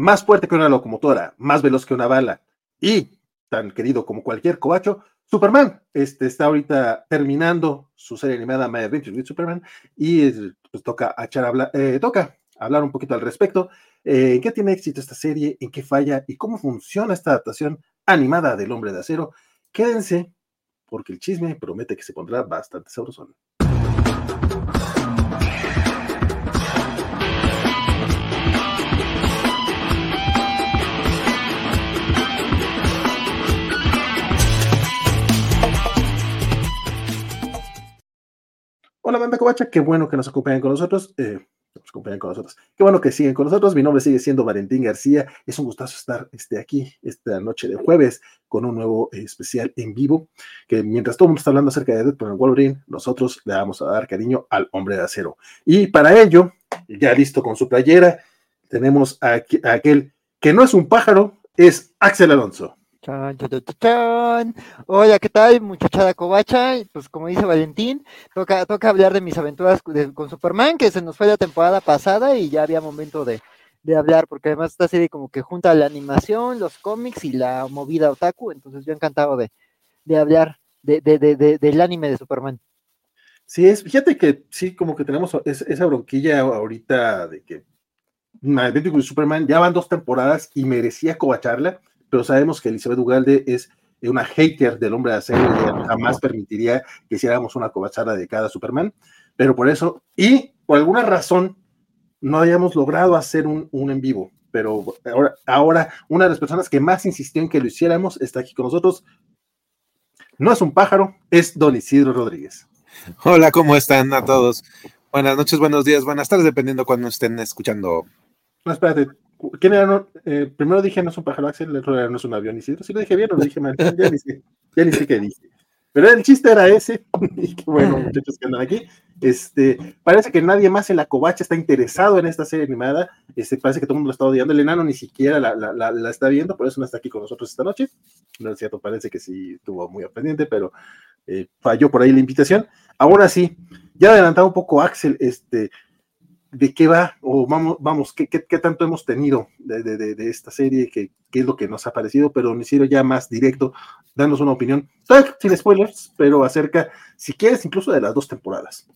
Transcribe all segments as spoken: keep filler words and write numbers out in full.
más fuerte que una locomotora, más veloz que una bala y tan querido como cualquier covacho, Superman este, está ahorita terminando su serie animada My Adventures with Superman y pues, toca, echar habla, eh, toca hablar un poquito al respecto. Eh, ¿En qué tiene éxito esta serie? ¿En qué falla? ¿Y cómo funciona esta adaptación animada del Hombre de Acero? Quédense, porque el chisme promete que se pondrá bastante sabrosón. Hola, banda covacha, qué bueno que nos acompañan con nosotros. Eh, nos acompañan con nosotros. Qué bueno que siguen con nosotros. Mi nombre sigue siendo Valentín García. Es un gustazo estar este, aquí esta noche de jueves con un nuevo eh, especial en vivo. Que mientras todo el mundo está hablando acerca de Deadpool y Wolverine, nosotros le vamos a dar cariño al Hombre de Acero. Y para ello, ya listo con su playera, tenemos a, a aquel que no es un pájaro, es Axel Alonso. Chan, chan, chan, chan. Hola, ¿qué tal, muchachada covacha? Pues como dice Valentín, toca, toca hablar de mis aventuras de, con Superman, que se nos fue la temporada pasada y ya había momento de, de hablar, porque además esta serie como que junta la animación, los cómics y la movida otaku, entonces yo encantado de, de hablar de, de, de, de, del anime de Superman. Sí, es, fíjate que sí, como que tenemos es, esa bronquilla ahorita de que Magnífico Superman ya van dos temporadas y merecía covacharla, pero sabemos que Elizabeth Ugalde es una hater del Hombre de Acero y ella jamás permitiría que hiciéramos una covachada de cada Superman, pero por eso, y por alguna razón, no hayamos logrado hacer un, un en vivo, pero ahora, ahora una de las personas que más insistió en que lo hiciéramos está aquí con nosotros. No es un pájaro, es Don Isidro Rodríguez. Hola, ¿cómo están a todos? Buenas noches, buenos días, buenas tardes, dependiendo cuando estén escuchando. No, espérate. ¿Quién era? No, eh, primero dije no es un pájaro, Axel, el otro era no es un avión. Isidro, si lo dije bien o lo dije mal, ya ni sé, ya ni sé qué dije. Pero el chiste era ese. Y qué bueno, muchachos que andan aquí. Este, parece que nadie más en la covacha está interesado en esta serie animada. Este, parece que todo el mundo la está odiando. El enano ni siquiera la, la, la, la está viendo, por eso no está aquí con nosotros esta noche. No es cierto, parece que sí estuvo muy pendiente, pero eh, falló por ahí la invitación. Ahora sí, ya adelantado un poco, Axel, este. ¿De qué va? O vamos, vamos ¿qué, qué, qué tanto hemos tenido de, de, de, de esta serie? ¿Qué, ¿Qué es lo que nos ha parecido? Pero Isidro ya más directo, danos una opinión, sin spoilers, pero acerca, si quieres, incluso de las dos temporadas.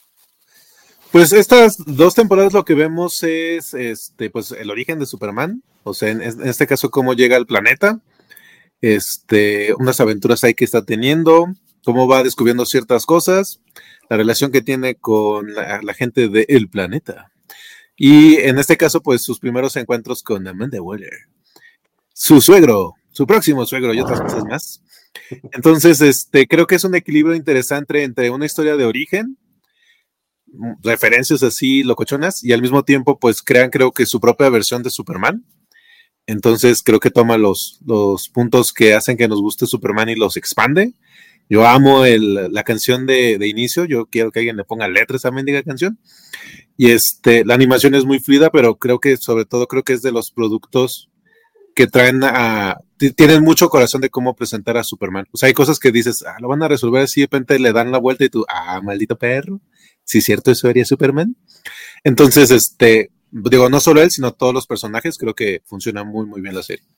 Pues estas dos temporadas lo que vemos es este, pues el origen de Superman, o sea, en, en este caso cómo llega al planeta, este, unas aventuras ahí que está teniendo, cómo va descubriendo ciertas cosas, la relación que tiene con la, la gente del planeta. Y en este caso, pues sus primeros encuentros con Amanda Waller, su suegro, su próximo suegro y otras cosas más. Entonces, este, creo que es un equilibrio interesante entre una historia de origen, referencias así locochonas, y al mismo tiempo, pues crean, creo que su propia versión de Superman. Entonces, creo que toma los, los puntos que hacen que nos guste Superman y los expande. Yo amo el, la canción de, de inicio, yo quiero que alguien le ponga letras a esa mendiga canción. Y este, la animación es muy fluida, pero creo que sobre todo creo que es de los productos que traen a, tienen mucho corazón de cómo presentar a Superman. O sea, hay cosas que dices, ah, lo van a resolver así, de repente le dan la vuelta y tú, ah, maldito perro, si es cierto, eso haría Superman. Entonces, este, digo, no solo él, sino todos los personajes, creo que funciona muy, muy bien la serie.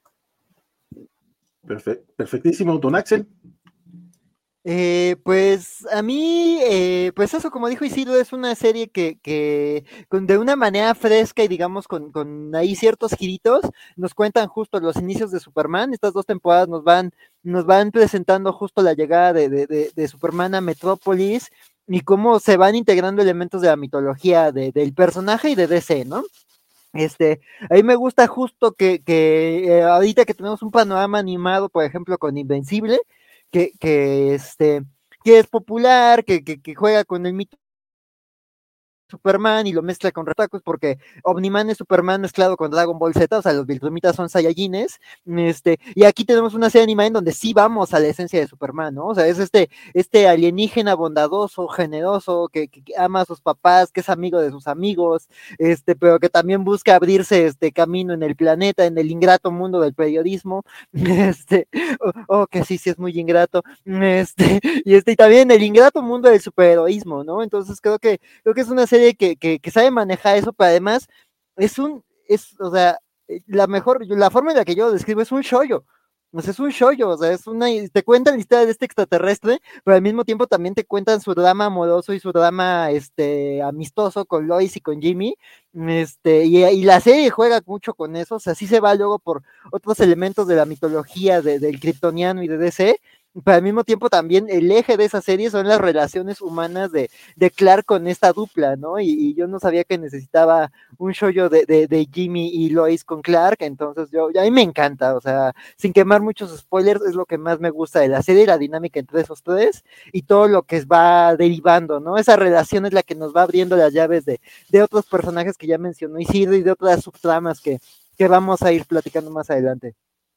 Perfect, perfectísimo, Don Axel. Eh, pues a mí, eh, pues eso, como dijo Isidro, es una serie que, que con, de una manera fresca y digamos con, con ahí ciertos giritos, nos cuentan justo los inicios de Superman. Estas dos temporadas nos van, nos van presentando justo la llegada de, de, de, de Superman a Metrópolis y cómo se van integrando elementos de la mitología de, del personaje y de D C, ¿no? Este, a mí me gusta justo que, que eh, ahorita que tenemos un panorama animado, por ejemplo, con Invencible, que, que, este, que es popular, que, que, que juega con el mito Superman y lo mezcla con Retacos porque Omniman es Superman mezclado con Dragon Ball Z, o sea, los Viltrumitas son Saiyajines, este, y aquí tenemos una serie animada en donde sí vamos a la esencia de Superman, ¿no? O sea, es este, este alienígena bondadoso, generoso, que, que, que ama a sus papás, que es amigo de sus amigos, este, pero que también busca abrirse este camino en el planeta, en el ingrato mundo del periodismo, este, oh, oh que sí, sí es muy ingrato, este, y este, y también el ingrato mundo del superheroísmo, ¿no? Entonces creo que, creo que es una serie Que, que, que sabe manejar eso, pero además es un, es, o sea, la mejor, la forma en la que yo lo describo es un shoyo. O sea, es un shoyo, o sea, es una, te cuentan la historia de este extraterrestre, pero al mismo tiempo también te cuentan su drama amoroso y su drama, este, amistoso con Lois y con Jimmy, este, y, y la serie juega mucho con eso, o sea, sí se va luego por otros elementos de la mitología de, del kryptoniano y de D C, pero al mismo tiempo también el eje de esa serie son las relaciones humanas de, de Clark con esta dupla, ¿no? Y, y yo no sabía que necesitaba un shoyo de, de, de Jimmy y Lois con Clark, entonces yo, a mí me encanta, o sea, sin quemar muchos spoilers, es lo que más me gusta de la serie, la dinámica entre esos tres y todo lo que va derivando, ¿no? Esa relación es la que nos va abriendo las llaves de, de otros personajes que ya mencionó Isidro y de otras subtramas que, que vamos a ir platicando más adelante.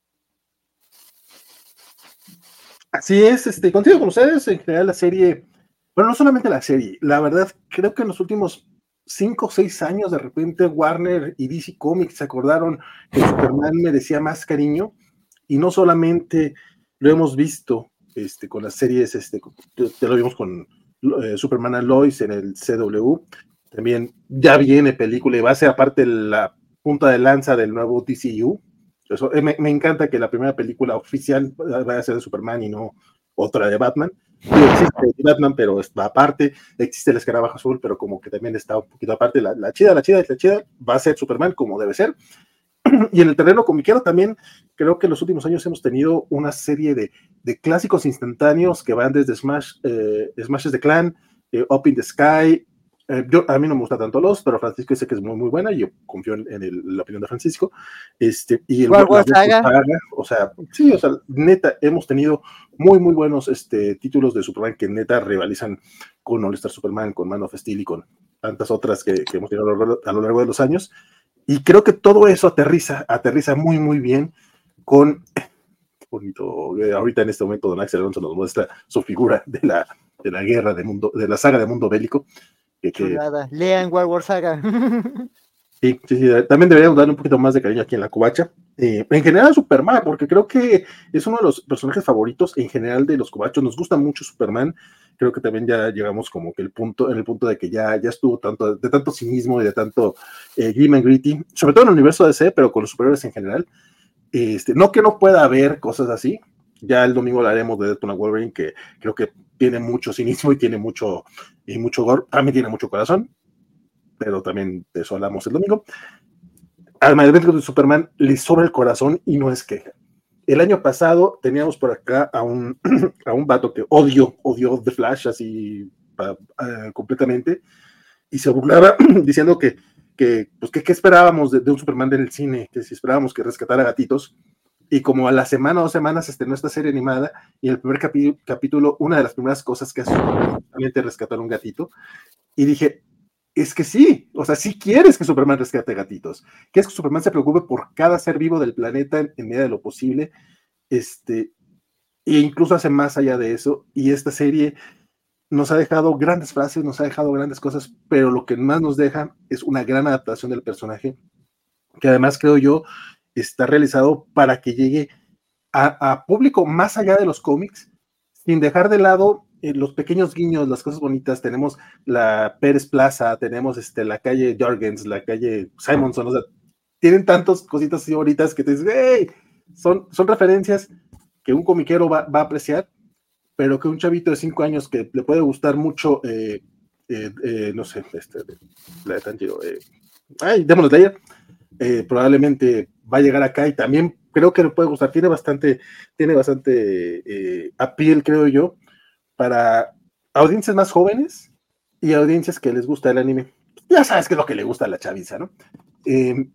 Así es, este, contigo con ustedes, en general la serie, bueno, no solamente la serie, la verdad, creo que en los últimos cinco o seis años, de repente Warner y D C Comics se acordaron que Superman merecía más cariño, y no solamente lo hemos visto este, con las series, este, te lo vimos con eh, Superman and Lois en el C W, también ya viene película y va a ser aparte la punta de lanza del nuevo D C U. Eso, me, me encanta que la primera película oficial vaya a ser de Superman y no otra de Batman. Sí, existe Batman, pero va aparte. Existe el Escarabajo Azul, pero como que también está un poquito aparte. La, la chida, la chida, la chida va a ser Superman como debe ser. Y en el terreno comiquero también creo que en los últimos años hemos tenido una serie de, de clásicos instantáneos que van desde Smash, eh, Smash the Clan, eh, Up in the Sky. Eh, yo, a mí no me gusta tanto los, pero Francisco dice que es muy, muy buena y yo confío en, en el, la opinión de Francisco. Este, y el War War Saga. Saga, o sea, sí, o sea, neta, hemos tenido muy, muy buenos este, títulos de Superman que neta rivalizan con All Star Superman, con Man of Steel y con tantas otras que, que hemos tenido a lo, a lo largo de los años. Y creo que todo eso aterriza, aterriza muy, muy bien con, bonito, eh, ahorita en este momento Don Axel Alonso nos muestra su figura de la, de la guerra de mundo, de la saga de mundo bélico. Que, que, lean War War Saga. Sí, sí, sí, también deberíamos darle un poquito más de cariño aquí en la covacha. Eh, en general a Superman, porque creo que es uno de los personajes favoritos en general de los covachos. Nos gusta mucho Superman. Creo que también ya llegamos como que el punto, en el punto de que ya, ya estuvo tanto, de tanto cinismo y de tanto eh, grim and gritty, sobre todo en el universo D C, pero con los superhéroes en general. Este, no que no pueda haber cosas así. Ya el domingo hablaremos de Deadpool and Wolverine, que creo que tiene mucho cinismo y tiene mucho, y mucho gore. También tiene mucho corazón, pero también de eso hablamos el domingo. Al Adventures de Superman le sobra el corazón y no es queja. El año pasado teníamos por acá a un, a un vato que odio, odio The Flash así uh, uh, completamente, y se burlaba diciendo que, que pues, que, que esperábamos de, de un Superman del cine, que si esperábamos que rescatara gatitos. Y como a la semana o dos semanas estrenó esta serie animada, y en el primer capi- capítulo, una de las primeras cosas que hace es rescatar un gatito, y dije, es que sí, o sea, sí quieres que Superman rescate gatitos, quieres que Superman se preocupe por cada ser vivo del planeta en, en medida de lo posible, este, e incluso hace más allá de eso, y esta serie nos ha dejado grandes frases, nos ha dejado grandes cosas, pero lo que más nos deja es una gran adaptación del personaje, que además creo yo está realizado para que llegue a, a público más allá de los cómics, sin dejar de lado eh, los pequeños guiños, las cosas bonitas. Tenemos la Pérez Plaza, tenemos este, la calle Jorgens, la calle Simonson, o sea, tienen tantas cositas así bonitas que te dices, hey, son, son referencias que un comiquero va, va a apreciar, pero que un chavito de cinco años que le puede gustar mucho, eh, eh, eh, no sé, este, la de Tanjiro, eh, ay, Demon Slayer, eh, probablemente va a llegar acá y también creo que le puede gustar, tiene bastante, tiene bastante eh, appeal, creo yo, para audiencias más jóvenes y audiencias que les gusta el anime. Ya sabes qué es lo que le gusta a la chaviza, ¿no? Eh,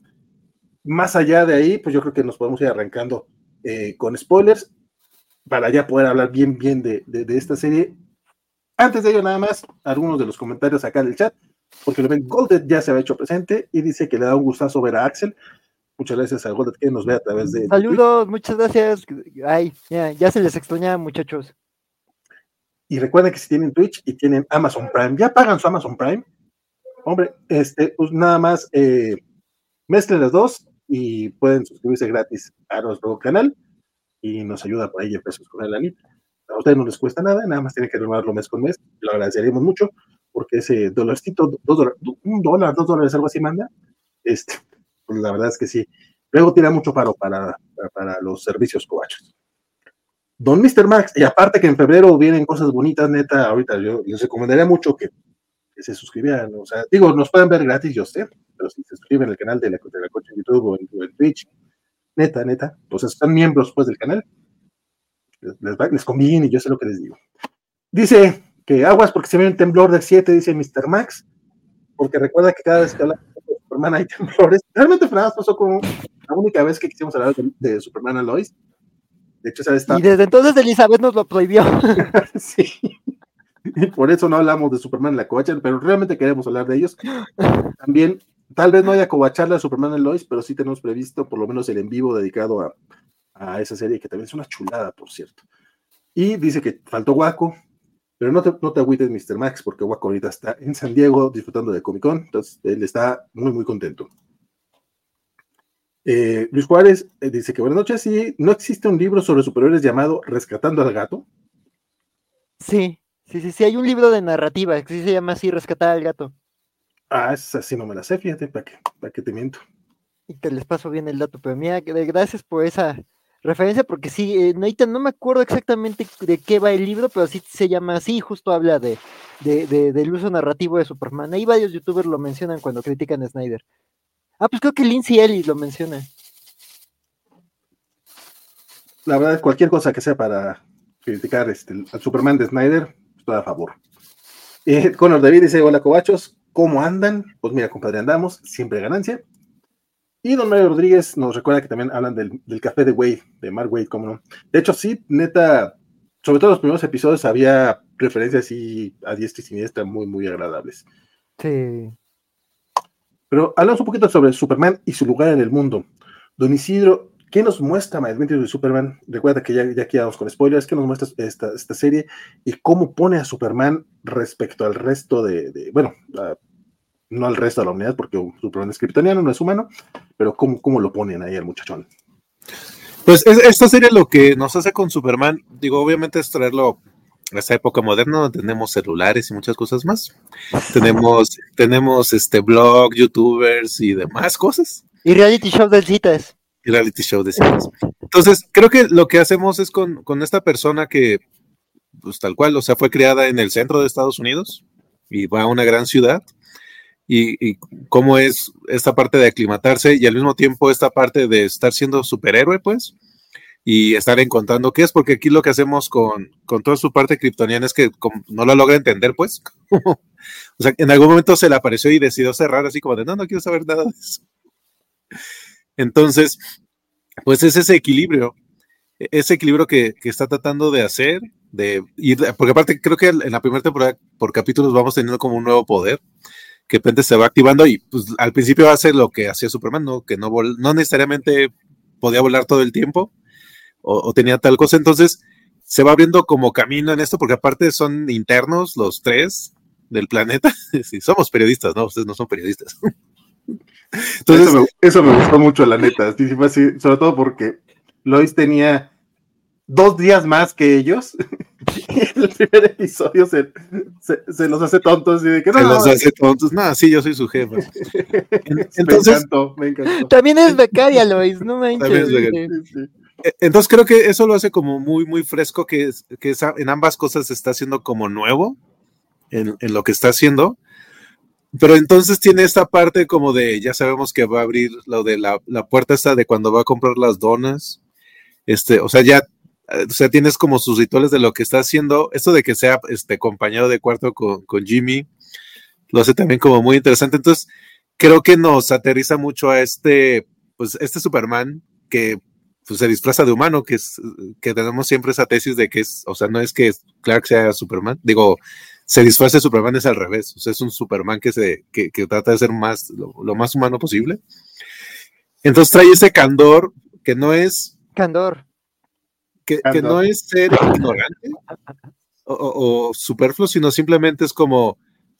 más allá de ahí, pues yo creo que nos podemos ir arrancando eh, con spoilers para ya poder hablar bien, bien de, de, de esta serie. Antes de ello, nada más, algunos de los comentarios acá en el chat, porque lo ven, Goldet ya se ha hecho presente y dice que le da un gustazo ver a Axel. Muchas gracias a Goldet que nos ve a través de... Saludos, muchas gracias. Ay, ya, ya se les extrañaba, muchachos. Y recuerden que si tienen Twitch y tienen Amazon Prime, ya pagan su Amazon Prime. Hombre, este, pues nada más eh, mezclen las dos y pueden suscribirse gratis a nuestro canal y nos ayuda por ahí a pesos con el anita. A ustedes no les cuesta nada, nada más tienen que renovarlo mes con mes. Lo agradeceríamos mucho porque ese dolarcito, dos dólares, un dólar, dos dólares, algo así manda. Este, pues la verdad es que sí. Luego tira mucho paro para, para, para los servicios cobachos. Don mister Max, y aparte que en febrero vienen cosas bonitas, neta, ahorita yo les recomendaría mucho que, que se suscribieran, o sea, digo, nos pueden ver gratis, yo sé, pero si se suscriben al canal de la, de la Cocha en YouTube o en, o en Twitch, neta, neta, pues están miembros pues del canal, les, les, les conviene y yo sé lo que les digo. Dice que aguas porque se ve un temblor de siete, dice mister Max, porque recuerda que cada vez que habla de Superman hay temblores. Realmente nada más pasó como la única vez que quisimos hablar de, de Superman and Lois. De hecho, ¿sabes? Está... Y desde entonces Elizabeth nos lo prohibió. Sí. Y por eso no hablamos de Superman en la covacha, pero realmente queremos hablar de ellos. También, tal vez no haya covacharla de Superman and Lois, pero sí tenemos previsto por lo menos el en vivo dedicado a, a esa serie, que también es una chulada, por cierto. Y dice que faltó Waco, pero no te, no te agüites, mister Max, porque Waco ahorita está en San Diego disfrutando de Comic Con, entonces él está muy, muy contento. Eh, Luis Juárez eh, dice que buenas noches, sí, ¿no existe un libro sobre superhéroes llamado Rescatando al Gato? Sí, sí, sí, sí, hay un libro de narrativa que sí se llama así, Rescatar al Gato. Ah, esa sí no me la sé, fíjate, ¿para qué, para qué te miento? Y te les paso bien el dato, pero mira, gracias por esa referencia, porque sí, eh, ahorita no me acuerdo exactamente de qué va el libro, pero sí se llama así, justo habla de, de, de del uso narrativo de Superman. Ahí varios youtubers lo mencionan cuando critican a Snyder. Ah, pues creo que Lindsay Ellis lo menciona. La verdad, cualquier cosa que sea para criticar este, al Superman de Snyder, estoy a favor. Eh, Conor David dice, hola covachos, ¿cómo andan? Pues mira, compadre, andamos, siempre ganancia. Y Don Mario Rodríguez nos recuerda que también hablan del, del café de Wade, de Mark Wade, cómo no. De hecho, sí, neta, sobre todo los primeros episodios había referencias así a diestra y siniestra muy, muy agradables. Sí. Pero hablamos un poquito sobre Superman y su lugar en el mundo. Don Isidro, ¿qué nos muestra My Adventures de Superman? Recuerda que ya, ya aquí vamos con spoilers. ¿Qué nos muestra esta, esta serie? Y cómo pone a Superman respecto al resto de, de bueno, uh, no al resto de la humanidad, porque Superman es kryptoniano, no es humano, pero cómo, cómo lo ponen ahí al muchachón. Pues es, esta serie lo que nos hace con Superman, digo, obviamente es traerlo a esta época moderna donde tenemos celulares y muchas cosas más. tenemos, tenemos este blog, youtubers y demás cosas. Y reality show de citas. Y reality show de citas. Entonces, creo que lo que hacemos es con, con esta persona que, pues tal cual, o sea, fue criada en el centro de Estados Unidos y va a una gran ciudad. Y, y cómo es esta parte de aclimatarse y al mismo tiempo esta parte de estar siendo superhéroe, pues, y estar encontrando qué es, porque aquí lo que hacemos con, con toda su parte kryptoniana es que no lo logra entender, pues. O sea, en algún momento se le apareció y decidió cerrar así como de, no, no quiero saber nada de eso. Entonces, pues es ese equilibrio, ese equilibrio que, que está tratando de hacer, de ir, porque aparte creo que en la primera temporada por capítulos vamos teniendo como un nuevo poder, que de repente se va activando y pues al principio hace lo que hacía Superman, ¿no? Que no, vol- no necesariamente podía volar todo el tiempo o, o tenía tal cosa, entonces se va abriendo como camino en esto, porque aparte son internos los tres del planeta, sí, somos periodistas, ¿no? Ustedes no son periodistas. Entonces, eso, me, eso me gustó mucho, la neta, sí, sí fue así, sobre todo porque Lois tenía dos días más que ellos. Y el primer episodio se, se, se los hace tontos y de que no, se los hace tontos, no, sí, yo soy su jefa. Entonces, me encantó, me encantó. También es becaria, Lois, no manches. Sí, sí. Entonces creo que eso lo hace como muy, muy fresco, que, que esa, en ambas cosas se está haciendo como nuevo en, en lo que está haciendo. Pero entonces tiene esta parte como de, ya sabemos que va a abrir lo de la, la puerta esta de cuando va a comprar las donas. Este, o sea, ya, o sea, tienes como sus rituales de lo que está haciendo. Esto de que sea este compañero de cuarto con, con Jimmy, lo hace también como muy interesante. Entonces, creo que nos aterriza mucho a este, pues, este Superman que pues, se disfraza de humano, que es, que tenemos siempre esa tesis de que es, o sea, no es que Clark sea Superman, digo, se disfraza de Superman es al revés, o sea, es un Superman que se, que, que trata de ser más, lo, lo más humano posible. Entonces trae ese candor que no es candor, que, que no es ser ignorante o, o, o superfluo, sino simplemente es como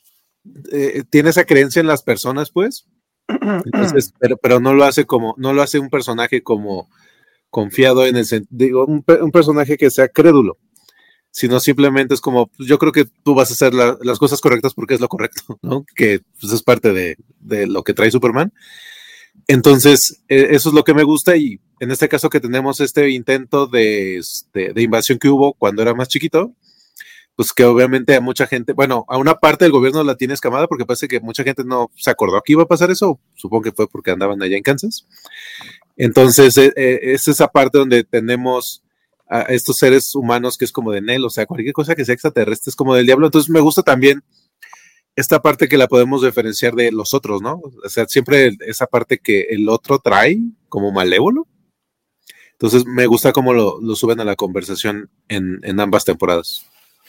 eh, tiene esa creencia en las personas, pues. Entonces, pero, pero no lo hace como, no lo hace un personaje como confiado en el sentido, un, un personaje que sea crédulo, sino simplemente es como, pues, yo creo que tú vas a hacer la, las cosas correctas porque es lo correcto, ¿no? Que pues, es parte de, de lo que trae Superman. Entonces, eh, eso es lo que me gusta y en este caso que tenemos este intento de, este, de invasión que hubo cuando era más chiquito, pues que obviamente a mucha gente, bueno, a una parte del gobierno la tiene escamada porque parece que mucha gente no se acordó que iba a pasar eso, supongo que fue porque andaban allá en Kansas. Entonces, eh, eh, es esa parte donde tenemos a estos seres humanos que es como de Nel, o sea, cualquier cosa que sea extraterrestre es como del diablo. Entonces, me gusta también esta parte que la podemos diferenciar de los otros, ¿no? O sea, siempre esa parte que el otro trae como malévolo. Entonces, me gusta cómo lo, lo suben a la conversación en, en ambas temporadas.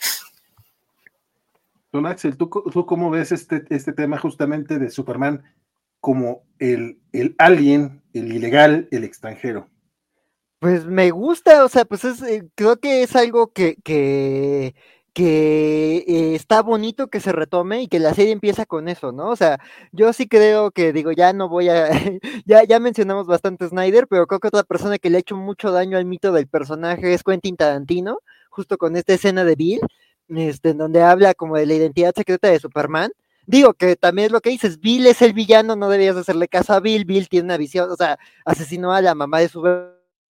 Don Axel, ¿tú, tú cómo ves este, este tema justamente de Superman como el, el alien, el ilegal, el extranjero? Pues me gusta, o sea, pues es, eh, creo que es algo que, que, que eh, está bonito que se retome y que la serie empieza con eso, ¿no? O sea, yo sí creo que, digo, ya no voy a, ya, ya mencionamos bastante Snyder, pero creo que otra persona que le ha hecho mucho daño al mito del personaje es Quentin Tarantino, justo con esta escena de Bill, este, en donde habla como de la identidad secreta de Superman. Digo que también es lo que dices, Bill es el villano, no debías hacerle caso a Bill, Bill tiene una visión, o sea, asesinó a la mamá de su bebé,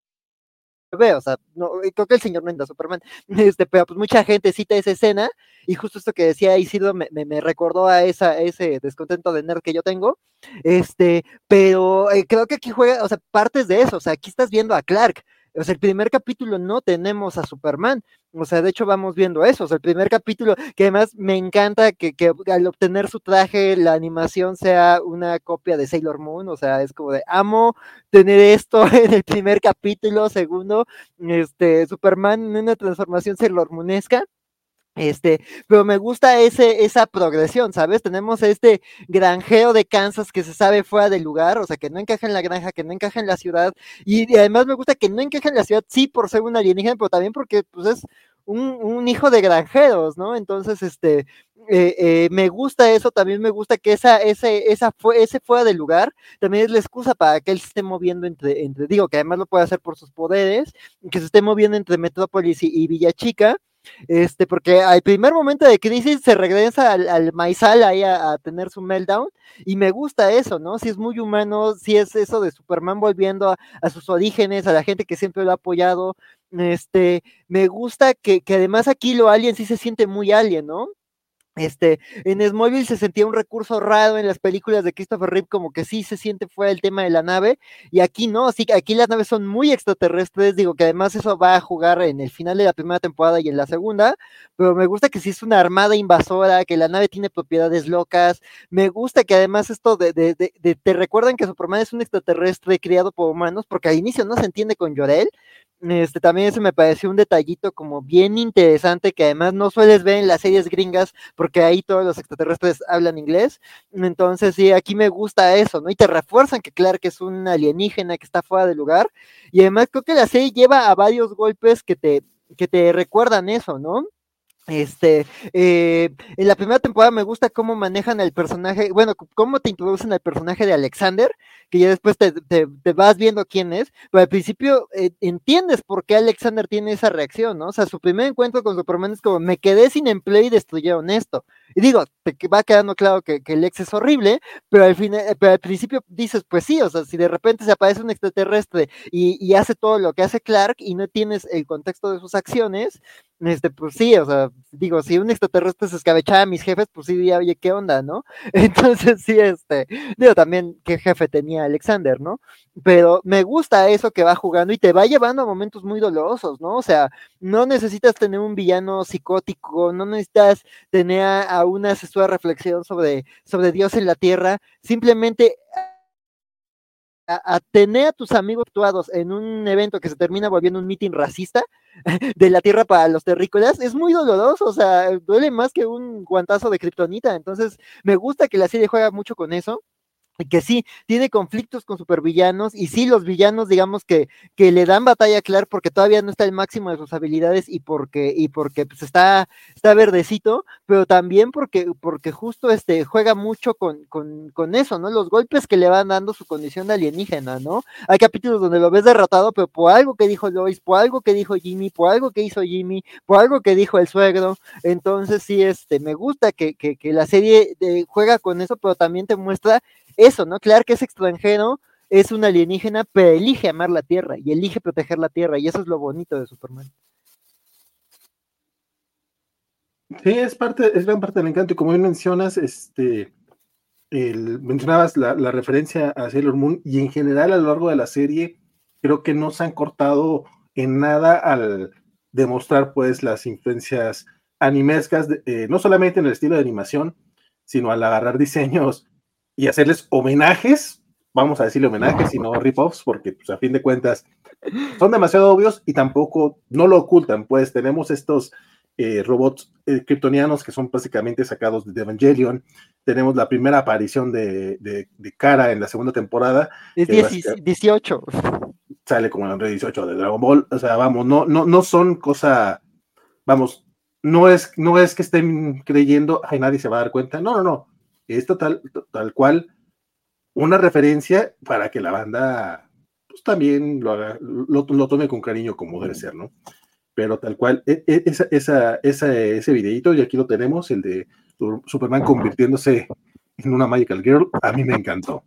o sea, no, creo que el señor no anda Superman, este, pero pues mucha gente cita esa escena, y justo esto que decía Isidro me, me, me recordó a, esa, a ese descontento de nerd que yo tengo, este, pero eh, creo que aquí juega, o sea, partes de eso, o sea, aquí estás viendo a Clark, o sea, el primer capítulo no tenemos a Superman, o sea, de hecho vamos viendo eso, o sea, el primer capítulo, que además me encanta que, que al obtener su traje, la animación sea una copia de Sailor Moon, o sea, es como de, amo tener esto en el primer capítulo, segundo, este, Superman en una transformación Sailor Moonesca, este, pero me gusta ese, esa progresión, ¿sabes? Tenemos este granjero de Kansas que se sabe fuera del lugar, o sea, que no encaja en la granja, que no encaja en la ciudad, y, y además me gusta que no encaja en la ciudad, sí, por ser un alienígena, pero también porque, pues, es un, un hijo de granjeros, ¿no? Entonces, este, eh, eh, me gusta eso, también me gusta que esa, ese, esa fue, ese fuera del lugar, también es la excusa para que él se esté moviendo entre, entre, digo, que además lo puede hacer por sus poderes, que se esté moviendo entre Metrópolis y, y Villa Chica, este, porque al primer momento de crisis se regresa al, al maizal ahí a, a, tener su meltdown, y me gusta eso, ¿no? Si es muy humano, si es eso de Superman volviendo a, a sus orígenes, a la gente que siempre lo ha apoyado, este, me gusta que, que además aquí lo alien sí se siente muy alien, ¿no? Este, en Smallville se sentía un recurso raro en las películas de Christopher Reeve, como que sí se siente fuera el tema de la nave, y aquí no, sí, aquí las naves son muy extraterrestres, digo que además eso va a jugar en el final de la primera temporada y en la segunda, pero me gusta que sí es una armada invasora, que la nave tiene propiedades locas, me gusta que además esto de, de, de, de te recuerdan que Superman es un extraterrestre criado por humanos, porque al inicio no se entiende con Jor-El. Este, también eso me pareció un detallito como bien interesante que además no sueles ver en las series gringas porque ahí todos los extraterrestres hablan inglés, entonces sí, aquí me gusta eso, ¿no? Y te refuerzan que Clark es un alienígena que está fuera de lugar, y además creo que la serie lleva a varios golpes que te, que te recuerdan eso, ¿no? Este, eh, en la primera temporada me gusta cómo manejan el personaje, bueno, cómo te introducen al personaje de Alexander, que ya después te, te, te vas viendo quién es, pero al principio eh, entiendes por qué Alexander tiene esa reacción, ¿no? O sea, su primer encuentro con Superman es como, me quedé sin empleo y destruyeron esto. Y digo, te va quedando claro que, que el ex es horrible, pero al, fin, pero al principio dices, pues sí, o sea, si de repente se aparece un extraterrestre y, y hace todo lo que hace Clark y no tienes el contexto de sus acciones, este, pues sí, o sea, digo, si un extraterrestre se escabechaba a mis jefes, pues sí diría, oye, ¿qué onda, no? Entonces sí, este, digo también qué jefe tenía Alexander, ¿no? Pero me gusta eso que va jugando y te va llevando a momentos muy dolorosos, ¿no? O sea, no necesitas tener un villano psicótico, no necesitas tener a, a una asesora reflexión sobre, sobre Dios en la tierra, simplemente a, a, tener a tus amigos actuados en un evento que se termina volviendo un meeting racista de la tierra para los terrícolas, es muy doloroso, o sea, duele más que un guantazo de kriptonita, entonces me gusta que la serie juega mucho con eso, y que sí, tiene conflictos con supervillanos, y sí, los villanos, digamos que, que le dan batalla a Clark porque todavía no está el máximo de sus habilidades y porque, y porque pues está, está verdecito, pero también porque, porque justo este, juega mucho con, con, con eso, ¿no? Los golpes que le van dando su condición de alienígena, ¿no? Hay capítulos donde lo ves derrotado, pero por algo que dijo Lois, por algo que dijo Jimmy, por algo que hizo Jimmy, por algo que dijo el suegro, entonces sí, este, me gusta que, que, que la serie de, juega con eso, pero también te muestra eso, ¿no? Clark es extranjero, es un alienígena, pero elige amar la Tierra y elige proteger la Tierra, y eso es lo bonito de Superman. Sí, es parte, es gran parte del encanto, y como bien mencionas, este, el, mencionabas la, la referencia a Sailor Moon, y en general a lo largo de la serie, creo que no se han cortado en nada al demostrar pues las influencias animescas, de, eh, no solamente en el estilo de animación, sino al agarrar diseños y hacerles homenajes, vamos a decirle homenajes y no rip-offs, porque pues, a fin de cuentas son demasiado obvios y tampoco no lo ocultan, pues tenemos estos eh, robots eh, kryptonianos que son básicamente sacados de Evangelion. Tenemos la primera aparición de, de, de Kara en la segunda temporada. Es dieciocho. Sale como en el dieciocho de Dragon Ball. O sea, vamos, no, no, no son cosa, vamos, no es, no es que estén creyendo, ay, nadie se va a dar cuenta. No, no, no. Es total, tal cual una referencia para que la banda pues, también lo, haga, lo, lo tome con cariño como debe ser, ¿no? Pero tal cual, esa, esa, esa, ese videito, y aquí lo tenemos, el de Superman convirtiéndose en una Magical Girl, a mí me encantó.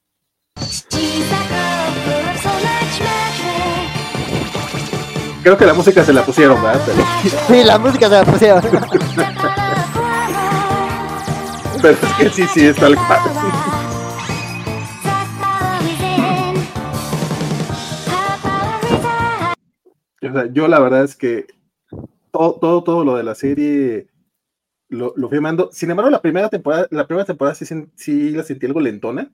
Creo que la música se la pusieron, ¿verdad? Sí, la música se la pusieron. Pero es que sí, sí, es tal cual. O sea, yo la verdad es que todo, todo, todo lo de la serie lo, lo fui amando. Sin embargo, la primera temporada, la primera temporada sí, sí la sentí algo lentona.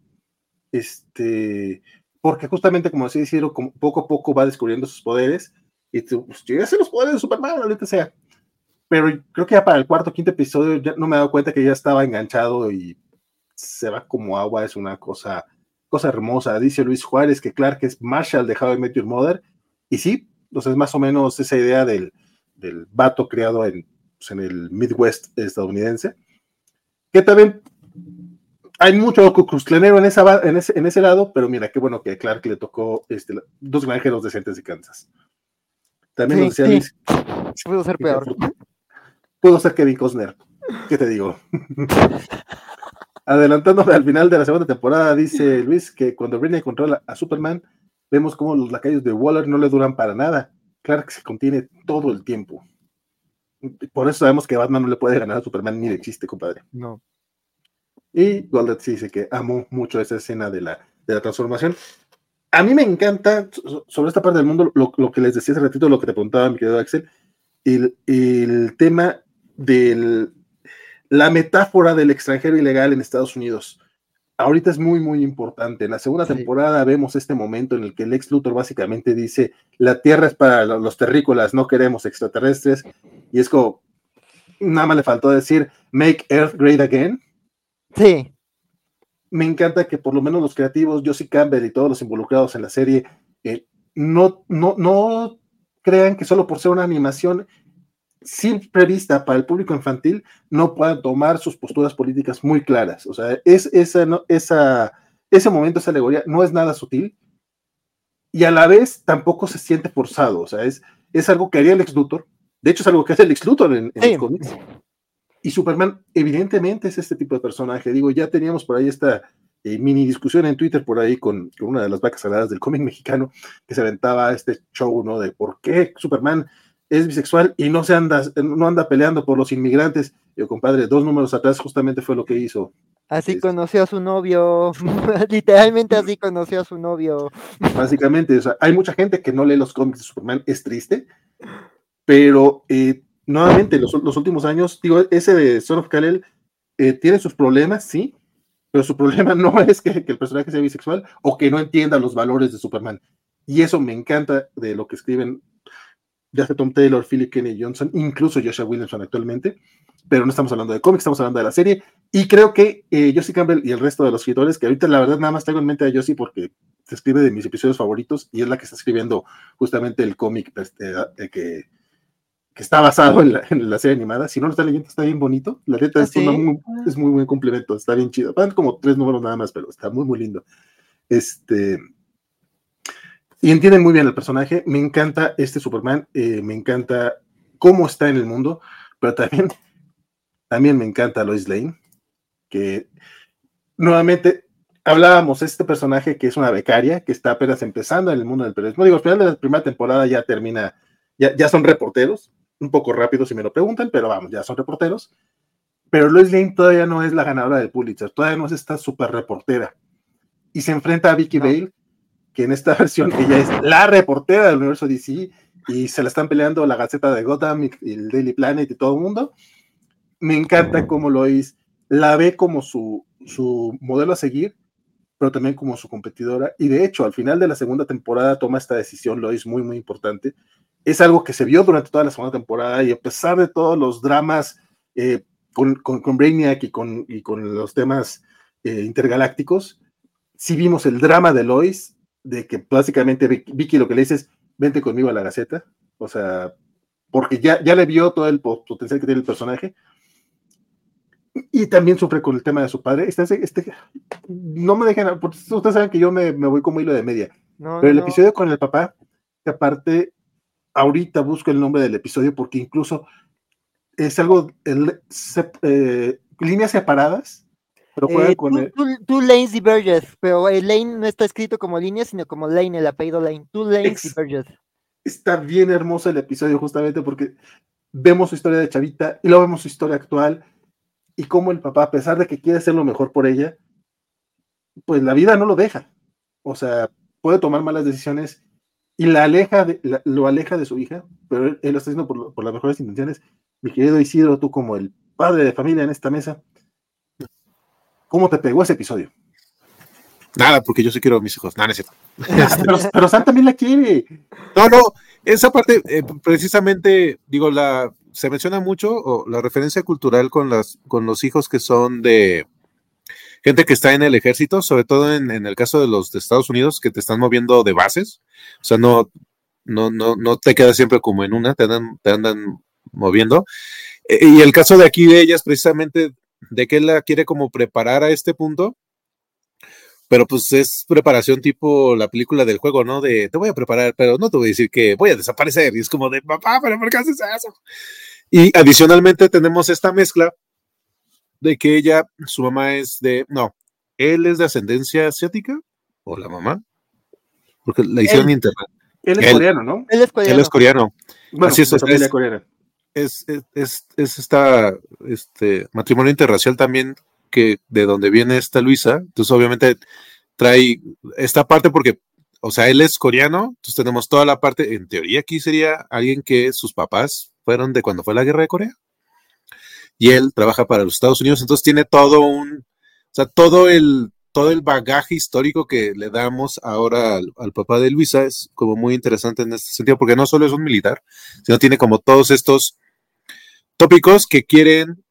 Este, porque justamente como decía Isidro, como poco a poco va descubriendo sus poderes. Y tú, pues, yo ya sé los poderes de Superman, ahorita sea. Pero creo que ya para el cuarto o quinto episodio ya no me he dado cuenta que ya estaba enganchado y se va como agua. Es una cosa, cosa hermosa. Dice Luis Juárez que Clark es Marshall de How I Met Your Mother. Y sí, entonces es más o menos esa idea del, del vato criado en, pues, en el Midwest estadounidense. Que también hay mucho cucuzclanero en, esa, en, ese, en ese lado, pero mira, qué bueno que Clark le tocó este, dos granjeros decentes de Kansas. También sí, nos decía Luis. Sí. Pudo ser peor. Pudo ser Kevin Costner. ¿Qué te digo? Adelantándome al final de la segunda temporada, dice Luis que cuando Brainiac controla a Superman, vemos como los lacayos de Waller no le duran para nada. Clark se contiene todo el tiempo. Por eso sabemos que Batman no le puede ganar a Superman ni de chiste, compadre. No. Y Goldet sí dice que amó mucho esa escena de la, de la transformación. A mí me encanta, sobre esta parte del mundo, lo, lo que les decía hace ratito, lo que te preguntaba, mi querido Axel, el, el tema de la metáfora del extranjero ilegal en Estados Unidos. Ahorita es muy, muy importante. En la segunda sí. temporada vemos este momento en el que Lex Luthor básicamente dice, la tierra es para los terrícolas, no queremos extraterrestres, y es como, nada más le faltó decir, make Earth great again. Sí. Me encanta que por lo menos los creativos, Josie Campbell y todos los involucrados en la serie, eh, no, no, no crean que solo por ser una animación sin prevista para el público infantil, no puedan tomar sus posturas políticas muy claras. O sea, es, esa, no, esa, ese momento, esa alegoría, no es nada sutil y a la vez tampoco se siente forzado. O sea, es, es algo que haría Lex Luthor. De hecho, es algo que hace Lex Luthor en, en sí. los cómics. Y Superman, evidentemente, es este tipo de personaje. Digo, ya teníamos por ahí esta eh, mini discusión en Twitter por ahí con, con una de las vacas sagradas del cómic mexicano que se aventaba este show, ¿no? De por qué Superman es bisexual y no se anda, no anda peleando por los inmigrantes. Yo, compadre, dos números atrás justamente fue lo que hizo. Así es, conoció a su novio, literalmente así conoció a su novio. Básicamente, o sea, hay mucha gente que no lee los cómics de Superman, es triste, pero eh, nuevamente, los, los últimos años, digo, ese de Son of Kal-El eh, tiene sus problemas, sí, pero su problema no es que, que el personaje sea bisexual o que no entienda los valores de Superman. Y eso me encanta de lo que escriben ya sea Tom Taylor, Philip Kennedy Johnson, incluso Joshua Williamson actualmente, pero no estamos hablando de cómics, estamos hablando de la serie, y creo que eh, Josie Campbell y el resto de los escritores, que ahorita la verdad nada más tengo en mente a Josie porque se escribe de mis episodios favoritos, y es la que está escribiendo justamente el cómic este, eh, que, que está basado en la, en la serie animada. Si no lo está leyendo, está bien bonito, la neta es, ¿sí? muy, es muy buen complemento, está bien chido, van como tres números nada más, pero está muy muy lindo. Este... Y entienden muy bien el personaje, me encanta este Superman, eh, me encanta cómo está en el mundo, pero también, también me encanta Lois Lane, que nuevamente hablábamos de este personaje que es una becaria, que está apenas empezando en el mundo del periodismo. Digo, al final de la primera temporada ya termina, ya, ya son reporteros, un poco rápido si me lo preguntan, pero vamos, ya son reporteros. Pero Lois Lane todavía no es la ganadora del Pulitzer, todavía no es esta super reportera. Y se enfrenta a Vicky no. Vale, que en esta versión ella es la reportera del universo D C, y se la están peleando la Gaceta de Gotham y el Daily Planet y todo el mundo. Me encanta cómo Lois la ve como su, su modelo a seguir, pero también como su competidora, y de hecho al final de la segunda temporada toma esta decisión Lois muy muy importante. Es algo que se vio durante toda la segunda temporada, y a pesar de todos los dramas eh, con, con, con Brainiac y con, y con los temas eh, intergalácticos, sí vimos el drama de Lois, de que básicamente Vicky lo que le dice es, vente conmigo a la Gaceta, o sea, porque ya, ya le vio todo el potencial que tiene el personaje, y también sufre con el tema de su padre. Este, este, no me dejen, porque ustedes saben que yo me, me voy como hilo de media, no, pero el no. episodio con el papá, que aparte, ahorita busco el nombre del episodio, porque incluso es algo, el, se, eh, líneas separadas, pero juega eh, con two, el... two, two lanes diverges, pero el lane no está escrito como línea, sino como lane, el apellido lane. Two lanes Ex diverges. Está bien hermoso el episodio, justamente porque vemos su historia de chavita y luego vemos su historia actual, y cómo el papá, a pesar de que quiere hacer lo mejor por ella, pues la vida no lo deja. O sea, puede tomar malas decisiones y la aleja de, la, lo aleja de su hija, pero él, él lo está haciendo por, lo, por las mejores intenciones. Mi querido Isidro, tú como el padre de familia en esta mesa, ¿cómo te pegó ese episodio? Nada, porque yo sí quiero a mis hijos. Nada, no es cierto. pero, pero Sam también la quiere. No, no, esa parte, eh, precisamente, digo, la se menciona mucho o la referencia cultural con las con los hijos que son de gente que está en el ejército, sobre todo en, en el caso de los de Estados Unidos, que te están moviendo de bases. O sea, no, no, no, no te quedas siempre como en una, te andan, te andan moviendo. Eh, y el caso de aquí de ella es precisamente de que él la quiere como preparar a este punto. Pero pues es preparación tipo la película del juego, ¿no? De te voy a preparar, pero no te voy a decir que voy a desaparecer. Y es como de, papá, ¿pero por qué haces eso? Y adicionalmente tenemos esta mezcla de que ella, su mamá es de, no, él es de ascendencia asiática, o la mamá, porque la hicieron él, internet. Él es él, coreano, ¿no? Él es coreano. Él es coreano. Bueno, así es, de familia es, coreana. Es, es, es, es esta, este matrimonio interracial también, que de donde viene esta Luisa, entonces obviamente trae esta parte porque, o sea, él es coreano, entonces tenemos toda la parte, en teoría aquí sería alguien que sus papás fueron de cuando fue la guerra de Corea, y él trabaja para los Estados Unidos, entonces tiene todo un, o sea, todo el, todo el bagaje histórico que le damos ahora al, al papá de Luisa es como muy interesante en este sentido, porque no solo es un militar, sino tiene como todos estos tópicos que quieren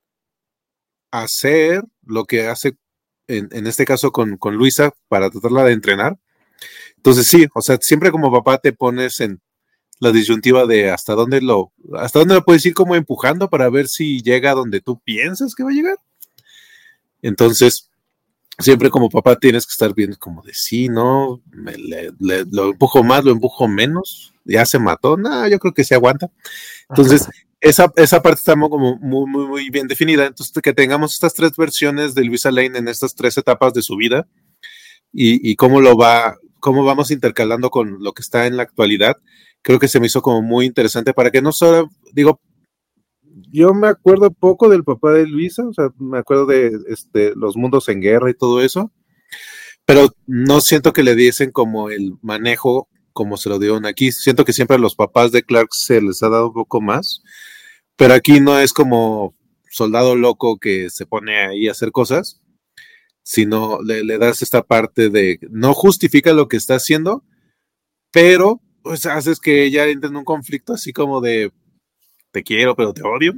hacer lo que hace en, en este caso con, con Luisa para tratarla de entrenar. Entonces sí, o sea, siempre como papá te pones en la disyuntiva de hasta dónde lo, hasta dónde lo puedes ir como empujando para ver si llega a donde tú piensas que va a llegar. Entonces, siempre como papá tienes que estar bien como de sí, ¿no? Me, le, le, lo empujo más, lo empujo menos, ya se mató, no, yo creo que se aguanta. Entonces, Esa, esa parte está como muy, muy, muy bien definida. Entonces, que tengamos estas tres versiones de Luisa Lane en estas tres etapas de su vida y, y cómo lo va, cómo vamos intercalando con lo que está en la actualidad, creo que se me hizo como muy interesante para que no solo, digo, yo me acuerdo poco del papá de Luisa, o sea, me acuerdo de este, los mundos en guerra y todo eso, pero no siento que le diesen como el manejo como se lo dieron aquí. Siento que siempre a los papás de Clark se les ha dado un poco más, pero aquí no es como soldado loco que se pone ahí a hacer cosas, sino le, le das esta parte de no justifica lo que está haciendo, pero pues haces que ella entre en un conflicto así como de te quiero pero te odio.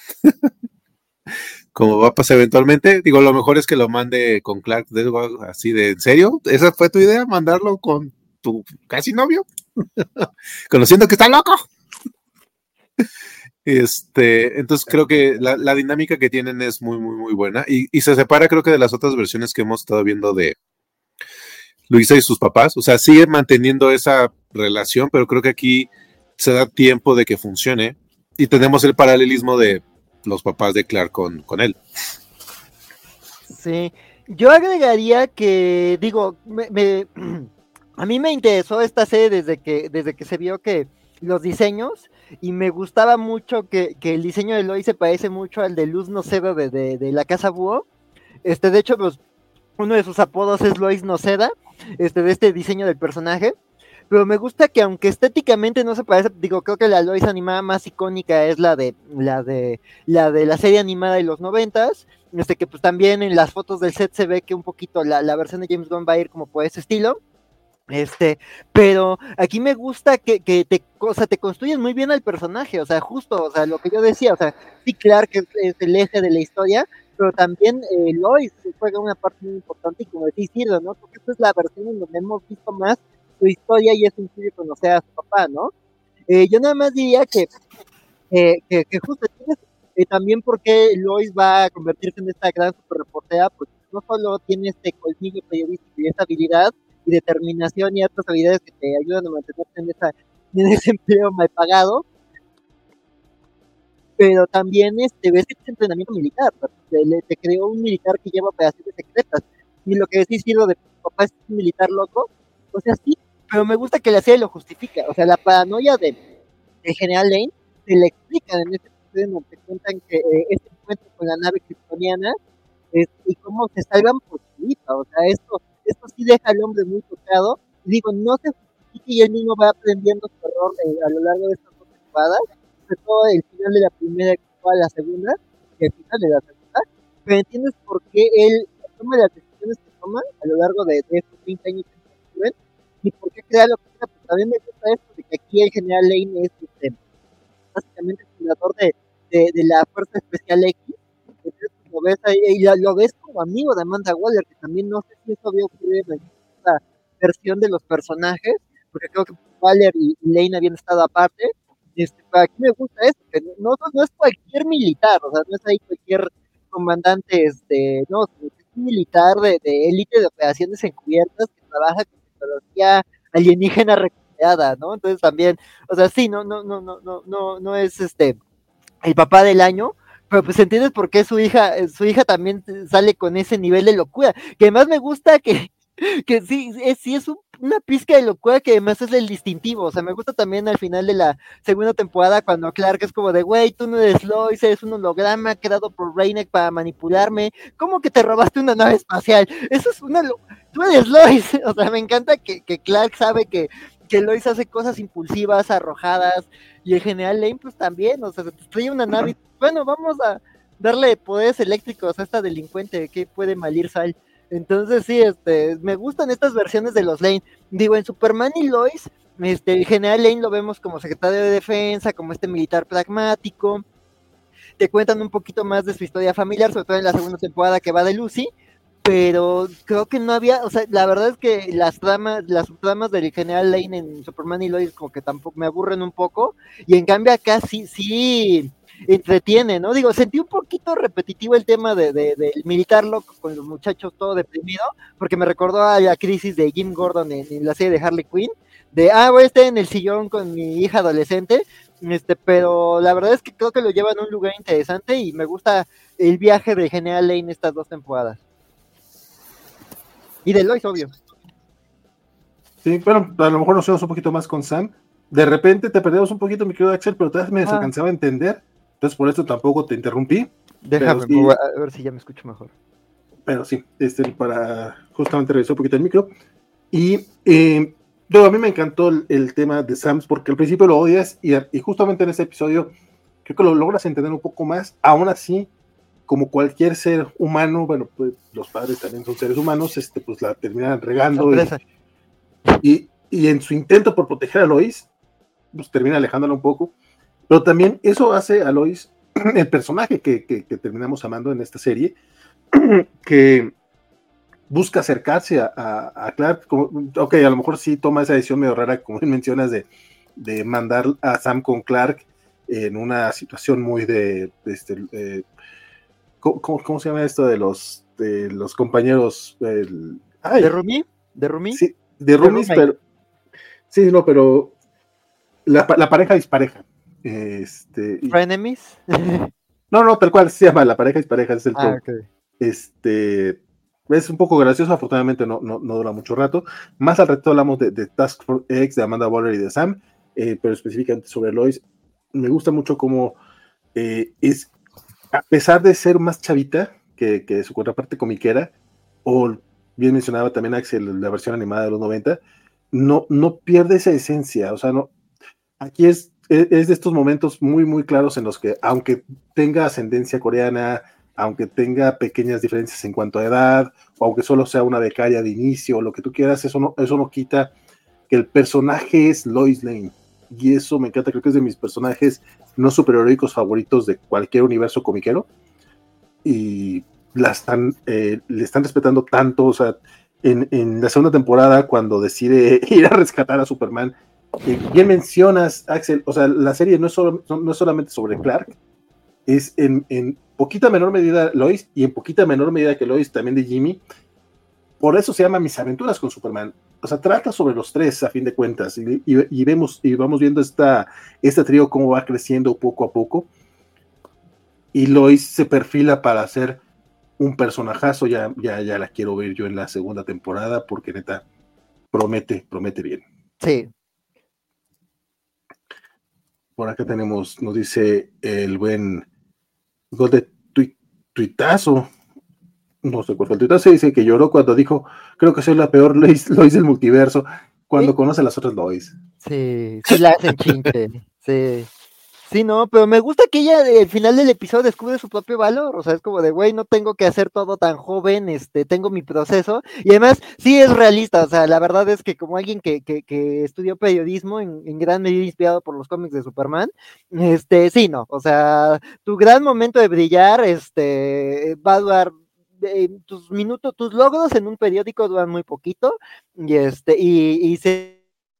Como va a pasar eventualmente, digo, lo mejor es que lo mande con Clark así de, ¿en serio? ¿Esa fue tu idea? ¿Mandarlo con tu casi novio? Conociendo que está loco. Este, entonces creo que la, la dinámica que tienen es muy, muy, muy buena y, y se separa creo que de las otras versiones que hemos estado viendo de Luisa y sus papás, o sea, sigue manteniendo esa relación, pero creo que aquí se da tiempo de que funcione y tenemos el paralelismo de los papás de Clark con, con él. Sí, Yo agregaría que, digo, me, me- a mí me interesó esta serie desde que, desde que se vio que los diseños, y me gustaba mucho que, que el diseño de Lois se parece mucho al de Luz Noceda de, de, de la Casa Búho. Este, de hecho, pues, uno de sus apodos es Lois Noceda, este, de este diseño del personaje. Pero me gusta que aunque estéticamente no se parece, digo, creo que la Lois animada más icónica es la de la de la de la serie animada de los noventas, este que pues también en las fotos del set se ve que un poquito la, la versión de James Gunn va a ir como por ese estilo. Este, pero aquí me gusta que, que te, o sea, te construyen muy bien al personaje, o sea, justo, o sea, lo que yo decía, o sea, sí, Clark es, es el eje de la historia, pero también eh, Lois juega una parte muy importante, y como decís, Sirdo, ¿no? Porque esta es la versión en donde hemos visto más su historia y es sencillo conocer a su papá, ¿no? Eh, yo nada más diría que, eh, que, que justo tienes eh, también porque Lois va a convertirse en esta gran super reportera, porque no solo tiene este colmillo periodístico y esta habilidad y determinación y otras habilidades que te ayudan a mantenerte en, esa, en ese empleo mal pagado, pero también este, ves este entrenamiento militar, te, te creó un militar que lleva operaciones secretas, y lo que decís, Ciro, de papá es un militar loco, o sea, sí, pero me gusta que la serie lo justifica, o sea, la paranoia de, de General Lane se le explican en este episodio donde te cuentan que eh, este encuentro con la nave kryptoniana es, y cómo se salvan por su hija, o sea, esto, esto sí deja al hombre muy tocado, y digo, no se justifica y él mismo va aprendiendo su error eh, a lo largo de estas dos temporadas, sobre todo el final de la primera y toda la segunda, y el final de la segunda, pero entiendes por qué él toma las decisiones que toma a lo largo de, de estos veinte años que transcurren, y por qué crea lo que crea, porque también me gusta esto de que aquí el general Lane es este, básicamente el fundador de, de, de la Fuerza Especial X, entonces lo ves ahí, y lo, lo ves como amigo de Amanda Waller, que también no sé si eso había ocurrido en esta versión de los personajes, porque creo que Waller y Lane habían estado aparte. Este, pero aquí me gusta esto, que no, no, no es cualquier militar, o sea, no es ahí cualquier comandante, este, no, es un militar de, de élite de operaciones encubiertas que trabaja con tecnología alienígena recuperada, ¿no? Entonces también, o sea, sí, no, no, no, no, no, no, no es este el papá del año, pero pues entiendes por qué su hija, su hija también sale con ese nivel de locura, que además me gusta que, que sí, es, sí es un, una pizca de locura que además es el distintivo, o sea, me gusta también al final de la segunda temporada cuando Clark es como de, güey, tú no eres Lois, eres un holograma creado por Reinek para manipularme, ¿cómo que te robaste una nave espacial? Eso es una, lo tú eres Lois, o sea, me encanta que, que Clark sabe que, que Lois hace cosas impulsivas, arrojadas, y el general Lane pues también, o sea, se te estrella una nave, y, bueno, vamos a darle poderes eléctricos a esta delincuente que puede malir sal. Entonces sí, este, me gustan estas versiones de los Lane. Digo, en Superman y Lois, este, el general Lane lo vemos como secretario de defensa, como este militar pragmático. Te cuentan un poquito más de su historia familiar, sobre todo en la segunda temporada que va de Lucy, pero creo que no había, o sea, la verdad es que las tramas, las tramas del general Lane en Superman y Lois como que tampoco me aburren un poco, y en cambio acá sí, sí entretiene, ¿no? Digo, sentí un poquito repetitivo el tema de, de, del militar loco con los muchachos todo deprimido, porque me recordó a la crisis de Jim Gordon en, en la serie de Harley Quinn, de, ah, voy a estar en el sillón con mi hija adolescente, este, pero la verdad es que creo que lo llevan a un lugar interesante y me gusta el viaje de General Lane estas dos temporadas. Y de Lois, obvio. Sí, bueno, a lo mejor nos vemos un poquito más con Sam. De repente te perdemos un poquito, mi querido Axel, pero todavía me Ah. alcanzaba a entender. Entonces, por eso tampoco te interrumpí. Déjame, sí, a ver si ya me escucho mejor. Pero sí, este, para justamente revisar un poquito el micro. Y eh, yo, a mí me encantó el, el tema de Sam, porque al principio lo odias y, y justamente en ese episodio creo que lo logras entender un poco más. Aún así, como cualquier ser humano, bueno, pues los padres también son seres humanos, este, pues la terminan regando y, y, y en su intento por proteger a Lois, pues termina alejándola un poco, pero también eso hace a Lois el personaje que, que, que terminamos amando en esta serie, que busca acercarse a, a, a Clark, como, ok, a lo mejor sí toma esa decisión medio rara, como mencionas, de, de mandar a Sam con Clark en una situación muy de, de este, eh, ¿Cómo, ¿Cómo se llama esto de los, de los compañeros? El, ay, ¿De Rumi? ¿De Rumi? Sí, de roomies, pero. Sí, no, pero. La, la pareja dispareja. Este. Y, ¿Frenemies? no, no, tal cual se llama la pareja dispareja, es el ah, trope. Okay. Este. es un poco gracioso, afortunadamente no, no, no dura mucho rato. Más al rato hablamos de, de Task Force X, de Amanda Waller y de Sam, eh, pero específicamente sobre Lois. Me gusta mucho cómo eh, es, a pesar de ser más chavita que, que su contraparte comiquera, o bien mencionaba también Axel, la versión animada de los noventa, no, no pierde esa esencia. O sea, no, aquí es, es, es de estos momentos muy, muy claros en los que, aunque tenga ascendencia coreana, aunque tenga pequeñas diferencias en cuanto a edad, o aunque solo sea una becaria de inicio, o lo que tú quieras, eso no, eso no quita que el personaje es Lois Lane. Y eso me encanta, creo que es de mis personajes no superheroicos favoritos de cualquier universo comiquero. Y la están, eh, le están respetando tanto, o sea, en, en la segunda temporada, cuando decide ir a rescatar a Superman, eh, bien mencionas, Axel, o sea, la serie no es, solo, no es solamente sobre Clark, es en, en poquita menor medida Lois, y en poquita menor medida que Lois también de Jimmy. Por eso se llama Mis Aventuras con Superman. O sea, trata sobre los tres a fin de cuentas, y, y, y vemos y vamos viendo esta, este trío cómo va creciendo poco a poco, y Lois se perfila para ser un personajazo. Ya, ya, ya la quiero ver yo en la segunda temporada, porque neta promete, promete bien. Sí. Por acá tenemos, nos dice el buen gol de tuit, tuitazo, no sé cuál fue el tuitazo, dice que lloró cuando dijo, creo que soy la peor Lois, Lois del multiverso, cuando ¿Sí? conoce a las otras Lois. Sí, sí la hacen chinche, sí. Sí, no, pero me gusta que ella al final del episodio descubre su propio valor, o sea, es como de, güey, no tengo que hacer todo tan joven, este, tengo mi proceso, y además, sí es realista, o sea, la verdad es que como alguien que, que, que estudió periodismo, en, en gran medida inspirado por los cómics de Superman, este, sí, no, o sea, tu gran momento de brillar, este, va a durar, eh, tus minutos, tus logros en un periódico duran muy poquito, y este, y, y se,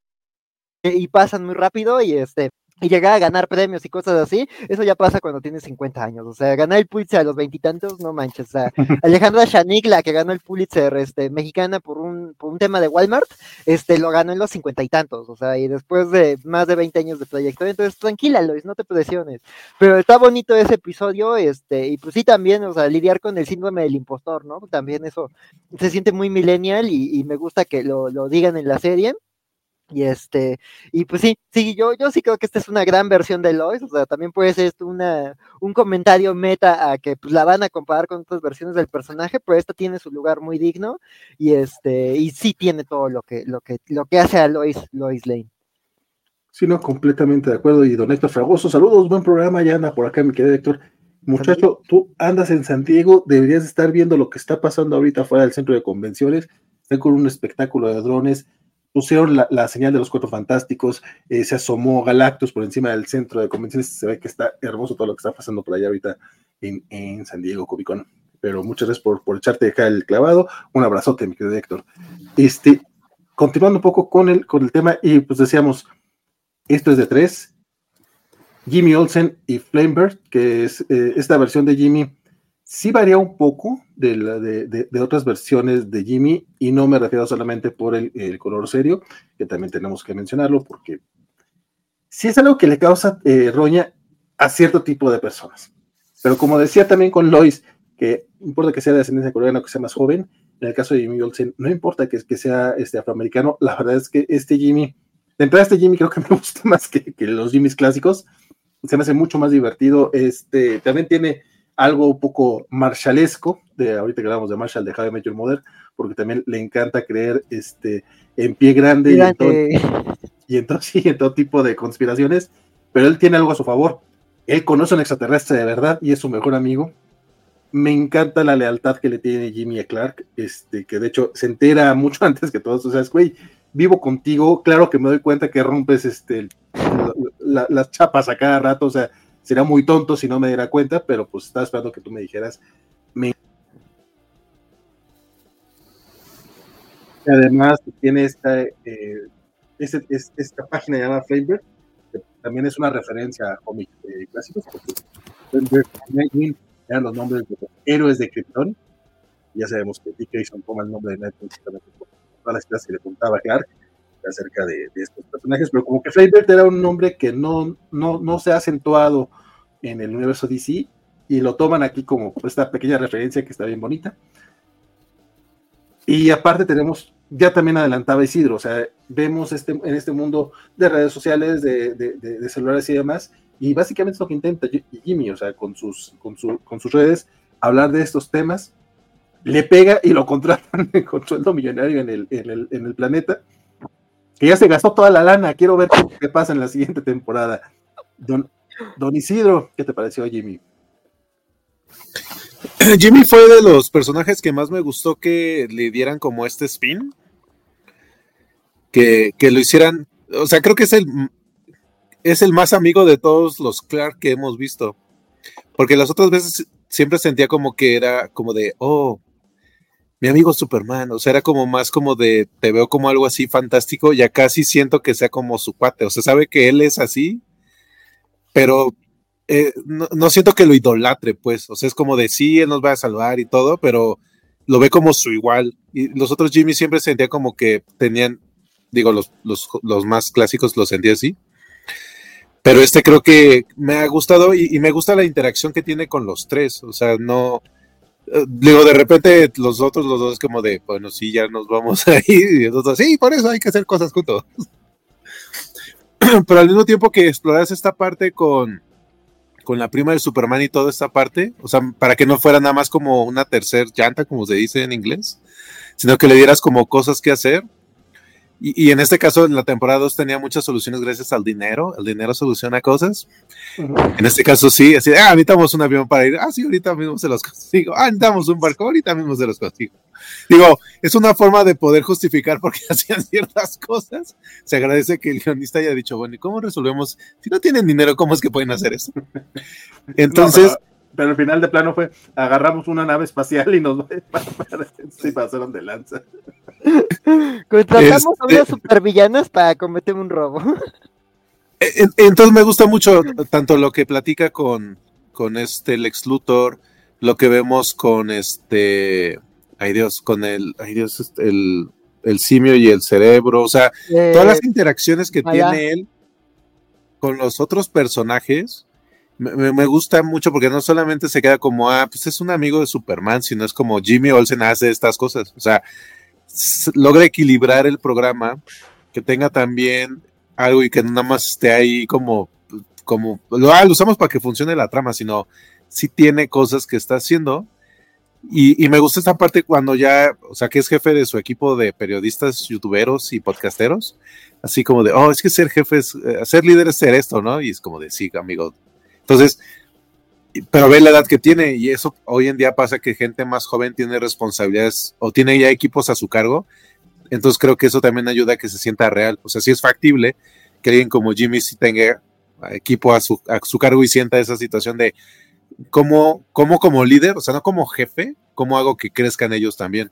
y pasan muy rápido, y este, y llegar a ganar premios y cosas así, eso ya pasa cuando tienes cincuenta años, o sea, ganar el Pulitzer a los veintitantos, no manches, o sea, Alejandra Shanik, la que ganó el Pulitzer, este, mexicana por un, por un tema de Walmart, este, lo ganó en los cincuenta y tantos, o sea, y después de más de veinte años de trayectoria, entonces tranquila, Lois, no te presiones, pero está bonito ese episodio, este, y pues sí también, o sea, lidiar con el síndrome del impostor, ¿no? También eso se siente muy millennial, y, y me gusta que lo, lo digan en la serie. Y este, y pues sí, sí, yo, yo sí creo que esta es una gran versión de Lois, o sea, también puede ser esto una, un comentario meta a que pues la van a comparar con otras versiones del personaje, pero esta tiene su lugar muy digno, y este, y sí tiene todo lo que, lo que, lo que hace a Lois, Lois Lane. Sí, no, completamente de acuerdo. Y don Héctor Fragoso, saludos, buen programa, ya anda por acá, mi querido Héctor. Muchacho, tú andas en San Diego, deberías estar viendo lo que está pasando ahorita fuera del centro de convenciones. Están con un espectáculo de drones, pusieron la, la señal de los Cuatro Fantásticos, eh, se asomó Galactus por encima del centro de convenciones, se ve que está hermoso todo lo que está pasando por allá ahorita en, en San Diego, Comic Con. Pero muchas gracias por, por echarte acá el clavado. Un abrazote, mi querido Héctor. Este, continuando un poco con el, con el tema, y pues decíamos, esto es de tres. Jimmy Olsen y Flamebird, que es eh, esta versión de Jimmy, sí varía un poco de, la, de, de, de otras versiones de Jimmy, y no me refiero solamente por el, el color serio, que también tenemos que mencionarlo, porque sí es algo que le causa eh, roña a cierto tipo de personas. Pero como decía también con Lois, que no importa que sea de ascendencia coreana o que sea más joven, en el caso de Jimmy Olsen, no importa que, que sea este, afroamericano, la verdad es que este Jimmy, de entrada este Jimmy creo que me gusta más que, que los Jimmys clásicos, se me hace mucho más divertido. Este, también tiene algo un poco marshallesco, de ahorita que hablamos de Marshall de How I Met Your Mother, porque también le encanta creer este, en pie grande y en, todo, y, en todo, sí, en todo tipo de conspiraciones, pero él tiene algo a su favor. Él conoce a un extraterrestre de verdad y es su mejor amigo. Me encanta la lealtad que le tiene Jimmy a Clark, este, que de hecho se entera mucho antes que todos. O sea, es, güey, vivo contigo, claro que me doy cuenta que rompes este, la, la, las chapas a cada rato, o sea, sería muy tonto si no me diera cuenta, pero pues estaba esperando que tú me dijeras. Me... Además, tiene esta, eh, este, es, esta página llamada Flamebird, que también es una referencia a cómics eh, clásicos, porque Flamebird y Nightwing eran los nombres de los héroes de Krypton. Ya sabemos que Dick Grayson toma el nombre de Nightwing por todas las clases que le contaba a Clark acerca de, de estos personajes, pero como que Flamebird era un nombre que no, no, no se ha acentuado en el universo D C, y lo toman aquí como esta pequeña referencia que está bien bonita. Y aparte tenemos, ya también adelantaba Isidro, o sea, vemos este, en este mundo de redes sociales, de, de, de, de celulares y demás, y básicamente es lo que intenta Jimmy, o sea, con sus, con, su, con sus redes, hablar de estos temas, le pega y lo contratan con sueldo millonario en el, en el, en el planeta, que ya se gastó toda la lana, quiero ver qué, qué pasa en la siguiente temporada. Don, don Isidro, ¿qué te pareció, Jimmy? Jimmy fue de los personajes que más me gustó que le dieran como este spin, que, que lo hicieran, o sea, creo que es el, es el más amigo de todos los Clark que hemos visto, porque las otras veces siempre sentía como que era como de, oh, mi amigo Superman, o sea, era como más como de, te veo como algo así fantástico, y acá sí siento que sea como su cuate, o sea, sabe que él es así, pero eh, no, no siento que lo idolatre, pues, o sea, es como de, sí, él nos va a salvar y todo, pero lo ve como su igual, y los otros Jimmy siempre sentía como que tenían, digo, los, los, los más clásicos los sentía así, pero este creo que me ha gustado, y, y me gusta la interacción que tiene con los tres, o sea, no... Digo, de repente los otros, los dos, como de, bueno, sí, ya nos vamos a ir, y nosotros, sí, por eso hay que hacer cosas juntos. Pero al mismo tiempo que exploras esta parte con, con la prima de Superman y toda esta parte, o sea, para que no fuera nada más como una tercer llanta, como se dice en inglés, sino que le dieras como cosas que hacer. Y, y en este caso, en la temporada dos tenía muchas soluciones gracias al dinero. El dinero soluciona cosas. Uh-huh. En este caso, sí, así, ah, necesitamos un avión para ir. Ah, sí, ahorita mismo se los consigo. Ah, necesitamos un barco, ahorita mismo se los consigo. Digo, es una forma de poder justificar por qué hacían ciertas cosas. Se agradece que el guionista haya dicho, bueno, ¿y cómo resolvemos? Si no tienen dinero, ¿cómo es que pueden hacer eso? Entonces... No, pero, pero el final de plano fue, agarramos una nave espacial y nos sí, pasaron de lanza. Contratamos a unas supervillanas para cometer un robo. Entonces me gusta mucho tanto lo que platica con, con este Lex Luthor, lo que vemos con este, ay Dios, con el, ay Dios, el, el simio y el cerebro, o sea, eh, todas las interacciones que allá. tiene él con los otros personajes, me, me gusta mucho porque no solamente se queda como, ah, pues es un amigo de Superman, sino es como Jimmy Olsen hace estas cosas, o sea, logra equilibrar el programa, que tenga también algo y que no nada más esté ahí como, como lo, ah, lo usamos para que funcione la trama, sino sí tiene cosas que está haciendo, y, y me gusta esta parte cuando ya, o sea, que es jefe de su equipo de periodistas, youtuberos y podcasteros, así como de, oh, es que ser jefe es, eh, ser líder es ser esto, ¿no? Y es como de, sí, amigo. Entonces, pero ve la edad que tiene, y eso hoy en día pasa que gente más joven tiene responsabilidades o tiene ya equipos a su cargo, entonces creo que eso también ayuda a que se sienta real, o sea, sí es factible que alguien como Jimmy sí tenga equipo a su, a su cargo y sienta esa situación de cómo, cómo como líder, o sea, no como jefe, cómo hago que crezcan ellos también.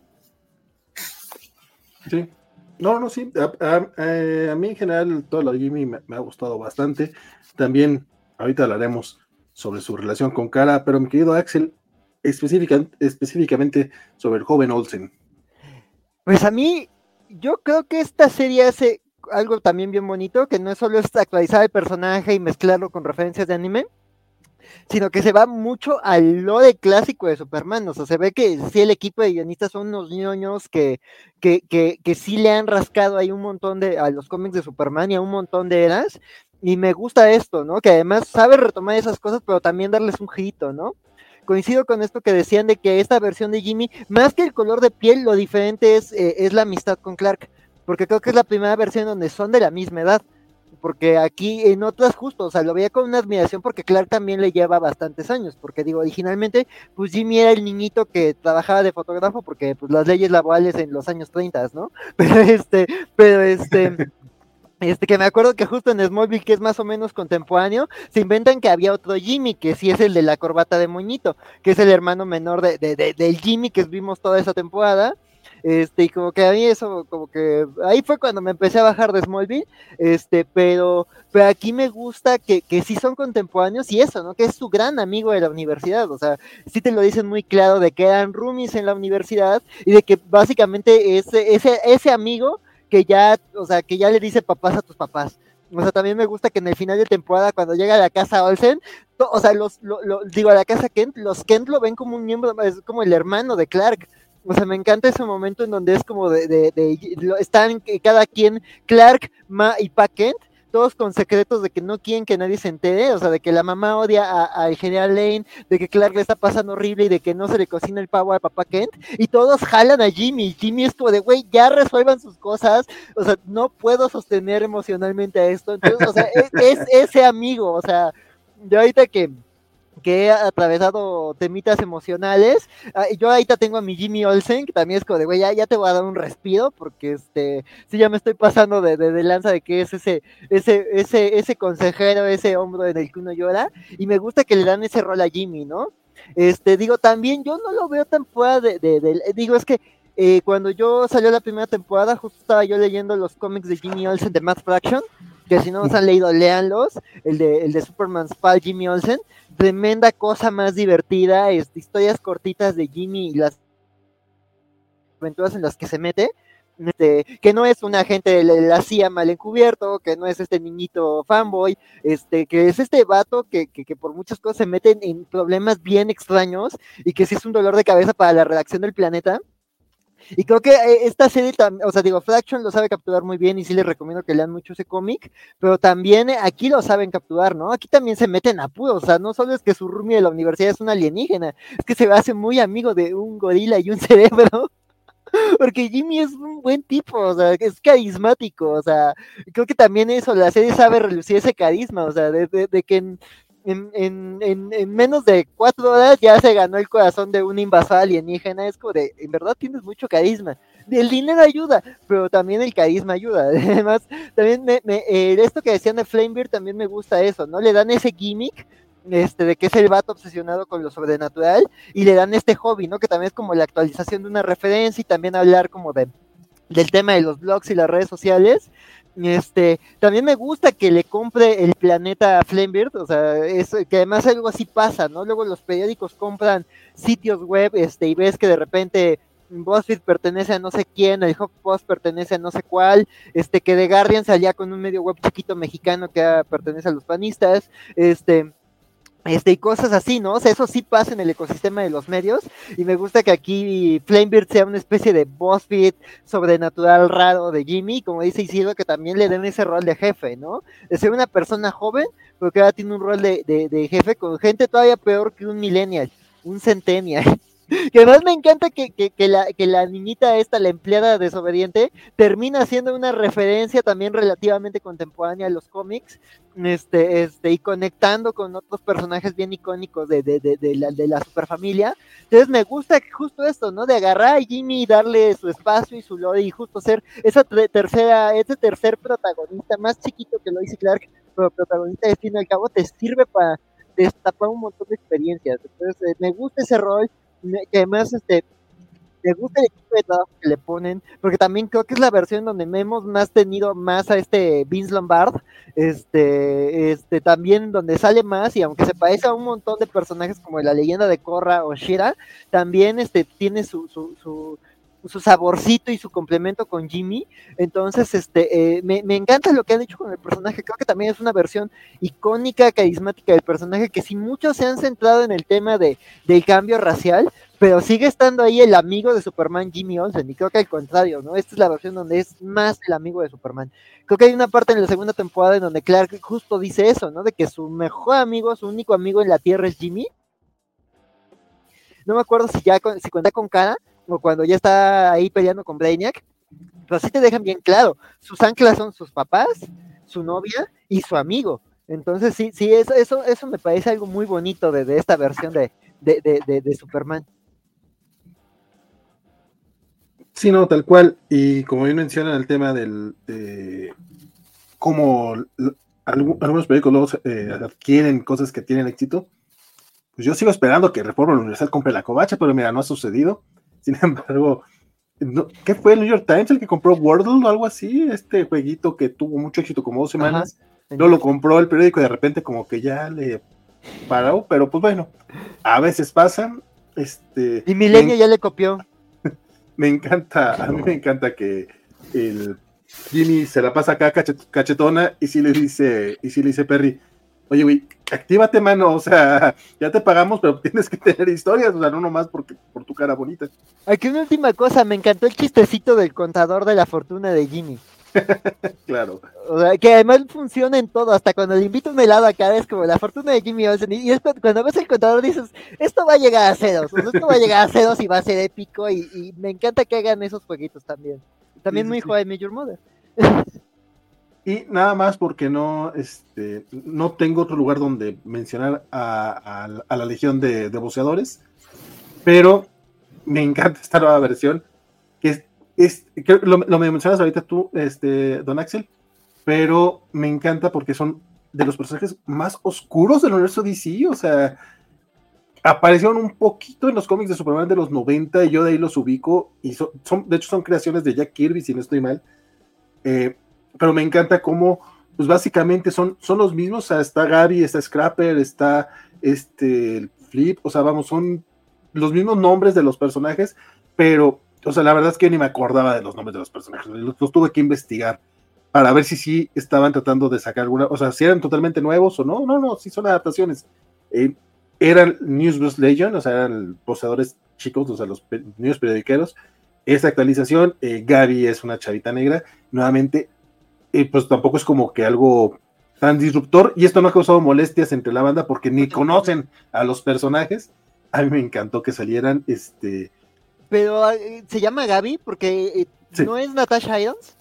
Sí, no, no, sí, a, a, a, a mí en general todo lo de Jimmy me, me ha gustado bastante, también ahorita hablaremos sobre su relación con Kara, pero mi querido Axel, específica, específicamente sobre el joven Olsen. Pues a mí, yo creo que esta serie hace algo también bien bonito, que no es solo es actualizar el personaje y mezclarlo con referencias de anime, sino que se va mucho al lore clásico de Superman, o sea, se ve que sí el equipo de guionistas son unos ñoños que, que, que, que sí le han rascado ahí un montón de, a los cómics de Superman y a un montón de eras, y me gusta esto, ¿no? Que además sabe retomar esas cosas, pero también darles un girito, ¿no? Coincido con esto que decían de que esta versión de Jimmy, más que el color de piel, lo diferente es, eh, es la amistad con Clark, porque creo que es la primera versión donde son de la misma edad, porque aquí en otras justo, o sea, lo veía con una admiración porque Clark también le lleva bastantes años, porque digo, originalmente, pues Jimmy era el niñito que trabajaba de fotógrafo, porque pues las leyes laborales en los años treinta, ¿no? Pero este, pero este... Este, que me acuerdo que justo en Smallville, que es más o menos contemporáneo, se inventan que había otro Jimmy, que sí es el de la corbata de moñito, que es el hermano menor de, de, de, del Jimmy que vimos toda esa temporada, este, y como que a mí eso, como que, ahí fue cuando me empecé a bajar de Smallville, este, pero, pero aquí me gusta que, que sí son contemporáneos, y eso, ¿no? Que es su gran amigo de la universidad, o sea, sí te lo dicen muy claro de que eran roomies en la universidad, y de que básicamente ese, ese, ese amigo que ya, o sea, que ya le dice papás a tus papás. O sea, también me gusta que en el final de temporada, cuando llega a la casa Olsen, to, o sea, los, lo, lo, digo, a la casa Kent, los Kent lo ven como un miembro, es como el hermano de Clark. O sea, me encanta ese momento en donde es como de, de, de, de están cada quien, Clark, Ma y Pa Kent, todos con secretos de que no quieren que nadie se entere, o sea, de que la mamá odia al general Lane, de que Clark le está pasando horrible y de que no se le cocina el pavo a papá Kent, y todos jalan a Jimmy, Jimmy es como de, güey, ya resuelvan sus cosas, o sea, no puedo sostener emocionalmente a esto, entonces, o sea, es, es ese amigo, o sea, yo ahorita que que he atravesado temitas emocionales. Ah, yo ahorita tengo a mi Jimmy Olsen, que también es como de, güey, ya, ya te voy a dar un respiro, porque este, sí, ya me estoy pasando de, de, de lanza de que es ese, ese, ese, ese consejero, ese hombro en el que uno llora, y me gusta que le dan ese rol a Jimmy, ¿no? Este, digo, también yo no lo veo tan fuera de, de, de digo, es que eh, cuando yo salió la primera temporada, justo estaba yo leyendo los cómics de Jimmy Olsen de Matt Fraction, que si no los han leído, léanlos, el de, el de Superman's pal Jimmy Olsen, tremenda cosa más divertida, este, historias cortitas de Jimmy y las aventuras en las que se mete, este, que no es un agente de la C I A mal encubierto, que no es este niñito fanboy, este, que es este vato que, que, que por muchas cosas se meten en problemas bien extraños y que sí es un dolor de cabeza para la redacción del Planeta. Y creo que esta serie también, o sea, digo, Fraction lo sabe capturar muy bien y sí les recomiendo que lean mucho ese cómic, pero también aquí lo saben capturar, ¿no? Aquí también se meten a apuros, o sea, no solo es que su roomie de la universidad es un alienígena, es que se hace muy amigo de un gorila y un cerebro, porque Jimmy es un buen tipo, o sea, es carismático, o sea, creo que también eso, la serie sabe relucir ese carisma, o sea, de, de, de que en, en, en, en, en menos de cuatro horas ya se ganó el corazón de un invasor alienígena, es como de, en verdad tienes mucho carisma, el dinero ayuda, pero también el carisma ayuda, además, también me, me eh, esto que decían de Flamebeard también me gusta eso, ¿no? Le dan ese gimmick, este, de que es el vato obsesionado con lo sobrenatural, y le dan este hobby, ¿no? Que también es como la actualización de una referencia y también hablar como de, del tema de los blogs y las redes sociales. Este, también me gusta que le compre el planeta a Flamebeard, o sea, es, que además algo así pasa, ¿no? Luego los periódicos compran sitios web, este, y ves que de repente BuzzFeed pertenece a no sé quién, el HuffPost pertenece a no sé cuál, este, que The Guardian salía con un medio web chiquito mexicano que ah, pertenece a los panistas, este... Este, y cosas así, ¿no? O sea, eso sí pasa en el ecosistema de los medios, y me gusta que aquí Flamebeard sea una especie de BuzzFeed sobrenatural raro de Jimmy, como dice Isidro, que también le den ese rol de jefe, ¿no? De ser una persona joven, pero que ahora tiene un rol de, de, de jefe con gente todavía peor que un millennial, un centennial. Que además me encanta que, que, que, la, que la niñita esta, la empleada desobediente, termina siendo una referencia también relativamente contemporánea a los cómics, este, este, y conectando con otros personajes bien icónicos de, de, de, de, la, de la superfamilia. Entonces me gusta justo esto, ¿no? De agarrar a Jimmy y darle su espacio y su lore, y justo ser esa tercera, ese tercer protagonista, más chiquito que Lois y Clark, pero protagonista de fin y al cabo, te sirve para destapar un montón de experiencias. Entonces eh, me gusta ese rol, que además este, me gusta el equipo de trabajo que le ponen, porque también creo que es la versión donde hemos más tenido más a este Vince Lombard, este, este, también donde sale más, y aunque se parece a un montón de personajes como la leyenda de Korra o Shira, también este, tiene su, su, su su saborcito y su complemento con Jimmy. Entonces, este, eh, me, me encanta lo que han hecho con el personaje. Creo que también es una versión icónica, carismática del personaje, que sí muchos se han centrado en el tema de, del cambio racial, pero sigue estando ahí el amigo de Superman, Jimmy Olsen, y creo que al contrario, ¿no? Esta es la versión donde es más el amigo de Superman. Creo que hay una parte en la segunda temporada en donde Clark justo dice eso, ¿no? De que su mejor amigo, su único amigo en la Tierra es Jimmy. No me acuerdo si ya con, si cuenta con Kara, o cuando ya está ahí peleando con Brainiac, pero sí te dejan bien claro, sus anclas son sus papás, su novia y su amigo. Entonces sí, sí, eso, eso, eso me parece algo muy bonito de, de esta versión de, de, de, de, de Superman. Sí, no, tal cual. Y como bien mencionan el tema del de cómo algunos periódicos luego eh, adquieren cosas que tienen éxito, pues yo sigo esperando que Reforma Universal compre la covacha, pero mira, no ha sucedido. Sin embargo, no, ¿qué fue el New York Times el que compró Wordle o algo así? Este jueguito que tuvo mucho éxito como dos semanas. No lo compró el periódico y de repente como que ya le paró, pero pues bueno, a veces pasan. Este, y Milenio ya le copió. Me encanta, a mí me encanta que el Jimmy se la pasa acá cachet, cachetona y si le dice, y si le dice Perry, oye, güey, actívate, mano, o sea, ya te pagamos, pero tienes que tener historias, o sea, no nomás porque, por tu cara bonita. Aquí una última cosa, me encantó el chistecito del contador de la fortuna de Jimmy. Claro. O sea, que además funciona en todo, hasta cuando le invito un helado acá es como la fortuna de Jimmy Olsen, y, y es cuando, cuando ves el contador dices, esto va a llegar a ceros, o sea, esto va a llegar a ceros y va a ser épico, y, y me encanta que hagan esos jueguitos también. También Sí, sí, muy sí. How I Met Your Mother. Y nada más porque no, este, no tengo otro lugar donde mencionar a, a, a la legión de, de boxeadores, pero me encanta esta nueva versión, que es, es que lo, lo mencionas ahorita tú, este, Don Axel, pero me encanta porque son de los personajes más oscuros del universo D C, o sea, aparecieron un poquito en los cómics de Superman de los noventa y yo de ahí los ubico, y son, son de hecho son creaciones de Jack Kirby, si no estoy mal, eh, pero me encanta cómo, pues básicamente son, son los mismos, o sea, está Gary, está Scrapper, está este Flip, o sea, vamos, son los mismos nombres de los personajes, pero, o sea, la verdad es que ni me acordaba de los nombres de los personajes, los, los tuve que investigar para ver si sí estaban tratando de sacar alguna, o sea, si eran totalmente nuevos o no, no, no, sí son adaptaciones. Eh, eran Newsbus Legion, o sea, eran poseedores chicos, o sea, los pe- niños periodiqueros. Esta actualización, eh, Gaby es una chavita negra, nuevamente, eh, pues tampoco es como que algo tan disruptor, y esto no ha causado molestias entre la banda porque ni conocen a los personajes. A mí me encantó que salieran, este... Pero eh, se llama Gaby porque eh, Sí. ¿no es Natasha Irons?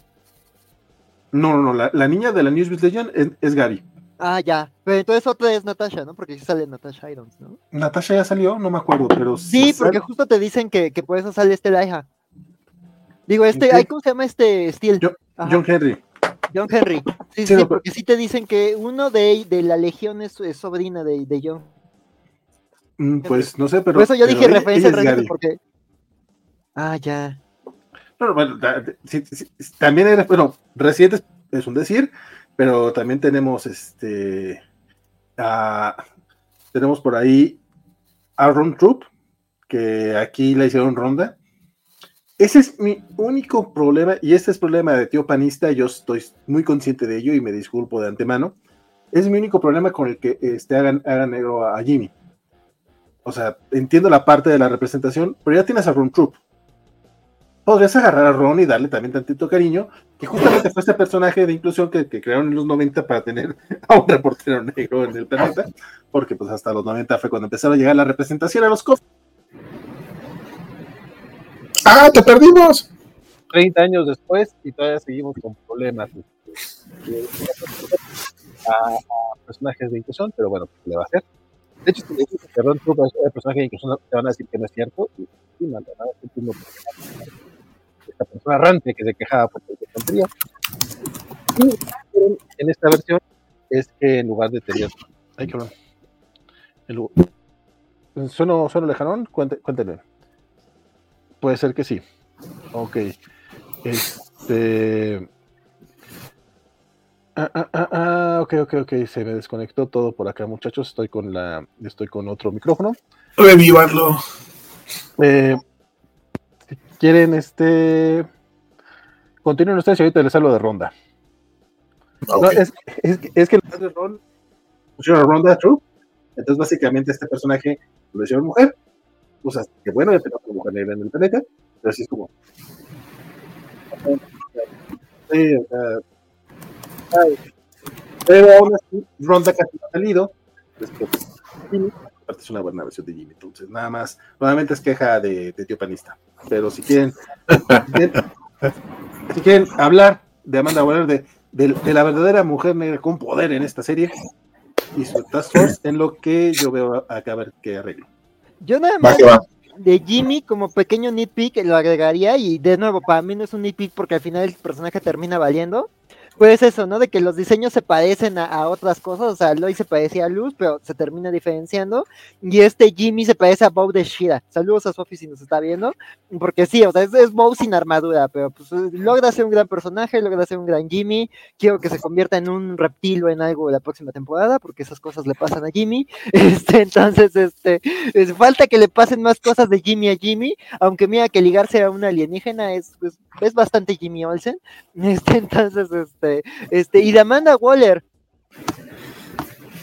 No, no, no, la, la niña de la Newsbus Legion es, es Gaby. Ah, ya, pero entonces otra es Natasha, ¿no? Porque sí sale Natasha Irons, ¿no? Natasha ya salió, no me acuerdo, pero Sí, porque sal- justo te dicen que, que por eso sale este Laija. Digo, este, ¿Qué? ay, ¿cómo se llama este Steel? John, Ajá, John Henry. John Henry. Sí, Sí, sí, no, pero- porque sí te dicen que uno de, de la Legión es, es sobrina de, de John. Mm, Pues no sé, pero. Por eso yo pero dije ella- referencia ella al es regreso, Gaby. porque. Ah, ya. No, no, bueno, da- de- sí, sí, sí, también era, bueno, recientes es un decir, pero también tenemos este. ah, tenemos por ahí a Ron Troop, que aquí le hicieron ronda. Ese es mi único problema, y este es problema de tío panista, yo estoy muy consciente de ello y me disculpo de antemano. Es mi único problema con el que este, hagan, hagan negro a Jimmy. O sea, entiendo la parte de la representación, pero ya tienes a Ron Troop. Podrías agarrar a Ron y darle también tantito cariño, que justamente fue este personaje de inclusión que, que crearon en los noventa para tener a un reportero negro en el planeta, porque pues hasta los noventa fue cuando empezaron a llegar la representación a los cómics. ¡Ah, te perdimos! treinta años después y todavía seguimos con problemas a, a personajes de inclusión, pero bueno, ¿qué le va a hacer? De hecho, si le dices que Ron Trump es el personaje de inclusión, te van a decir que no es cierto, y sí, no, no, no, no, esta persona errante que se quejaba por cualquier tontería. Y en esta versión es que en lugar de tener... Ay, cabrón. El... ¿Sueno, sueno lejanón? Cuente, cuéntenme. Puede ser que sí. Ok. Este. Ah, ah, ah, ah, ok, ok, ok. Se me desconectó todo por acá, muchachos. Estoy con la. Estoy con otro micrófono. Revívanlo. Eh, si quieren, este. Continúen ustedes y ahorita les hablo de Ronda. Okay. No, es, es, es que de Ron pusieron a Ronda True. Entonces, básicamente, este personaje lo hicieron mujer. O sea, que bueno, ya tenemos una mujer negra en el planeta, pero así es como. Sí, o sea. Ay. Pero aún así, Ronda casi no ha salido. Después, Jimmy, aparte es una buena versión de Jimmy. Entonces, nada más, nuevamente es queja de, de tío panista. Pero si quieren, si quieren, si quieren hablar de Amanda Waller, de, de, de la verdadera mujer negra con poder en esta serie y su Task Force, en lo que yo veo acá a ver qué arreglo. Yo nada Va más que va. de Jimmy como pequeño nitpick lo agregaría, y de nuevo, para mí no es un nitpick porque al final el personaje termina valiendo. Pues eso, ¿no? De que los diseños se parecen a, a otras cosas, o sea, Lois se parecía a Luz, pero se termina diferenciando, y este Jimmy se parece a Bob de Shira. Saludos a Sophie si nos está viendo, porque sí, o sea, es, es Bob sin armadura, pero pues logra ser un gran personaje, logra ser un gran Jimmy. Quiero que se convierta en un reptil o en algo la próxima temporada, porque esas cosas le pasan a Jimmy. Este, entonces, este, es, falta que le pasen más cosas de Jimmy a Jimmy, aunque mira que ligarse a una alienígena es, es, es bastante Jimmy Olsen. Este, entonces, este, este, y de Amanda Waller.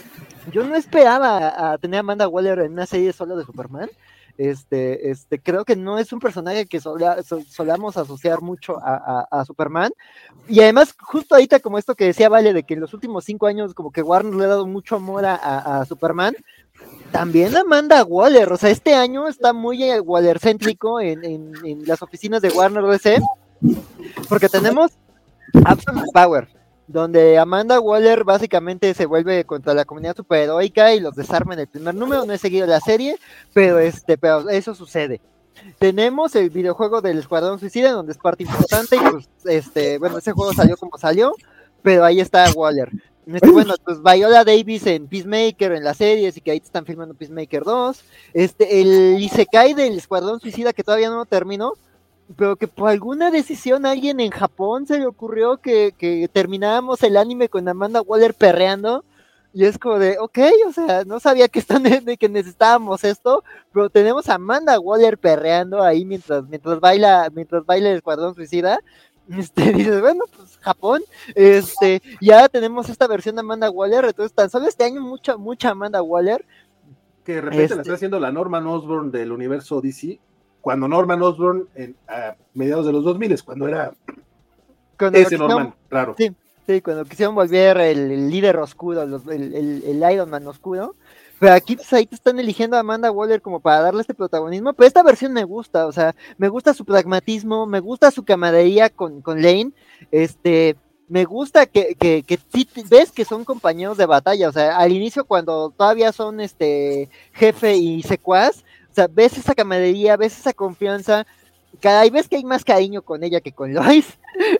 yo no esperaba a, a tener a Amanda Waller en una serie solo de Superman. Este, este, creo que no es un personaje que sola, so, solamos asociar mucho a, a, a Superman. Y además, justo ahorita, como esto que decía Vale, de que en los últimos cinco años, como que Warner le ha dado mucho amor a, a, a Superman. También Amanda Waller, o sea, este año está muy eh, Waller-céntrico en, en, en las oficinas de Warner D C, porque tenemos Absolute Power, donde Amanda Waller básicamente se vuelve contra la comunidad superheroica y los desarma en el primer número. No he seguido la serie, pero este, pero eso sucede. Tenemos el videojuego del Escuadrón Suicida, donde es parte importante, y pues, este, bueno, ese juego salió como salió, pero ahí está Waller. Este, bueno, pues Viola Davis en Peacemaker, en las series, y que ahí están filmando Peacemaker dos. Este, el Isekai del Escuadrón Suicida, que todavía no terminó, pero que por alguna decisión a alguien en Japón se le ocurrió que, que terminábamos el anime con Amanda Waller perreando, y es como de, ok, o sea, no sabía que, están, de que necesitábamos esto, pero tenemos a Amanda Waller perreando ahí mientras, mientras baila, mientras baila el Escuadrón Suicida. Este, dices, bueno, pues Japón, este, ya tenemos esta versión de Amanda Waller, entonces tan solo este año mucha, mucha Amanda Waller. Que de repente Este- la está haciendo la Norman Osborn del universo D C, cuando Norman Osborn en, a mediados de los dos mil, cuando era Cuando lo ese quisieron- Norman, claro. Sí, sí, cuando quisieron volver el, el líder oscuro, los- el, el, el Iron Man oscuro. Pero aquí pues, ahí te están eligiendo a Amanda Waller como para darle este protagonismo. Pero esta versión me gusta, o sea, me gusta su pragmatismo, me gusta su camaradería con, con Lane. Este, me gusta que, que, que sí te- ves que son compañeros de batalla. O sea, al inicio, cuando todavía son este jefe y secuaz, o sea, ves esa camaradería, ves esa confianza. Cada vez que hay más cariño con ella que con Lois,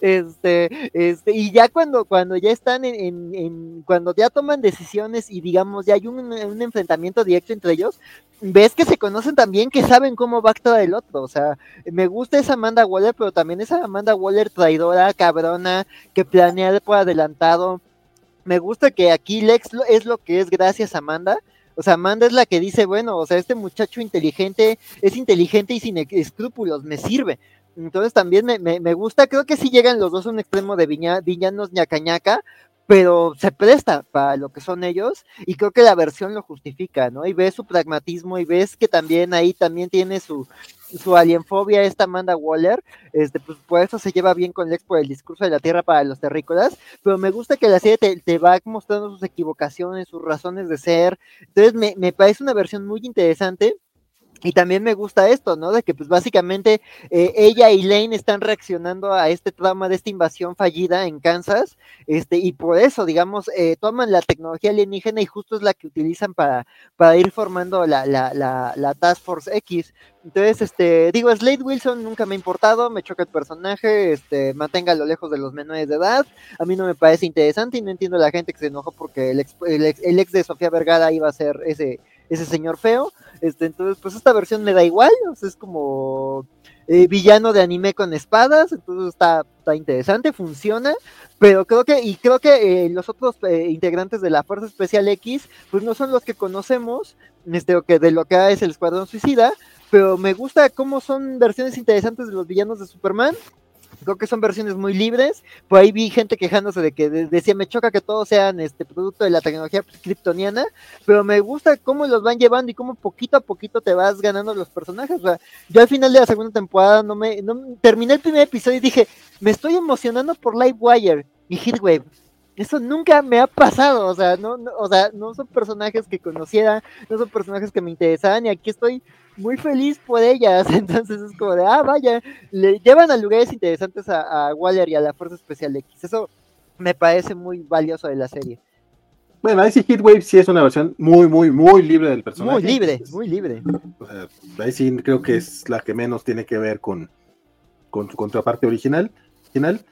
este, este, y ya cuando, cuando ya están en, en, en- cuando ya toman decisiones y digamos ya hay un, un enfrentamiento directo entre ellos, ves que se conocen también, que saben cómo va a actuar el otro. O sea, me gusta esa Amanda Waller, pero también esa Amanda Waller traidora, cabrona, que planea por adelantado. Me gusta que aquí Lex lo- es lo que es gracias a Amanda. O sea, Amanda es la que dice, bueno, o sea, este muchacho inteligente es inteligente y sin e- escrúpulos, me sirve. Entonces también me, me, me gusta, creo que sí llegan los dos a un extremo de viña- villanos ñaca ñaca, pero se presta para lo que son ellos, y creo que la versión lo justifica, ¿no? Y ves su pragmatismo, y ves que también ahí también tiene su, su alienfobia esta Amanda Waller. Este, pues por eso se lleva bien con Lex por el discurso de la tierra para los terrícolas, pero me gusta que la serie te, te va mostrando sus equivocaciones, sus razones de ser. Entonces me, me parece una versión muy interesante. Y también me gusta esto, ¿no? De que pues básicamente eh, ella y Lane están reaccionando a este trauma de esta invasión fallida en Kansas, este, y por eso, digamos, eh, toman la tecnología alienígena y justo es la que utilizan para, para ir formando la, la, la, la Task Force X. Entonces, este, digo, Slade Wilson nunca me ha importado, me choca el personaje, este, manténgalo lejos de los menores de edad, a mí no me parece interesante y no entiendo a la gente que se enojó porque el ex, el ex, el ex de Sofía Vergara iba a ser ese, ese señor feo. Este, entonces, pues esta versión me da igual, o sea, es como eh, villano de anime con espadas, entonces está, está interesante, funciona, pero creo que, y creo que eh, los otros eh, integrantes de la Fuerza Especial X, pues no son los que conocemos, este, o que de lo que es el Escuadrón Suicida, pero me gusta cómo son versiones interesantes de los villanos de Superman. Creo que son versiones muy libres. Por ahí vi gente quejándose de que de- decía, me choca que todos sean este producto de la tecnología kryptoniana, pero me gusta cómo los van llevando y cómo poquito a poquito te vas ganando los personajes. O sea, yo al final de la segunda temporada no me no, terminé el primer episodio y dije, me estoy emocionando por Livewire y Heatwave. Eso nunca me ha pasado, o sea, no, no, o sea, no son personajes que conociera, no son personajes que me interesaban, y aquí estoy muy feliz por ellas. Entonces es como de, ah, vaya, le llevan a lugares interesantes a, a Waller y a la Fuerza Especial X. Eso me parece muy valioso de la serie. Bueno, ahí sí Heatwave sí es una versión muy, muy, muy libre del personaje. Muy libre, Entonces, muy libre. o sea, ahí sí creo que es la que menos tiene que ver con, con su contraparte original. original.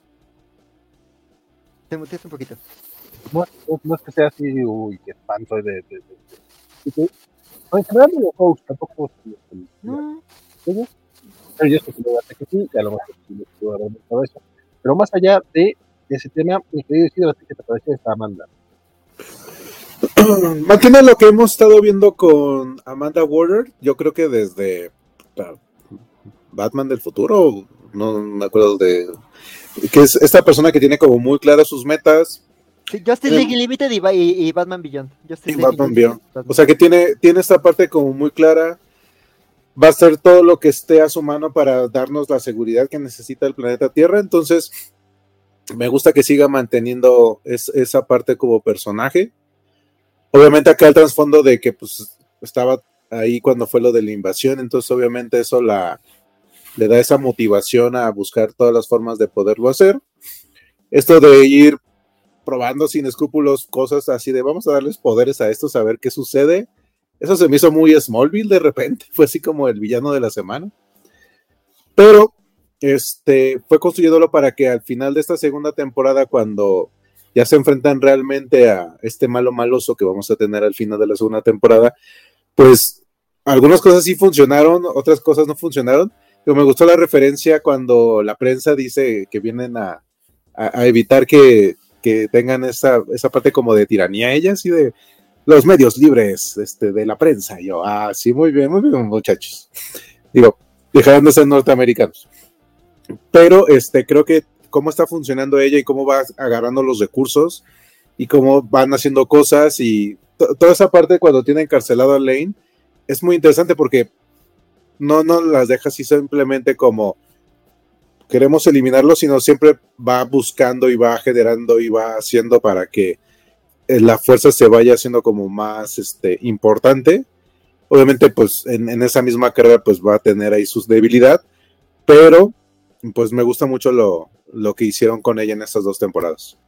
Te muteaste un poquito. No, no, no es que sea así, uy, qué espanto de. de, de, de- de- no, en general de los hosts tampoco. No, Pero yo sé que me que sí, y a lo mejor sí les puedo haber todo eso. Pero más allá de ese tema, mi querido Isidro, ¿qué te pareció esta Amanda? Mantiene lo que hemos estado viendo con Amanda Waller, yo creo que desde uh, Batman del futuro, no me acuerdo de... que es esta persona que tiene como muy claras sus metas, Sí, Justice Eh, League Unlimited y, Ba- y, y Batman Beyond. Justice Y League Batman Unlimited, Beyond. Batman. O sea que tiene, tiene esta parte como muy clara. Va a hacer todo lo que esté a su mano para darnos la seguridad que necesita el planeta Tierra. Entonces, me gusta que siga manteniendo es, esa parte como personaje. Obviamente acá el trasfondo de que pues estaba ahí cuando fue lo de la invasión, entonces obviamente eso la, le da esa motivación a buscar todas las formas de poderlo hacer. Esto de ir probando sin escrúpulos cosas así de vamos a darles poderes a estos a ver qué sucede. Eso se me hizo muy Smallville de repente, fue así como el villano de la semana. Pero este fue construyéndolo para que al final de esta segunda temporada, cuando ya se enfrentan realmente a este malo maloso que vamos a tener al final de la segunda temporada, pues algunas cosas sí funcionaron, otras cosas no funcionaron. Pero me gustó la referencia cuando la prensa dice que vienen a, a, a evitar que, que tengan esa, esa parte como de tiranía ellas y de los medios libres este, de la prensa. Y yo, ah, sí, muy bien, muy bien, muchachos. Digo, dejarán de ser norteamericanos. Pero este, creo que cómo está funcionando ella y cómo va agarrando los recursos y cómo van haciendo cosas y to- toda esa parte cuando tiene encarcelado a Lane es muy interesante porque no, no las deja así simplemente como queremos eliminarlo, sino siempre va buscando y va generando y va haciendo para que la fuerza se vaya haciendo como más este, importante. Obviamente, pues en, en esa misma carrera, pues va a tener ahí sus debilidades, pero pues me gusta mucho lo, lo que hicieron con ella en estas dos temporadas.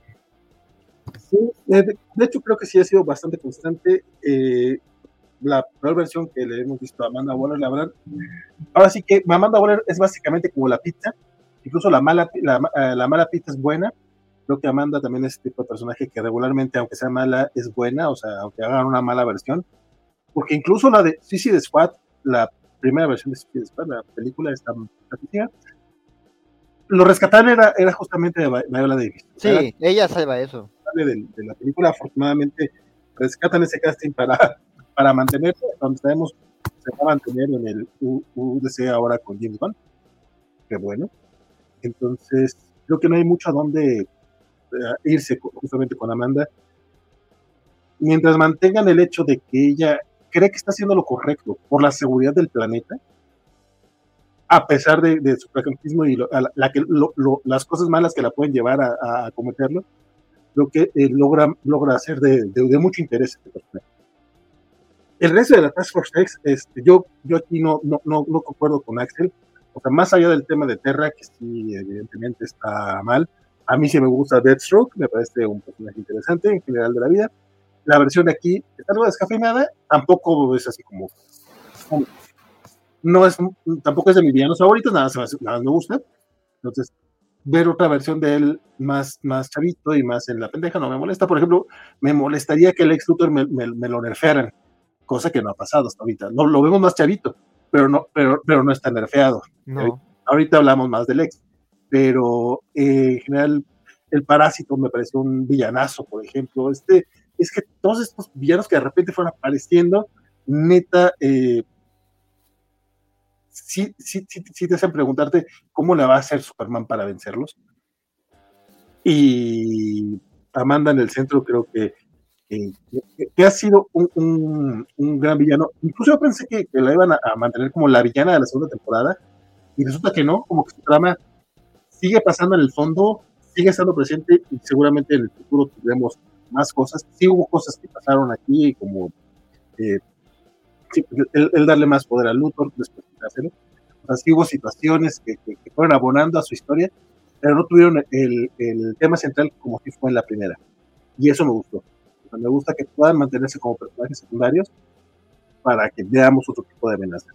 Sí, de, de hecho, creo que sí ha sido bastante constante. Eh, la peor versión que le hemos visto a Amanda Waller, la verdad. Ahora sí que Amanda Waller es básicamente como la pizza, incluso la mala, la, la mala pizza es buena. Creo que Amanda también es este tipo de personaje que regularmente, aunque sea mala, es buena, o sea, aunque hagan una mala versión. Porque incluso la de Suicide Squad, la primera versión de Suicide Squad, la película está patética, lo rescatable era, era justamente de Viola Davis. Sí, Era ella salva eso. de, de la película, afortunadamente rescatan ese casting para, para mantenerse, donde sabemos se va a mantener en el U D C ahora con James Gunn. Qué bueno. Entonces, creo que no hay mucho a dónde irse justamente con Amanda, mientras mantengan el hecho de que ella cree que está haciendo lo correcto por la seguridad del planeta, a pesar de, de su pragmatismo y lo, la, la que, lo, lo, las cosas malas que la pueden llevar a, a cometerlo, lo que eh, logra, logra hacer de, de, de mucho interés este personaje. El resto de la Task Force X, este, yo, yo aquí no, no, no, no concuerdo con Axel, o sea, más allá del tema de Terra, que sí, evidentemente está mal. A mí sí me gusta Deathstroke, me parece un personaje interesante en general de la vida. La versión de aquí está algo descafeinada, tampoco es así como. No es, tampoco es de mis villanos favoritos, nada, nada me gusta. Entonces, ver otra versión de él más, más chavito y más en la pendeja no me molesta. Por ejemplo, me molestaría que el Lex Luthor me, me, me lo nerfearan, cosa que no ha pasado hasta ahorita. No, lo vemos más chavito, pero no, pero, pero no está nerfeado. No. Ahorita hablamos más del Lex, pero eh, en general el Parásito me pareció un villanazo, por ejemplo. Este, es que todos estos villanos que de repente fueron apareciendo, neta, eh, sí, sí, sí, sí te hacen preguntarte cómo le va a hacer Superman para vencerlos. Y Amanda en el centro creo que, que, que ha sido un, un, un, gran villano. Incluso yo pensé que, que la iban a, a mantener como la villana de la segunda temporada, y resulta que no, como que su trama sigue pasando en el fondo, sigue estando presente, y seguramente en el futuro tendremos más cosas. Sí hubo cosas que pasaron aquí, como eh, sí, el, el darle más poder a Luthor después de hacerlo. O sea, sí hubo situaciones que, que, que fueron abonando a su historia, pero no tuvieron el, el tema central como si fue en la primera. Y eso me gustó. O sea, me gusta que puedan mantenerse como personajes secundarios para que veamos otro tipo de amenazas.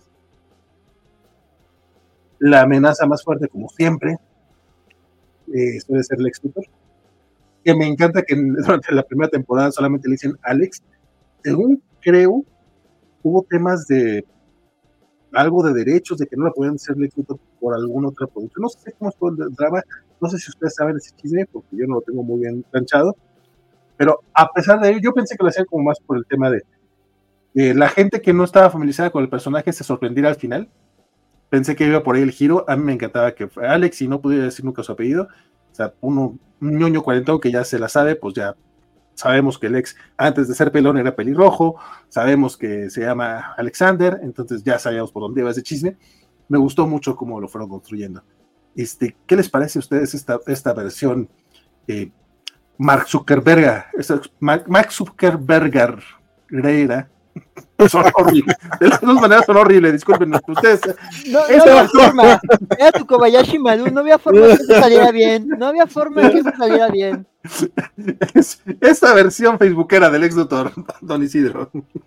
La amenaza más fuerte, como siempre, eh, suele ser Lex Luthor, que me encanta que durante la primera temporada solamente le dicen Alex. Según creo, hubo temas de algo de derechos, de que no la podían hacer Lex Luthor por algún otro producto. No sé cómo estuvo el drama, no sé si ustedes saben ese chisme, porque yo no lo tengo muy bien planchado, pero a pesar de ello, yo pensé que lo hacían como más por el tema de eh, la gente que no estaba familiarizada con el personaje se sorprendiera al final. Pensé que iba por ahí el giro. A mí me encantaba que fue Alex y no pudiera decir nunca su apellido. O sea, uno, un ñoño cuarentón que ya se la sabe, pues ya sabemos que Lex, antes de ser pelón, era pelirrojo, sabemos que se llama Alexander, entonces ya sabíamos por dónde iba ese chisme. Me gustó mucho cómo lo fueron construyendo. Este, ¿qué les parece a ustedes esta, esta versión eh, Mark Zuckerberg, Mark Zuckerberger Reira? Son horribles, de las dos maneras son horribles, disculpen ustedes. No, no había forma, era tu Kobayashi Maru, no había forma que eso saliera bien, no había forma que eso saliera bien. Es, esta versión facebookera del ex doctor Don Isidro.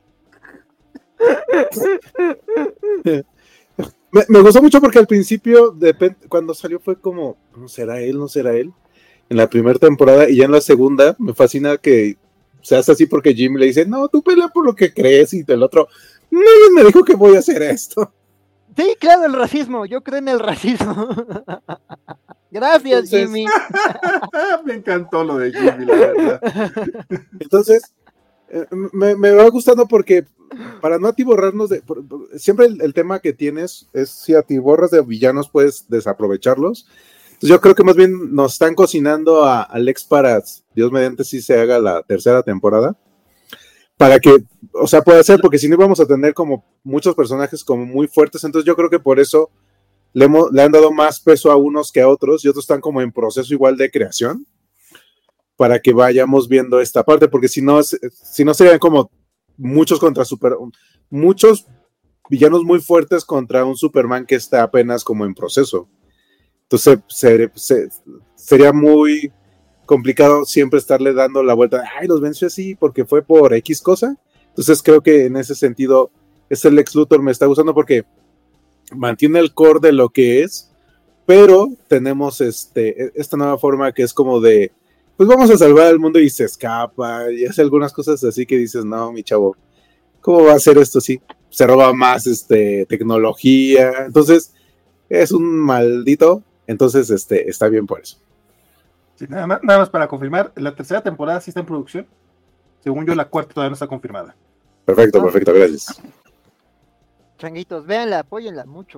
Me, me gustó mucho porque al principio, de, cuando salió fue como, ¿no será él? ¿No será él? En la primera temporada y ya en la segunda me fascina que se hace así porque Jim le dice, no, tú pelea por lo que crees y el otro, nadie me dijo que voy a hacer esto. Sí, claro, el racismo, yo creo en el racismo. Gracias, entonces, Jimmy. Me encantó lo de Jimmy, la verdad. Entonces, eh, me, me va gustando porque para no atiborrarnos de... Por, por, siempre el, el tema que tienes es si atiborras de villanos puedes desaprovecharlos. Entonces yo creo que más bien nos están cocinando a Alex para, Dios mediante, si se haga la tercera temporada, para que, o sea, pueda ser, porque si no vamos a tener como muchos personajes como muy fuertes, entonces yo creo que por eso le, hemos, le han dado más peso a unos que a otros, y otros están como en proceso igual de creación, para que vayamos viendo esta parte, porque si no, si no serían como muchos contra super, muchos villanos muy fuertes contra un Superman que está apenas como en proceso. Entonces se, se, sería muy complicado siempre estarle dando la vuelta, ay, los venció así porque fue por X cosa. Entonces creo que en ese sentido ese Lex Luthor me está gustando porque mantiene el core de lo que es, pero tenemos este, esta nueva forma que es como de, pues vamos a salvar al mundo y se escapa y hace algunas cosas así que dices, no, mi chavo, ¿cómo va a hacer esto así? Se roba más este, tecnología, entonces es un maldito. Entonces, este, está bien por eso. Sí, nada más, nada más para confirmar, la tercera temporada sí está en producción. Según yo, la cuarta todavía no está confirmada. Perfecto, perfecto, gracias. Changuitos, véanla, apóyenla mucho.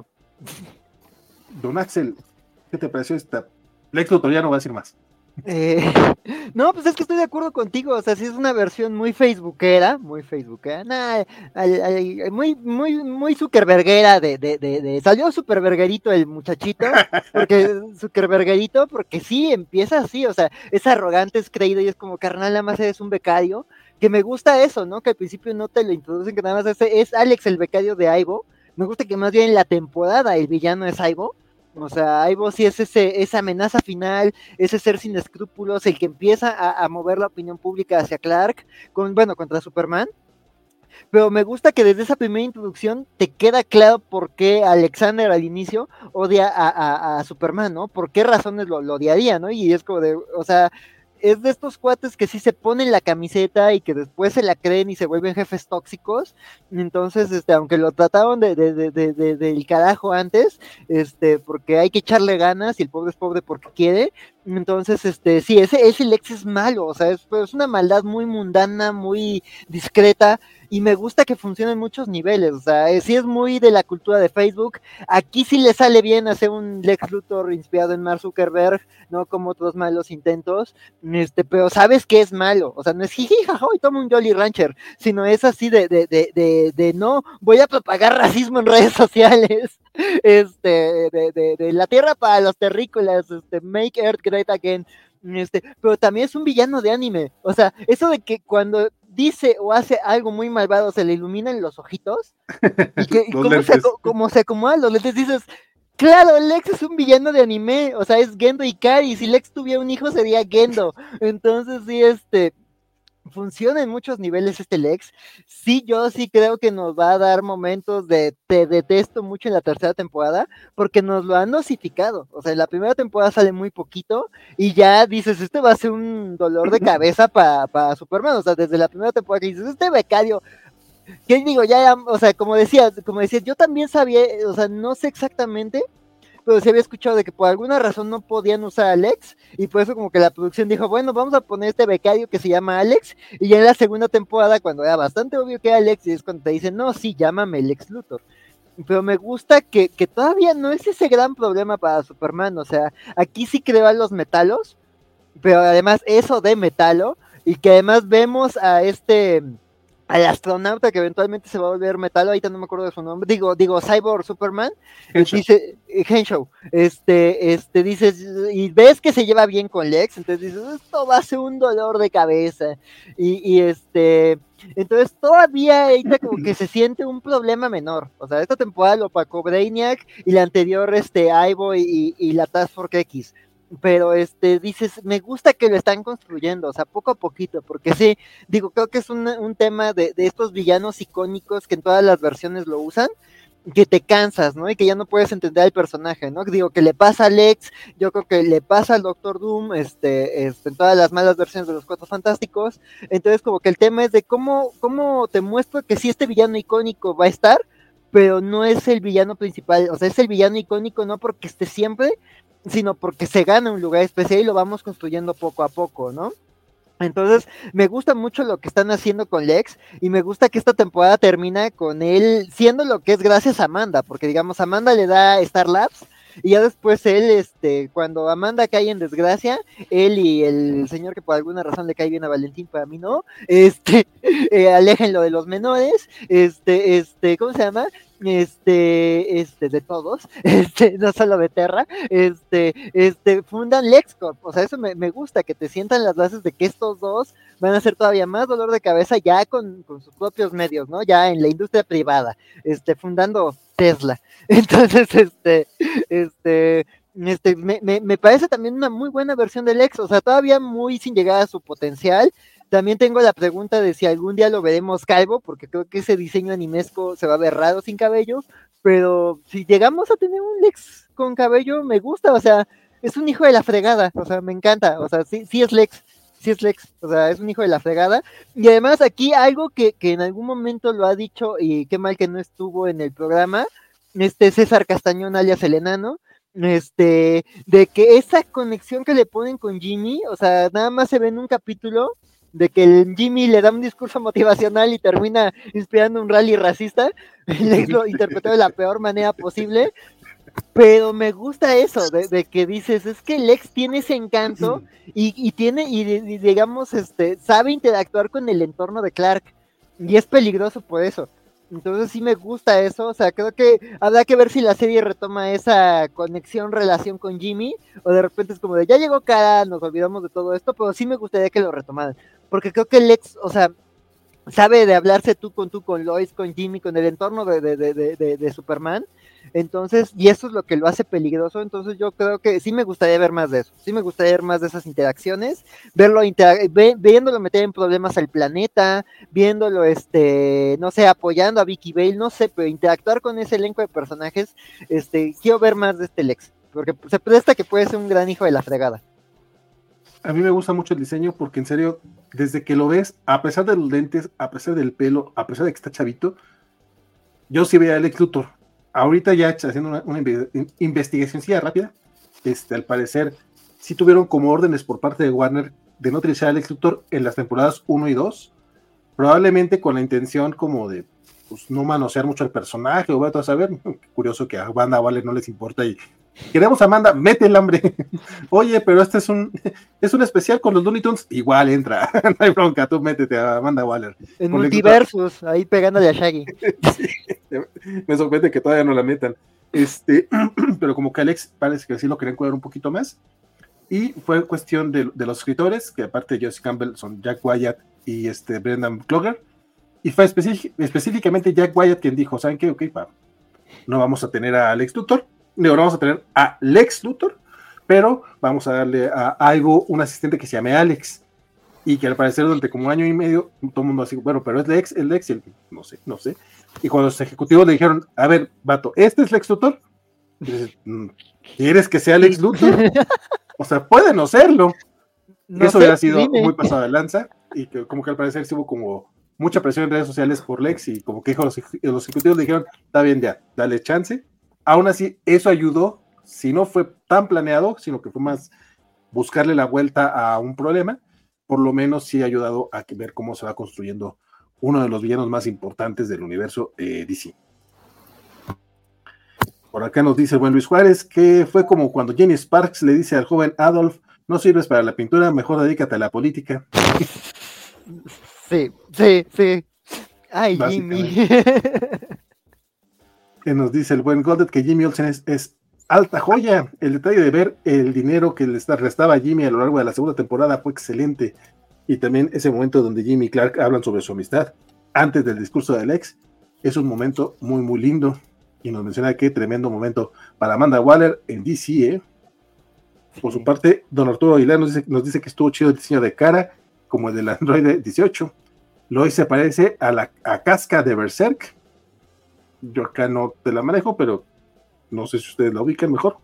Don Axel, ¿qué te pareció esta? Lex Luthor, ya no va a decir más. Eh, no, pues es que estoy de acuerdo contigo, o sea, sí es una versión muy facebookera, muy facebookera, nah, al, al, muy, muy, muy zuckerberguera de, de, de, de, salió superberguerito el muchachito, porque zuckerberguerito, porque sí, empieza así, o sea, es arrogante, es creído y es como, carnal, nada más eres un becario, que me gusta eso, ¿no? Que al principio no te lo introducen, que nada más es, es Alex el becario de Aibo, me gusta que más bien en la temporada el villano es Aibo. O sea, Aibo sí es ese, esa amenaza final, ese ser sin escrúpulos, el que empieza a, a mover la opinión pública hacia Clark, con, bueno, contra Superman. Pero me gusta que desde esa primera introducción te queda claro por qué Alexander al inicio odia a, a, a Superman, ¿no? ¿Por qué razones lo, lo odiaría, ¿no? Y es como de, o sea, es de estos cuates que sí se ponen la camiseta y que después se la creen y se vuelven jefes tóxicos. Entonces, este, aunque lo trataron de, de, de, de, de del carajo antes, este, porque hay que echarle ganas y el pobre es pobre porque quiere. Entonces, este, sí, ese, ese Lex es malo, o sea, es, es una maldad muy mundana, muy discreta, y me gusta que funcione en muchos niveles, o sea, es, sí es muy de la cultura de Facebook, aquí sí le sale bien hacer un Lex Luthor inspirado en Mark Zuckerberg, no como otros malos intentos, este, pero sabes que es malo, o sea, no es jiji, jaja, y toma un Jolly Rancher, sino es así de, de, de, de, de no, voy a propagar racismo en redes sociales, este, de, de, de la tierra para los terrícolas, este, make Earth great again, este, pero también es un villano de anime, o sea, eso de que cuando dice o hace algo muy malvado se le iluminan los ojitos, y que y como, se, como se acomodan los lentes, dices, claro, Lex es un villano de anime, o sea, es Gendo Ikari, si Lex tuviera un hijo sería Gendo, entonces sí, este, funciona en muchos niveles este Lex, sí, yo sí creo que nos va a dar momentos de te detesto mucho en la tercera temporada, porque nos lo han nosificado, o sea, en la primera temporada sale muy poquito, y ya dices, este va a ser un dolor de cabeza para pa Superman, o sea, desde la primera temporada que dices, este becario, ¿qué digo? Ya, o sea, como decía, como decía, yo también sabía, o sea, no sé exactamente, pero se había escuchado de que por alguna razón no podían usar a Alex, y por eso como que la producción dijo, bueno, vamos a poner este becario que se llama Alex, y ya en la segunda temporada, cuando era bastante obvio que era Alex, y es cuando te dicen, no, sí, llámame Lex Luthor. pero me gusta que, que todavía no es ese gran problema para Superman, o sea, aquí sí creó a los metalos, pero además eso de metalo, y que además vemos a este, al astronauta que eventualmente se va a volver metalo, ahorita no me acuerdo de su nombre, digo, digo, Cyborg Superman, Henshaw. dice, eh, Henshaw, este, este, dices, y ves que se lleva bien con Lex, entonces dices, esto va a ser un dolor de cabeza, y, y este, entonces todavía ahorita como que se siente un problema menor, o sea, esta temporada lo opacó Brainiac, y la anterior, este, Ivo y, y la Task Force X, pero este, dices, me gusta que lo están construyendo, o sea, poco a poquito, porque sí, digo, creo que es un, un tema de, de estos villanos icónicos que en todas las versiones lo usan, que te cansas, ¿no? Y que ya no puedes entender al personaje, ¿no? Digo, que le pasa a Lex, yo creo que le pasa al Doctor Doom, este, este, en todas las malas versiones de los Cuatro Fantásticos, entonces como que el tema es de cómo, cómo te muestro que sí este villano icónico va a estar, pero no es el villano principal, o sea, es el villano icónico no porque esté siempre, sino porque se gana un lugar especial y lo vamos construyendo poco a poco, ¿no? Entonces, me gusta mucho lo que están haciendo con Lex y me gusta que esta temporada termina con él siendo lo que es gracias a Amanda, porque digamos, Amanda le da Star Labs y ya después él, este, cuando Amanda cae en desgracia, él y el señor que por alguna razón le cae bien a Valentín, para mí no, este, eh, aléjenlo de los menores, este, este, ¿cómo se llama? Este, este, de todos, este, no solo de Terra, este, este, fundan LexCorp, o sea, eso me, me gusta, que te sientan las bases de que estos dos van a ser todavía más dolor de cabeza ya con, con sus propios medios, ¿no? Ya en la industria privada, este, fundando Tesla. Entonces, este, este, este, me, me, me parece también una muy buena versión del Lex, o sea, todavía muy sin llegar a su potencial. También tengo la pregunta de si algún día lo veremos calvo, porque creo que ese diseño animesco se va a ver raro sin cabello, pero si llegamos a tener un Lex con cabello, me gusta, o sea, es un hijo de la fregada, o sea, me encanta, o sea, sí, sí es Lex, sí es Lex, o sea, es un hijo de la fregada, y además aquí algo que, que en algún momento lo ha dicho, y qué mal que no estuvo en el programa, este César Castañón alias el enano, este, de que esa conexión que le ponen con Jimmy, o sea, nada más se ve en un capítulo, de que el Jimmy le da un discurso motivacional y termina inspirando un rally racista, Lex lo interpretó de la peor manera posible, pero me gusta eso, de, de que dices, es que Lex tiene ese encanto y, y tiene, y, y digamos, este, sabe interactuar con el entorno de Clark, y es peligroso por eso. Entonces sí me gusta eso, o sea, creo que habrá que ver si la serie retoma esa conexión, relación con Jimmy, o de repente es como de, ya llegó Cara, nos olvidamos de todo esto, pero sí me gustaría que lo retomaran, porque creo que Lex, o sea, sabe de hablarse tú con tú, con Lois, con Jimmy, con el entorno de, de, de, de, de Superman, entonces, y eso es lo que lo hace peligroso, entonces yo creo que sí me gustaría ver más de eso, sí me gustaría ver más de esas interacciones, verlo, intera- ve, viéndolo meter en problemas al planeta, viéndolo, este, no sé, apoyando a Vicky Vale, no sé, pero interactuar con ese elenco de personajes, este, quiero ver más de este Lex, porque se presta que puede ser un gran hijo de la fregada. A mí me gusta mucho el diseño porque en serio, desde que lo ves, a pesar de los lentes, a pesar del pelo, a pesar de que está chavito, yo sí veía a Lex Luthor. Ahorita ya haciendo una, una investigación rápida, este, al parecer sí tuvieron como órdenes por parte de Warner de no utilizar a Lex Luthor en las temporadas uno y dos, probablemente con la intención como de pues, no manosear mucho al personaje, o vaya a saber, curioso que a Wanda Waller no les importa y queremos a Amanda, mete el hambre. Oye, pero este es un es un especial con los Looney Tunes, igual entra, no hay bronca, tú métete a Amanda Waller. En Multiversus, ahí pegándole a Shaggy. Sí, me sorprende que todavía no la metan. Este, pero como que Alex parece que sí lo querían cuidar un poquito más. Y fue cuestión de, de los escritores, que aparte de Jesse Campbell son Jack Wyatt y este Brendan Cloger. Y fue específic, específicamente Jack Wyatt quien dijo, ¿saben qué? Ok, pa, no vamos a tener a Lex Luthor, no vamos a tener a Lex Luthor, pero vamos a darle a algo, un asistente que se llame Alex. Y que al parecer durante como un año y medio, todo el mundo así, bueno, pero es Lex, el Lex, y el, no sé, no sé. Y cuando los ejecutivos le dijeron, a ver, vato, ¿este es Lex Luthor? Dices, ¿quieres que sea Lex Luthor? O sea, puede no serlo. No Eso sé, hubiera sido dime. Muy pasado de lanza, y que como que al parecer hubo como mucha presión en redes sociales por Lex, y como que dijo, los, los ejecutivos le dijeron, está bien ya, dale chance. Aún así, eso ayudó, si no fue tan planeado, sino que fue más buscarle la vuelta a un problema, por lo menos sí ha ayudado a ver cómo se va construyendo uno de los villanos más importantes del universo eh, D C. Por acá nos dice el buen Luis Juárez que fue como cuando Jenny Sparks le dice al joven Adolf, no sirves para la pintura, mejor dedícate a la política. Sí, sí, sí. Ay, Jimmy. Que nos dice el buen Goldet que Jimmy Olsen es, es alta joya. El detalle de ver el dinero que le restaba a Jimmy a lo largo de la segunda temporada fue excelente. Y también ese momento donde Jimmy y Clark hablan sobre su amistad antes del discurso del ex es un momento muy muy lindo. Y nos menciona que tremendo momento para Amanda Waller en D C, ¿eh? Por su parte, don Arturo Aguilar nos dice, nos dice que estuvo chido el diseño de cara, como el del Android dieciocho. Lois se parece a la a Casca de Berserk. Yo acá no te la manejo, pero no sé si ustedes la ubican mejor.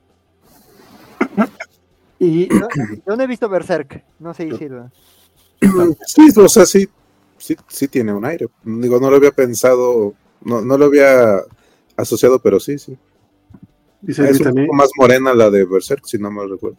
Y yo, yo no he visto Berserk, no sé decirlo. Sí, o sea, sí, sí, sí tiene un aire. Digo, no lo había pensado, no, no lo había asociado, pero sí, sí. Dice es un también, poco más morena la de Berserk, si no me recuerdo.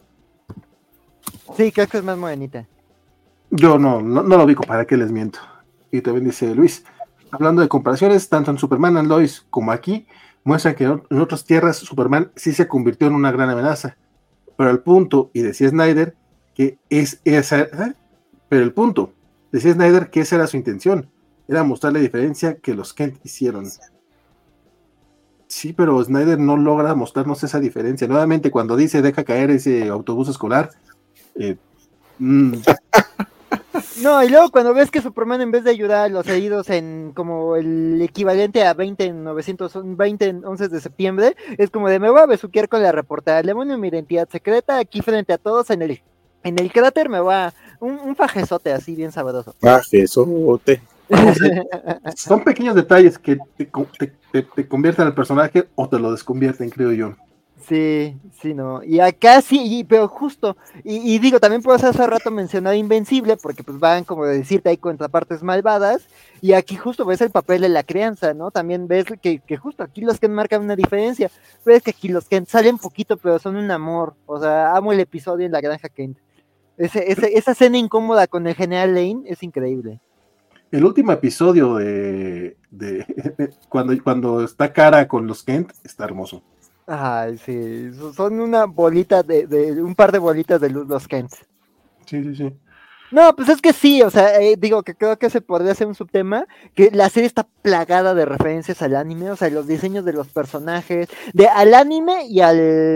Sí, creo que es más morenita. Yo no, no, no lo ubico, ¿para qué les miento? Y también dice Luis, hablando de comparaciones, tanto en Superman and Lois como aquí, muestran que en otras tierras Superman sí se convirtió en una gran amenaza. Pero el punto, y decía Snyder, que es esa, ¿eh? pero el punto, decía Snyder que esa era su intención, era mostrar la diferencia que los Kent hicieron. Sí, pero Snyder no logra mostrarnos esa diferencia. Nuevamente, cuando dice deja caer ese autobús escolar, eh, mmm, No, y luego cuando ves que Superman en vez de ayudar a los heridos en como el equivalente a veinte en novecientos veinte en once de septiembre, es como de me voy a besuquear con la reportera, le pongo mi identidad secreta aquí frente a todos en el en el cráter, me va un, un fajezote así bien sabroso. Fajezote. no sé, son pequeños detalles que te, te, te, te convierten al personaje o te lo desconvierten, creo yo. Sí, sí, no. Y acá sí, y, pero justo, y, y digo, también puedo hace rato mencionar Invencible, porque pues van como de decirte hay contrapartes malvadas, y aquí justo ves el papel de la crianza, ¿no? También ves que, que justo aquí los Kent marcan una diferencia, ves que aquí los Kent salen poquito, pero son un amor, o sea, amo el episodio en la granja Kent. Ese, ese, esa escena incómoda con el general Lane es increíble. El último episodio de, de, de cuando, cuando está Cara con los Kent está hermoso. Ay, sí, son una bolita de, de un par de bolitas de luz los Kent. Sí, sí, sí. No, pues es que sí, o sea, eh, digo que creo que se podría hacer un subtema, que la serie está plagada de referencias al anime, o sea, los diseños de los personajes, de al anime y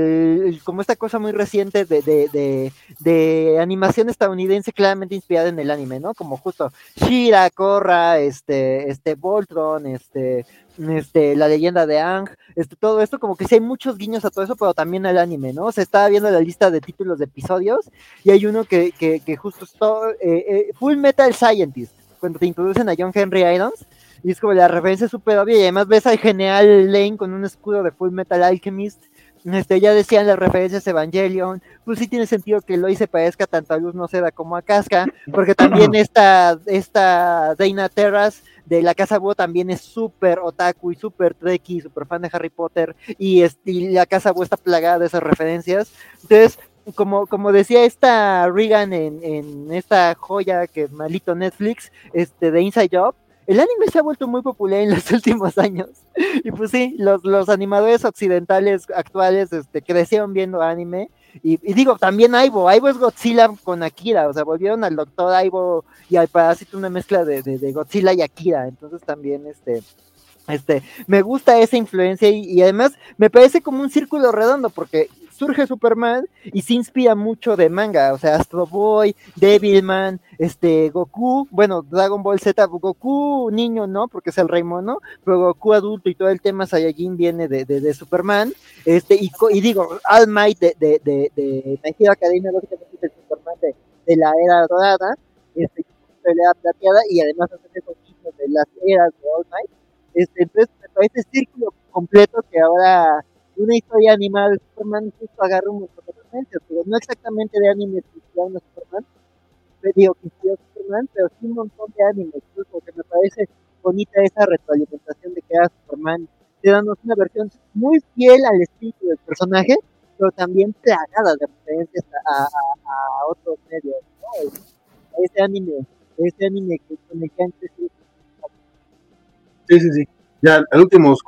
al, como esta cosa muy reciente de, de, de, de animación estadounidense claramente inspirada en el anime, ¿no? Como justo She-Ra, Korra, este, este, Voltron, este... Este, la leyenda de Aang, este, todo esto, como que sí hay muchos guiños a todo eso, pero también al anime, ¿no? Se estaba viendo la lista de títulos de episodios y hay uno que, que, que justo es todo, eh, eh, Full Metal Scientist, cuando te introducen a John Henry Irons, y es como la referencia súper obvia, y además ves al general Lane con un escudo de Full Metal Alchemist. Este, ya decían las referencias Evangelion, pues sí tiene sentido que Lois se parezca tanto a Luz Noceda como a Casca, porque también esta, esta Dana Terras de la Casa Búho también es súper otaku y súper trekkie, súper fan de Harry Potter, y, este, y la Casa Búho está plagada de esas referencias. Entonces, como, como decía esta Regan en, en esta joya que malito Netflix, este, de Inside Job, el anime se ha vuelto muy popular en los últimos años. Y pues sí, los, los animadores occidentales actuales este, crecieron viendo anime. Y, y digo, también Aibo, Aibo es Godzilla con Akira, o sea, volvieron al Doctor Aibo y al Parásito una mezcla de, de, de Godzilla y Akira, entonces también este, este, me gusta esa influencia y, y además me parece como un círculo redondo porque surge Superman y se inspira mucho de manga, o sea, Astro Boy, Devilman, este, Goku, bueno, Dragon Ball Z, Goku niño, ¿no? Porque es el rey mono, pero Goku adulto y todo el tema Saiyajin viene de, de, de Superman, este, y, y digo, All Might de, de, de, de My Hero Academia, lógicamente es el Superman de, de la era dorada, este, de la era plateada, y además hace esos guiños de las eras de All Might, este, entonces me parece círculo completo que ahora una historia animada de Superman justo agarra un montón de referencias, pero no exactamente de anime inspirados en Superman, digo que inspiró Superman, pero sí un montón de animes, porque me parece bonita esa retroalimentación de que era Superman, de darnos una versión muy fiel al espíritu del personaje, pero también plagada de referencias a, a, a otros medios, ¿no? Ese anime, ese anime que con el que antes sí, sí, sí. Ya, al último, como que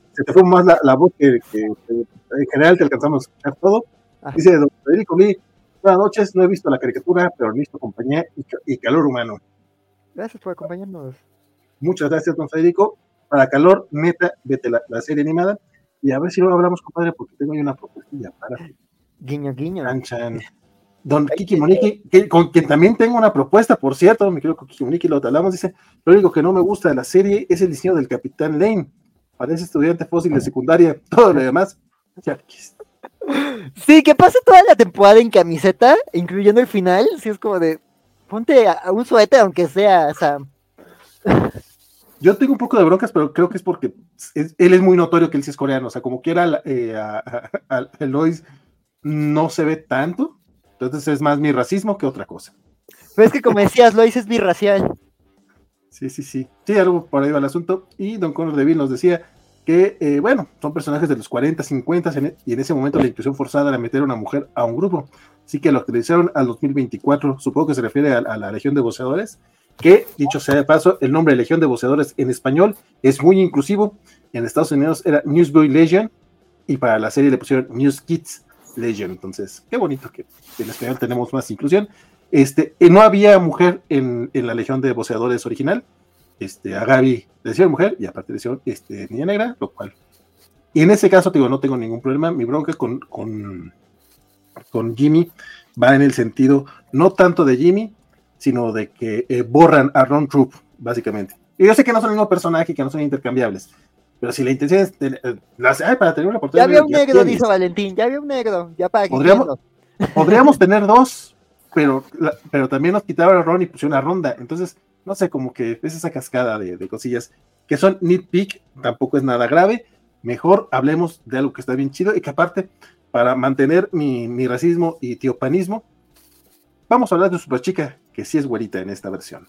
se te fue más la, la voz que, que, que en general te alcanzamos a escuchar todo. Ah. Dice don Federico Lee, buenas noches, no he visto la caricatura, pero listo compañía y, y calor humano. Gracias por acompañarnos. Muchas gracias, don Federico. Para calor, neta, vete la, la serie animada. Y a ver si luego hablamos, compadre, porque tengo ahí una propuestilla para Guiño, guiño. Chan Chan. Don Kiki Moniki, que, con quien también tengo una propuesta, por cierto, me quiero con Kiki Moniki, lo hablamos, dice, lo único que no me gusta de la serie es el diseño del Capitán Lane. Parece estudiante fósil de secundaria, todo lo demás. Sí, que pase toda la temporada en camiseta, incluyendo el final, sí es como de, ponte a, a un suéter aunque sea, Sam. Yo tengo un poco de broncas, pero creo que es porque es, él es muy notorio que él sí es coreano, o sea, como quiera eh, a, a, a Eloise no se ve tanto, entonces es más mi racismo que otra cosa. Pero es que como decías, Lois es birracial. Sí, sí, sí, sí, algo por ahí va el asunto, y Don Connor DeVille nos decía que, eh, bueno, son personajes de los cuarenta, cincuenta, y en ese momento la inclusión forzada era meter a una mujer a un grupo, así que lo actualizaron al dos mil veinticuatro, supongo que se refiere a, a la Legión de Boxeadores, que, dicho sea de paso, el nombre de Legión de Boxeadores en español es muy inclusivo. En Estados Unidos era Newsboy Legion, y para la serie le pusieron News Kids Legion. Entonces, qué bonito que en español tenemos más inclusión. Este, no había mujer en, en la Legión de Boxeadores original. Este, a Gaby le decían mujer, y aparte le decían este, niña negra, lo cual. Y en ese caso, te digo, no tengo ningún problema. Mi bronca con, con, con Jimmy va en el sentido, no tanto de Jimmy, sino de que eh, borran a Ron Troop, básicamente. Y yo sé que no son el mismo personaje, que no son intercambiables, pero si la intención es tener, eh, las, ay, para tener una oportunidad... Ya había un negro, dice Valentín, ya había un negro, ya para que podríamos, podríamos tener dos, pero, la, pero también nos quitaron a Ron y pusieron a Ronda, entonces, no sé, como que es esa cascada de, de cosillas que son nitpick, tampoco es nada grave, mejor hablemos de algo que está bien chido, y que aparte, para mantener mi, mi racismo y tiopanismo, vamos a hablar de Superchica, que sí es güerita en esta versión.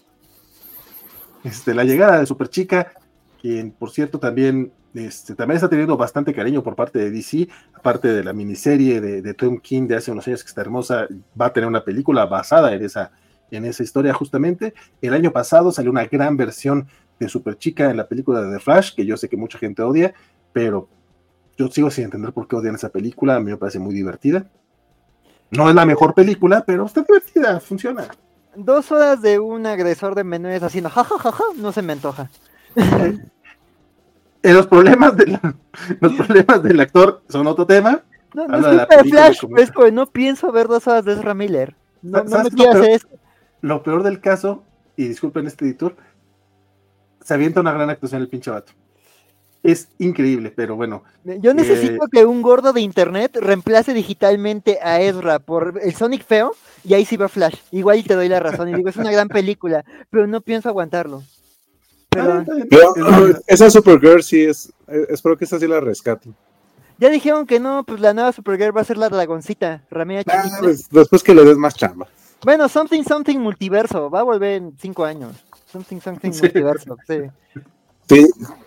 Este, la llegada de Superchica, quien por cierto también, este, también está teniendo bastante cariño por parte de D C, aparte de la miniserie de, de Tom King de hace unos años que está hermosa, va a tener una película basada en esa, en esa historia justamente. El año pasado salió una gran versión de Superchica en la película de The Flash, que yo sé que mucha gente odia, pero yo sigo sin entender por qué odian esa película, a mí me parece muy divertida. No es la mejor película, pero está divertida, funciona. Dos horas de un agresor de menores haciendo jajajaja, ja, ja, ja, no se me antoja. Eh, los problemas del, los problemas del actor son otro tema. No, no es culpa de Flash, como... es como no pienso ver dos horas de Ezra Miller. No, no me quiero hacer eso. Lo peor del caso, y disculpen este editor, se avienta una gran actuación el pinche vato. Es increíble, pero bueno. Yo necesito eh... que un gordo de internet reemplace digitalmente a Ezra por el Sonic feo, y ahí sí va Flash. Igual y te doy la razón, y digo, es una gran película, pero no pienso aguantarlo. Pero, pero esa Supergirl sí es, espero que esa sí la rescaten. Ya dijeron que no, pues la nueva Supergirl va a ser la dragoncita, Ramira ah, pues, después que le des más chamba. Bueno, Something Something Multiverso, va a volver en cinco años. Something Something sí. Multiverso, sí. Sí.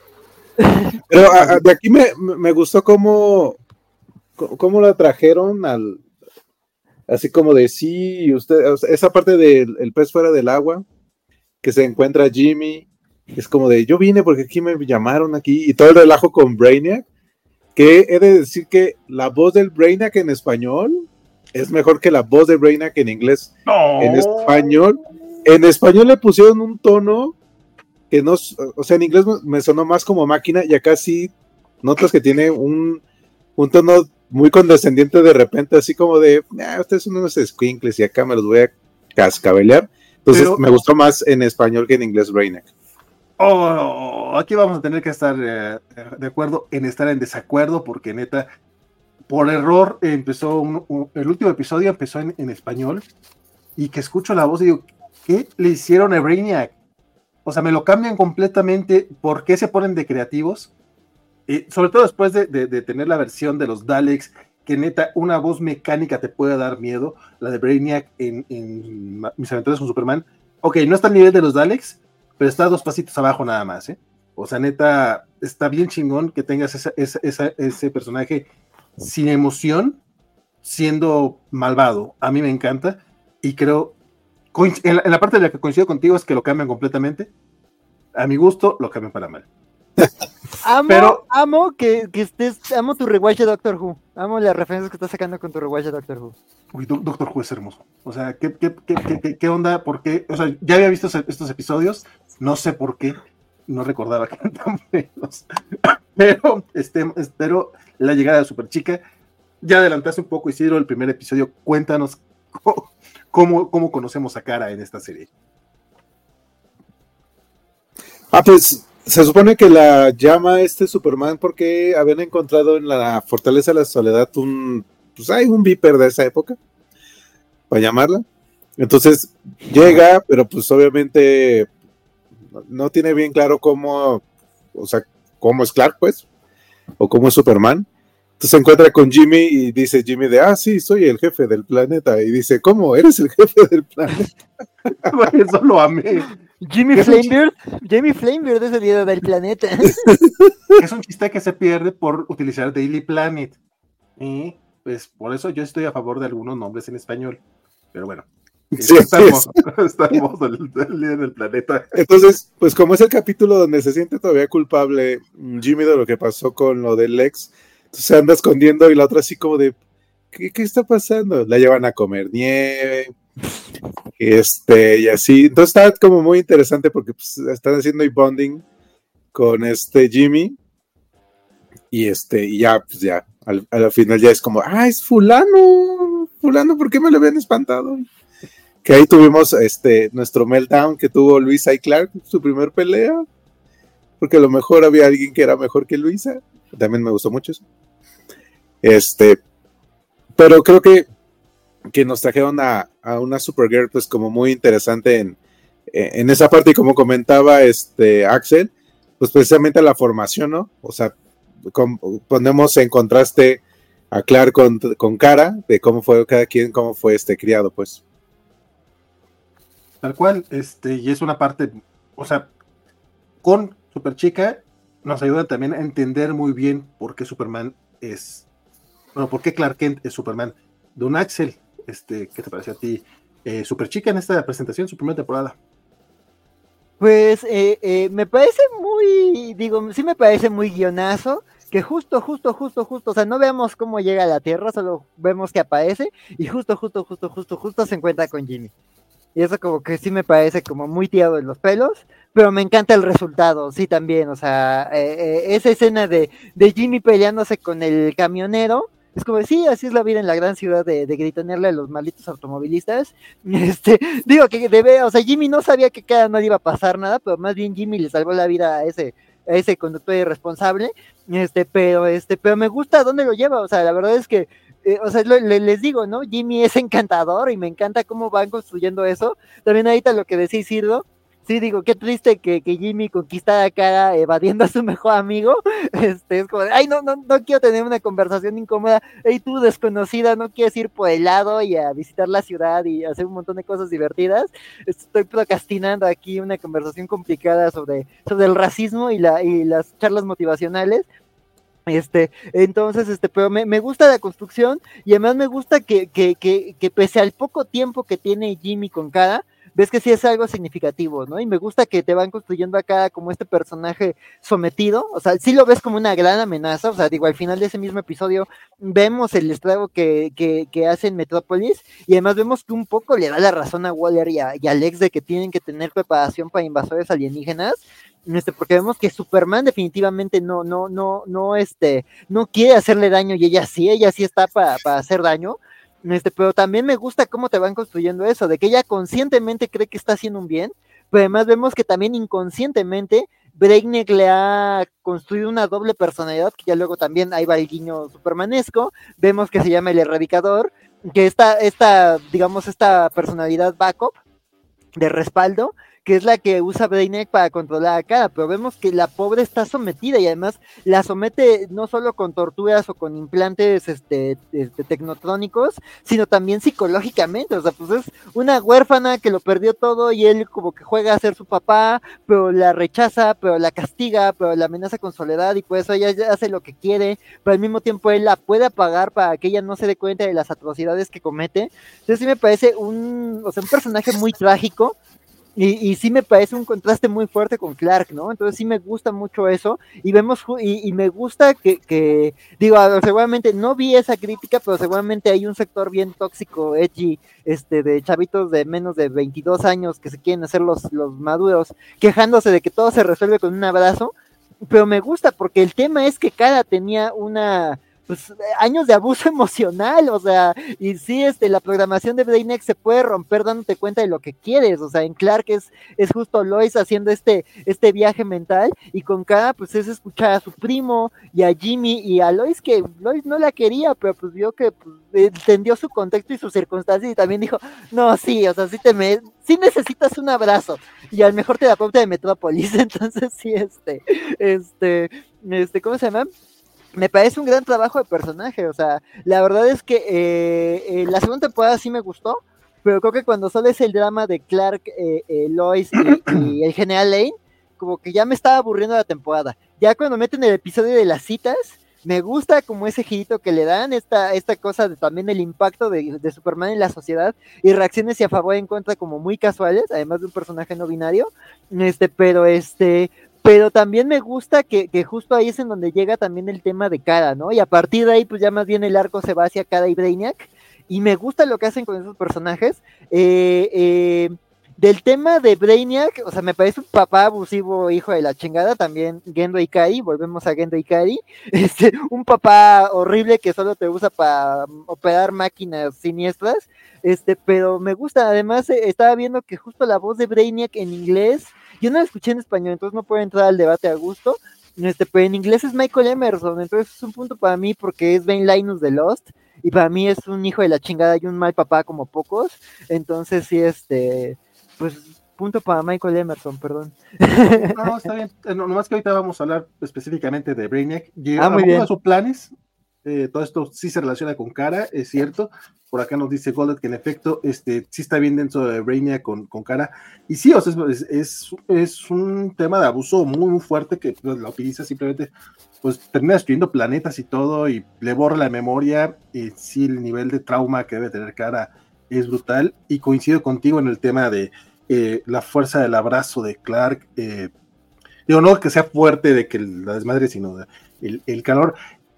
Pero a, a, de aquí me, me gustó cómo, cómo la trajeron al, así como de sí, usted, o sea, esa parte del el pez fuera del agua, que se encuentra Jimmy, es como de yo vine porque aquí me llamaron aquí, y todo el relajo con Brainiac, que he de decir que la voz del Brainiac en español es mejor que la voz de Brainiac en inglés. No. En español, en español le pusieron un tono que no, o sea, en inglés me sonó más como máquina, y acá sí notas que tiene un, un tono muy condescendiente de repente, así como de, ah, ustedes son unos squinkles y acá me los voy a cascabelear. Entonces Pero, me gustó más en español que en inglés Brainiac. Oh, aquí vamos a tener que estar eh, de acuerdo en estar en desacuerdo, porque neta, por error empezó, un, un, el último episodio empezó en, en español, y que escucho la voz y digo, ¿qué le hicieron a Brainiac? O sea, me lo cambian completamente. ¿Por qué se ponen de creativos? Eh, sobre todo después de, de, de tener la versión de los Daleks, que neta, una voz mecánica te puede dar miedo. La de Brainiac en, en Mis Aventuras con Superman. Ok, no está al nivel de los Daleks, pero está dos pasitos abajo nada más, ¿eh? O sea, neta, está bien chingón que tengas esa, esa, esa, ese personaje sin emoción, siendo malvado. A mí me encanta, y creo... En la, en la parte de la que coincido contigo es que lo cambian completamente. A mi gusto, lo cambian para mal. amo, Pero- amo que, que estés, amo tu rewatch de Doctor Who. Amo las referencias que estás sacando con tu rewatch de Doctor Who. Uy, Do- Doctor Who es hermoso. O sea, ¿qué, qué, qué, qué, qué- qué onda? ¿Por qué? O sea, ya había visto ese- estos episodios, no sé por qué, no recordaba que eran tan buenos. Pero este, espero la llegada de Superchica. Ya adelantaste un poco, Isidro, el primer episodio. Cuéntanos cómo, cómo, cómo conocemos a Kara en esta serie. Ah, pues se supone que la llama este Superman porque habían encontrado en la Fortaleza de la Soledad un, pues hay un Viper de esa época, para llamarla. Entonces llega, pero pues obviamente no tiene bien claro cómo, o sea, cómo es Clark, pues, o cómo es Superman. Entonces se encuentra con Jimmy y dice Jimmy de, ah, sí, soy el jefe del planeta. Y dice, ¿cómo? ¿Eres el jefe del planeta? Eso lo amé. Jimmy Es un Flamebeard, Jimmy Flamebeard es el líder del planeta. Es un chiste que se pierde por utilizar Daily Planet. Y pues por eso yo estoy a favor de algunos nombres en español. Pero bueno, Sí, está sí, hermoso, está hermoso el, el líder del planeta. Entonces, pues como es el capítulo donde se siente todavía culpable Jimmy de lo que pasó con lo del ex, entonces se anda escondiendo y la otra así como de, ¿qué, qué está pasando? La llevan a comer nieve, este, y así. Entonces está como muy interesante porque pues, están haciendo el bonding con este Jimmy y este, y ya, pues ya, al, al final ya es como, ah, es fulano, fulano, ¿por qué me lo habían espantado? Que ahí tuvimos este nuestro meltdown que tuvo Luisa y Clark, su primer pelea, porque a lo mejor había alguien que era mejor que Luisa, también me gustó mucho eso. Este, pero creo que, que nos trajeron a, a una Supergirl pues como muy interesante en, en esa parte, y como comentaba este Axel, pues precisamente la formación, ¿no? O sea, con, ponemos en contraste a Clark con, con Kara, de cómo fue cada quien, cómo fue este criado, pues. Tal cual, este, y es una parte, o sea, con Superchica nos ayuda también a entender muy bien por qué Superman es, bueno, por qué Clark Kent es Superman. Don Axel, este, ¿qué te pareció a ti? Eh, Superchica en esta presentación, su primera temporada. Pues eh, eh, me parece muy, digo, sí me parece muy guionazo, que justo, justo, justo, justo, o sea, no veamos cómo llega a la Tierra, solo vemos que aparece y justo, justo, justo, justo, justo se encuentra con Jimmy. Y eso como que sí me parece como muy tirado de los pelos, pero me encanta el resultado, sí también, o sea, eh, eh, esa escena de, de Jimmy peleándose con el camionero, es como, sí, así es la vida en la gran ciudad de, de gritonearle a los malditos automovilistas. Este, digo que debe, o sea, Jimmy no sabía que cada no iba a pasar nada, pero más bien Jimmy le salvó la vida a ese, a ese conductor irresponsable, este, pero este, pero me gusta dónde lo lleva, o sea, la verdad es que Eh, o sea, lo, le, les digo, ¿no? Jimmy es encantador y me encanta cómo van construyendo eso. También ahorita lo que decía Isidro, sí, digo, qué triste que, que Jimmy conquista a Kara evadiendo a su mejor amigo. Este, es como, de, ay, no, no, no quiero tener una conversación incómoda. Hey, tú desconocida, ¿no quieres ir por el lado y a visitar la ciudad y hacer un montón de cosas divertidas? Estoy procrastinando aquí una conversación complicada sobre, sobre el racismo y, la, y las charlas motivacionales. Este, entonces, este, pero me, me gusta la construcción y además me gusta que, que, que, que pese al poco tiempo que tiene Jimmy con Kara, ves que sí es algo significativo, ¿no? Y me gusta que te van construyendo a Kara como este personaje sometido, o sea, sí lo ves como una gran amenaza, o sea, digo, al final de ese mismo episodio vemos el estrago que, que, que hace en Metrópolis y además vemos que un poco le da la razón a Waller y a, y a Lex de que tienen que tener preparación para invasores alienígenas. Este, porque vemos que Superman definitivamente no, no, no, no, este, no quiere hacerle daño y ella sí, ella sí está para pa hacer daño, este, pero también me gusta cómo te van construyendo eso, de que ella conscientemente cree que está haciendo un bien, pero además vemos que también inconscientemente Brainiac le ha construido una doble personalidad, que ya luego también ahí va el guiño supermanesco, vemos que se llama el Erradicador, que esta, esta, digamos, esta personalidad backup de respaldo, que es la que usa Brainiac para controlar a Kara, pero vemos que la pobre está sometida y además la somete no solo con torturas o con implantes este, este, tecnotrónicos, sino también psicológicamente, o sea, pues es una huérfana que lo perdió todo y él como que juega a ser su papá, pero la rechaza, pero la castiga, pero la amenaza con soledad y por eso ella hace lo que quiere, pero al mismo tiempo él la puede apagar para que ella no se dé cuenta de las atrocidades que comete. Entonces sí me parece un, o sea, un personaje muy trágico, Y, y sí me parece un contraste muy fuerte con Clark, ¿no? Entonces sí me gusta mucho eso, y vemos, y, y me gusta que, que, digo, seguramente no vi esa crítica, pero seguramente hay un sector bien tóxico, edgy, este, de chavitos de menos de veintidós años que se quieren hacer los, los maduros, quejándose de que todo se resuelve con un abrazo, pero me gusta porque el tema es que Kara tenía una... pues años de abuso emocional, o sea, y sí, este, la programación de Brainiac se puede romper dándote cuenta de lo que quieres, o sea, en Clark es, es justo Lois haciendo este, este viaje mental, y con Kara, pues es escuchar a su primo, y a Jimmy, y a Lois, que Lois no la quería, pero pues vio que pues, entendió su contexto y sus circunstancias, y también dijo, no, sí, o sea, sí te me, sí necesitas un abrazo, y al mejor terapeuta de Metrópolis, entonces sí, este, este, este, ¿cómo se llama? Me parece un gran trabajo de personaje, o sea, la verdad es que eh, eh, la segunda temporada sí me gustó, pero creo que cuando solo es el drama de Clark, eh, eh, Lois y, y el General Lane, como que ya me estaba aburriendo la temporada. Ya cuando meten el episodio de las citas, me gusta como ese girito que le dan, esta, esta cosa de también el impacto de, de Superman en la sociedad, y reacciones y a favor y en contra como muy casuales, además de un personaje no binario, este, pero este... pero también me gusta que, que justo ahí es en donde llega también el tema de Kara, ¿no? Y a partir de ahí, pues ya más bien el arco se va hacia Kara y Brainiac, y me gusta lo que hacen con esos personajes. Eh, eh, del tema de Brainiac, o sea, me parece un papá abusivo, hijo de la chingada, también Gendo Ikari, volvemos a Gendo Ikari, este, un papá horrible que solo te usa para operar máquinas siniestras, este, pero me gusta, además eh, estaba viendo que justo la voz de Brainiac en inglés, yo no la escuché en español, entonces no puedo entrar al debate a gusto, este, pero en inglés es Michael Emerson, entonces es un punto para mí porque es Ben Linus de Lost, y para mí es un hijo de la chingada y un mal papá como pocos, entonces sí, este, pues punto para Michael Emerson, perdón. No, no, está bien, eh, no, nomás que ahorita vamos a hablar específicamente de Brainiac, llega Ah, muy a bien. de sus planes, eh, todo esto sí se relaciona con Kara, es cierto. Por acá nos dice Goldet que en efecto este, sí está bien dentro de Brainiac con, con Kara. Y sí, o sea, es, es, es un tema de abuso muy, muy fuerte que pues, la utiliza simplemente, pues termina destruyendo planetas y todo, y le borra la memoria. Y sí, el nivel de trauma que debe tener Kara es brutal. Y coincido contigo en el tema de eh, la fuerza del abrazo de Clark. Eh, digo, no que sea fuerte de que la desmadre, sino de, el, el calor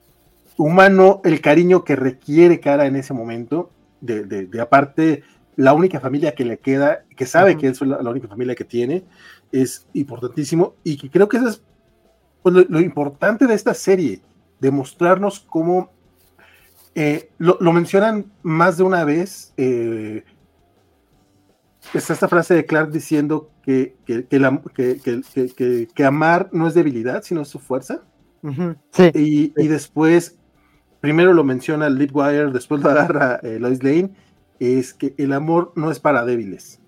humano, el cariño que requiere Kara en ese momento, de, de, de aparte, la única familia que le queda, que sabe uh-huh. que es la, la única familia que tiene, es importantísimo, y que creo que eso es pues, lo, lo importante de esta serie, demostrarnos cómo, eh, lo, lo mencionan más de una vez, eh, está esta frase de Clark diciendo que, que, que, la, que, que, que, que amar no es debilidad, sino es su fuerza, uh-huh. sí, y, sí. y después primero lo menciona Lipwire, después lo agarra eh, Lois Lane, es que el amor no es para débiles.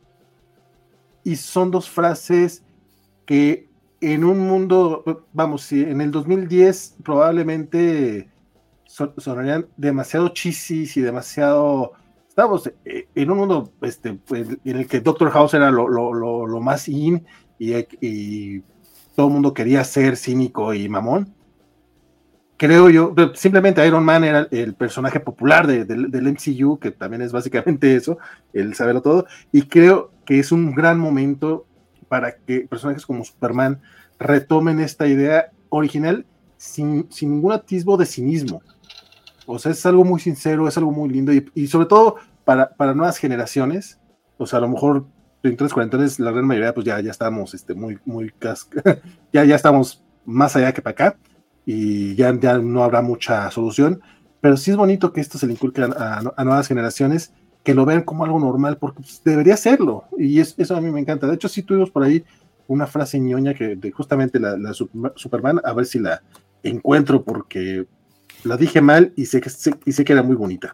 Y son dos frases que en un mundo, vamos, si en el dos mil diez probablemente son, sonarían demasiado chisis y demasiado... Estamos en un mundo este, en el que Doctor House era lo, lo, lo, lo más in y, y todo el mundo quería ser cínico y mamón. Creo yo, simplemente Iron Man era el personaje popular de, de, del M C U, que también es básicamente eso, el saberlo todo, y creo que es un gran momento para que personajes como Superman retomen esta idea original sin, sin ningún atisbo de cinismo. O sea, es algo muy sincero, es algo muy lindo, y, y sobre todo para, para nuevas generaciones. O sea, a lo mejor entonces cuarentones, la gran mayoría, pues ya, ya estamos este, muy, muy casca, ya, ya estamos más allá que para acá, y ya, ya no habrá mucha solución, pero sí es bonito que esto se le inculque a, a, a nuevas generaciones, que lo vean como algo normal, porque pues, debería serlo, y es, eso a mí me encanta. De hecho, sí tuvimos por ahí una frase ñoña que de justamente la, la Superman, a ver si la encuentro, porque la dije mal y sé que, sé, y sé que era muy bonita.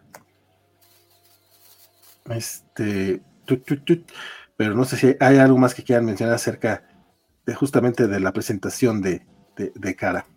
Este, tut, tut, tut, pero no sé si hay algo más que quieran mencionar acerca de justamente de la presentación de, de, de Kara.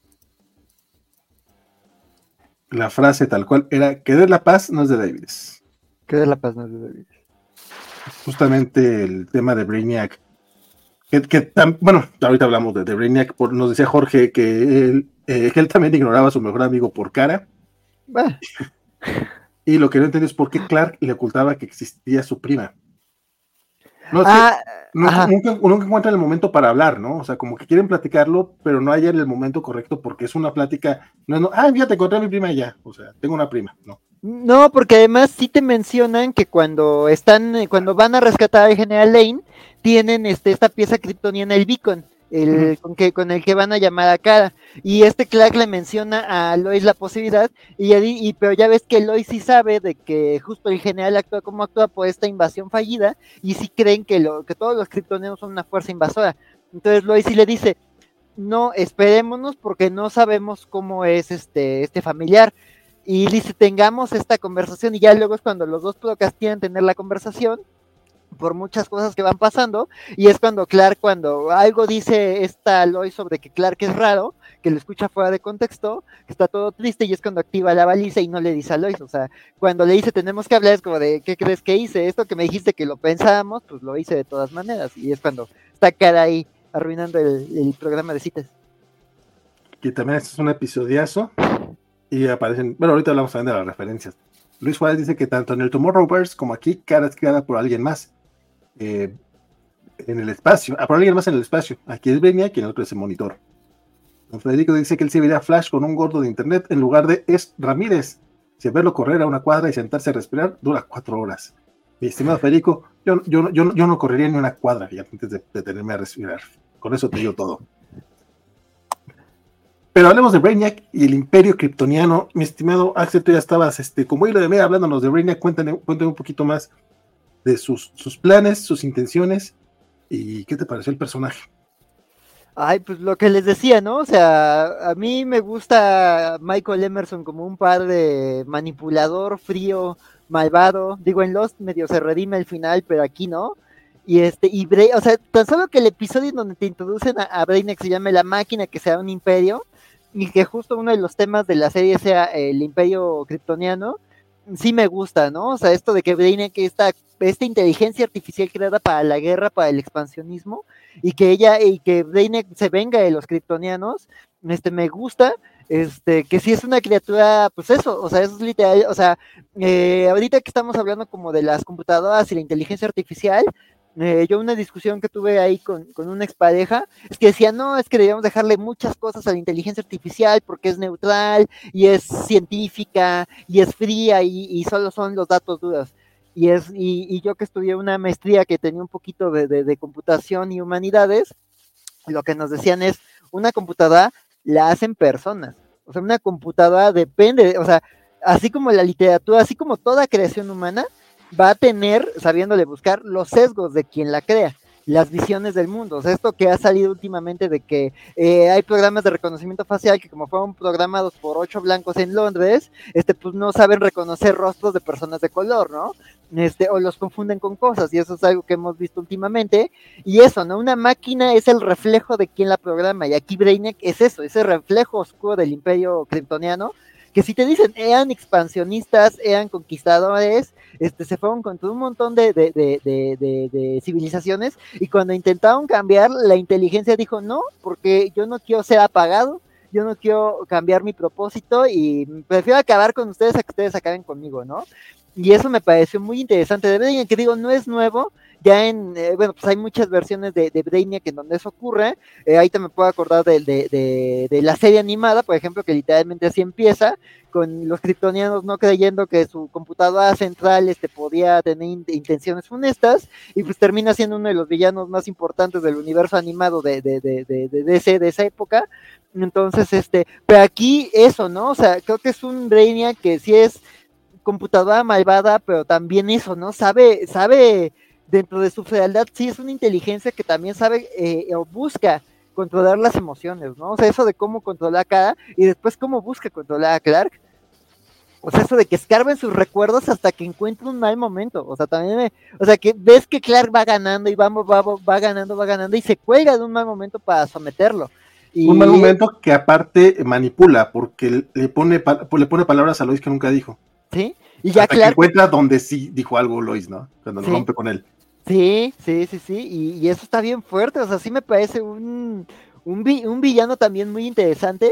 La frase tal cual era: querer la paz no es de débiles. Querer la paz no es de débiles. Justamente el tema de Brainiac, que, que tam, bueno, ahorita hablamos de, de Brainiac, por, nos decía Jorge que él, eh, que él también ignoraba a su mejor amigo por Kara. Bah. Y lo que no entendí es por qué Clark le ocultaba que existía su prima. No, es Ah, que nunca, ajá. nunca, nunca encuentran el momento para hablar, ¿no? O sea, como que quieren platicarlo, pero no hay el momento correcto porque es una plática, no es, no, ah, fíjate, encontré a mi prima ya, o sea, tengo una prima, ¿no? No, porque además sí te mencionan que cuando están, eh, cuando van a rescatar al General Lane, tienen este, esta pieza kryptoniana, el beacon, el, Ujú. con, que, con el que van a llamar a Kara. Y este Clark le menciona a Lois la posibilidad, y, ya di- y pero ya ves que Lois sí sabe de que justo el general actúa como actúa por esta invasión fallida, y sí creen que, lo, que todos los kryptonianos son una fuerza invasora. Entonces Lois sí le dice, no, esperémonos porque no sabemos cómo es este, este familiar. Y dice, tengamos esta conversación y ya luego es cuando los dos quieren tener la conversación por muchas cosas que van pasando y es cuando Clark, cuando algo dice esta Lois sobre que Clark es raro, que lo escucha fuera de contexto, que está todo triste y es cuando activa la baliza y no le dice a Lois, o sea, cuando le dice tenemos que hablar es como de, ¿qué crees que hice? Esto que me dijiste que lo pensábamos, pues lo hice de todas maneras y es cuando está Cara ahí arruinando el, el programa de citas. Que también este es un episodiazo y aparecen, bueno, ahorita hablamos también de las referencias. Luis Juárez dice que tanto en el Tomorrowverse como aquí, Kara es creada por alguien más eh, en el espacio, ah, por alguien más en el espacio. Aquí es Brainiac y en el otro es el Monitor. Don Federico dice que él se vería a Flash con un gordo de internet en lugar de Es Ramírez. Si verlo correr a una cuadra y sentarse a respirar dura cuatro horas. Mi estimado Federico, yo, yo, yo, yo no correría ni una cuadra ya antes de detenerme a respirar. Con eso te digo todo. Pero hablemos de Brainiac y el Imperio Kryptoniano. Mi estimado Axel, tú ya estabas este, como hilo de media hablándonos de Brainiac. Cuéntame, cuéntame un poquito más de sus, sus planes, sus intenciones y qué te pareció el personaje. Ay, pues lo que les decía, ¿no? O sea, a mí me gusta Michael Emerson como un padre manipulador, frío, malvado. Digo, en Lost medio se redime al final, pero aquí no. Y este, y Bra- o sea, tan solo que el episodio en donde te introducen a, a Brainiac se llame La Máquina, que sea un imperio, y que justo uno de los temas de la serie sea el imperio kryptoniano, sí me gusta, ¿no? O sea, esto de que Brainiac, esta, esta inteligencia artificial creada para la guerra, para el expansionismo, y que ella, y que Brainiac se venga de los kryptonianos, este, me gusta, este, que si es una criatura, pues eso, o sea, eso es literal, o sea, eh, ahorita que estamos hablando como de las computadoras y la inteligencia artificial, eh, yo una discusión que tuve ahí con, con una expareja, es que decía, no, es que debíamos dejarle muchas cosas a la inteligencia artificial porque es neutral y es científica y es fría y, y solo son los datos duros. Y, es, y, y yo que estudié una maestría que tenía un poquito de, de, de computación y humanidades, lo que nos decían es, una computadora la hacen personas. O sea, una computadora depende, o sea, así como la literatura, así como toda creación humana, va a tener, sabiéndole buscar, los sesgos de quien la crea, las visiones del mundo. O sea, esto que ha salido últimamente de que eh, hay programas de reconocimiento facial que como fueron programados por ocho blancos en Londres, este, pues no saben reconocer rostros de personas de color, ¿no? Este, o los confunden con cosas, y eso es algo que hemos visto últimamente, y eso, ¿no? Una máquina es el reflejo de quien la programa, y aquí Brainiac es eso, ese reflejo oscuro del imperio kryptoniano, que si te dicen, eran expansionistas, eran conquistadores, este, se fueron contra un montón de, de, de, de, de, de civilizaciones, y cuando intentaron cambiar, la inteligencia dijo, no, porque yo no quiero ser apagado, yo no quiero cambiar mi propósito, y prefiero acabar con ustedes a que ustedes acaben conmigo, ¿no? Y eso me pareció muy interesante de Brainiac, que digo, no es nuevo, ya en, eh, bueno, pues hay muchas versiones de, de Brainiac en donde eso ocurre, eh, ahí también puedo acordar de, de, de, de la serie animada, por ejemplo, que literalmente así empieza, con los kryptonianos no creyendo que su computadora central este, podía tener in intenciones funestas, y pues termina siendo uno de los villanos más importantes del universo animado de, de, de, de, de D C de esa época. Entonces, este, pero aquí eso, ¿no? O sea, creo que es un Brainiac que sí es computadora malvada, pero también eso, ¿no? Sabe, sabe, dentro de su fealdad, sí es una inteligencia que también sabe eh, o busca controlar las emociones, ¿no? O sea, eso de cómo controlar a Kara y después cómo busca controlar a Clark. O sea, eso de que escarben sus recuerdos hasta que encuentre un mal momento. O sea, también me, o sea, que ves que Clark va ganando y va, va, va ganando, va ganando y se cuelga de un mal momento para someterlo. Y... Un mal momento que aparte manipula porque le pone, le pone palabras a Lois que nunca dijo. Sí, y ya hasta Clark... que encuentra donde sí dijo algo Lois, ¿no? Cuando lo sí. rompe con él. Sí, sí, sí, sí, y, y eso está bien fuerte, o sea, sí me parece un, un, vi, un villano también muy interesante,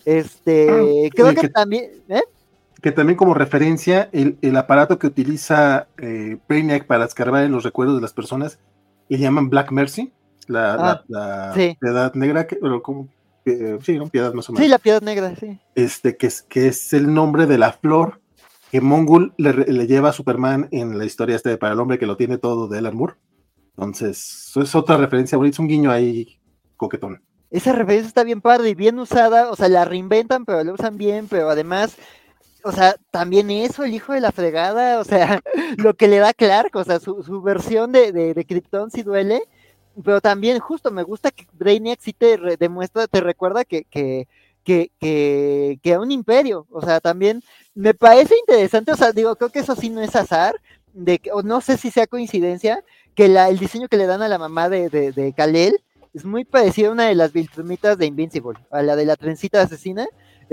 este, creo que, que también, ¿eh? Que también como referencia, el, el aparato que utiliza eh, Brainiac para escarbar en los recuerdos de las personas le llaman Black Mercy, la, Ah, la, la sí. piedad negra, que, pero como, eh, sí, ¿no? Piedad más o menos. Sí, la piedad negra, sí. Este, que es, que es el nombre de la flor que Mongul le, le lleva a Superman en la historia este de Para el Hombre, que lo tiene todo de Alan Moore. Entonces, eso es otra referencia bonita, es un guiño ahí coquetón. Esa referencia está bien padre y bien usada, o sea, la reinventan, pero la usan bien, pero además, o sea, también eso, el hijo de la fregada, o sea, lo que le da Clark, o sea, su, su versión de, de, de Krypton sí duele, pero también justo me gusta que Brainiac sí te re- demuestra, te recuerda que, que, que, que, que a un imperio, o sea, también me parece interesante, o sea, digo, creo que eso sí no es azar, de que, o no sé si sea coincidencia, que la, el diseño que le dan a la mamá de, de, de Kal-El es muy parecido a una de las Viltrumitas de Invincible, a la de la trencita asesina.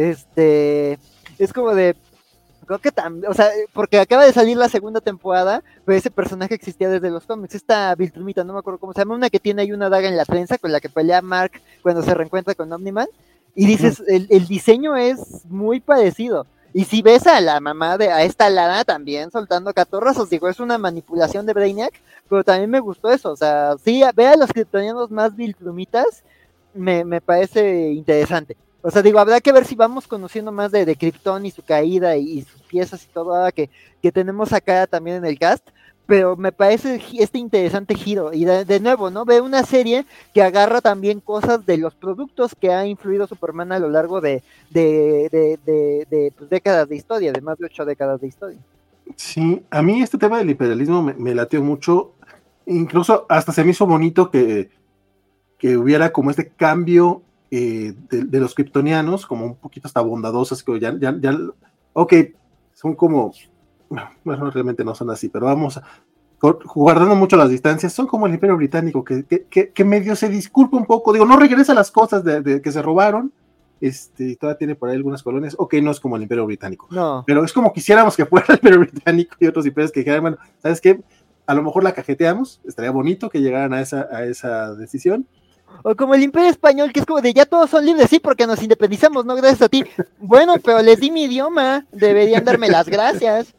Este, es como de, creo que también, o sea, porque acaba de salir la segunda temporada, pero ese personaje existía desde los cómics. Esta Viltrumita, no me acuerdo cómo se llama, una que tiene ahí una daga en la trenza con la que pelea Mark cuando se reencuentra con Omniman. Y dices, el, el diseño es muy parecido. Y si ves a la mamá de, a esta Lana también soltando catorras, os digo, es una manipulación de Brainiac, pero también me gustó eso, o sea, sí, ver a los kryptonianos más viltrumitas me, me parece interesante. O sea, digo, habrá que ver si vamos conociendo más de, de Krypton y su caída y, y sus piezas y todo ahora que, que tenemos acá también en el cast, pero me parece este interesante giro. Y de, de nuevo, ¿no? Ve una serie que agarra también cosas de los productos que ha influido Superman a lo largo de, de, de, de, de pues, décadas de historia, de más de ocho décadas de historia. Sí, a mí este tema del imperialismo me, me lateó mucho, incluso hasta se me hizo bonito que, que hubiera como este cambio eh, de, de los kryptonianos, como un poquito hasta bondadosos, que ya, ya, ya, ok, son como, bueno, realmente no son así, pero vamos, a, guardando mucho las distancias, son como el Imperio Británico, que, que, que, que medio se disculpa un poco, digo, no regresa las cosas de, de que se robaron, este, todavía tiene por ahí algunas colonias, ok, no es como el Imperio Británico, no. pero es como quisiéramos que fuera el Imperio Británico y otros imperios que dijeran, bueno, ¿sabes qué? A lo mejor la cajeteamos, estaría bonito que llegaran a esa, a esa decisión. O como el Imperio Español, que es como de ya todos son libres, sí, porque nos independizamos, no gracias a ti. Bueno, pero les di mi idioma, deberían darme las gracias.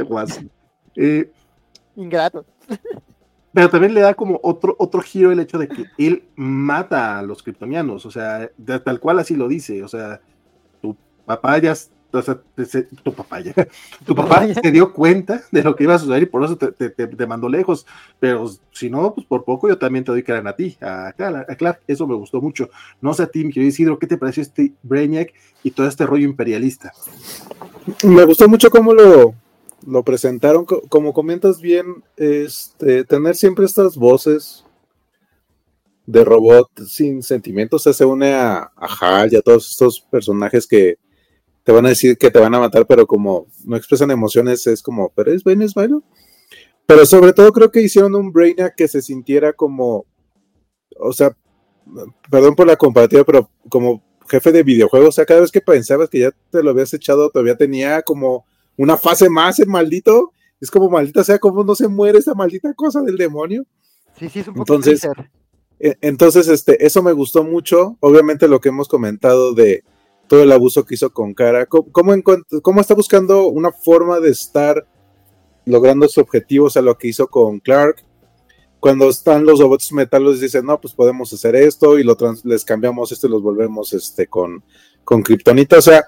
eh, Ingratos. Pero también le da como otro, otro giro el hecho de que él mata a los kryptonianos, o sea, de, tal cual así lo dice, o sea, tu papá ya, o sea, te, se, tu papá ya, tu papá se dio cuenta de lo que iba a suceder y por eso te, te, te, te mandó lejos, pero si no, pues por poco yo también te doy crán a ti, a, a Clark, eso me gustó mucho. No sé a ti, mi querido Isidro, ¿qué te pareció este Brainiac y todo este rollo imperialista? Me gustó mucho cómo lo lo presentaron, como comentas bien, este, tener siempre estas voces de robot sin sentimientos, o sea, se une a, a Hal y a todos estos personajes que te van a decir que te van a matar, pero como no expresan emociones, es como, pero es bueno, es bueno. Pero sobre todo creo que hicieron un Brainiac que se sintiera como, o sea, perdón por la comparativa, pero como jefe de videojuegos, o sea, cada vez que pensabas que ya te lo habías echado, todavía tenía como una fase más, el maldito, es como maldita sea, como no se muere esa maldita cosa del demonio. Sí, sí, es un poco entonces, freezer. eh, entonces, este, eso me gustó mucho, obviamente lo que hemos comentado de todo el abuso que hizo con Kara, cómo, cómo, cómo está buscando una forma de estar logrando sus objetivos a lo que hizo con Clark. Cuando están los robots metalos dicen, no, pues podemos hacer esto y lo trans les cambiamos esto y los volvemos este, con, con Kryptonita, o sea,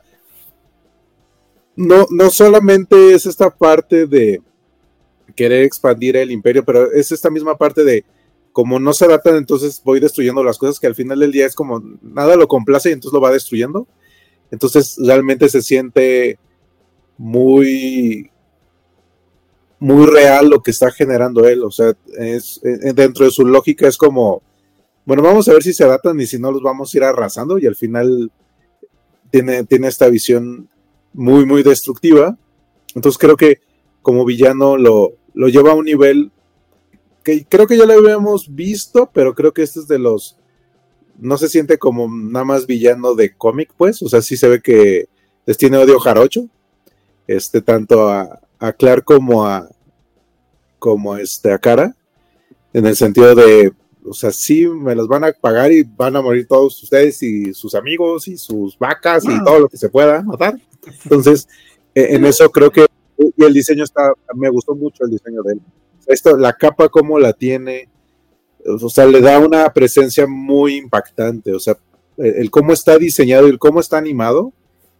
No, no solamente es esta parte de querer expandir el imperio, pero es esta misma parte de como no se adaptan, entonces voy destruyendo las cosas, que al final del día es como nada lo complace y entonces lo va destruyendo. Entonces realmente se siente muy muy real lo que está generando él, o sea, es, dentro de su lógica es como, bueno, vamos a ver si se adaptan y si no los vamos a ir arrasando, y al final tiene, tiene esta visión muy, muy destructiva. Entonces creo que como villano lo, lo lleva a un nivel que creo que ya lo habíamos visto, pero creo que este es de los, no se siente como nada más villano de cómic, pues, o sea, sí se ve que les tiene odio jarocho, este, tanto a, a Clark como a como este, a Kara, en el sentido de, o sea, sí me los van a pagar y van a morir todos ustedes y sus amigos y sus vacas y todo lo que se pueda matar. Entonces, eh, en eso creo que, y el diseño está, me gustó mucho el diseño de él. Esto, la capa como la tiene, o sea, le da una presencia muy impactante, o sea, el, el cómo está diseñado y el cómo está animado,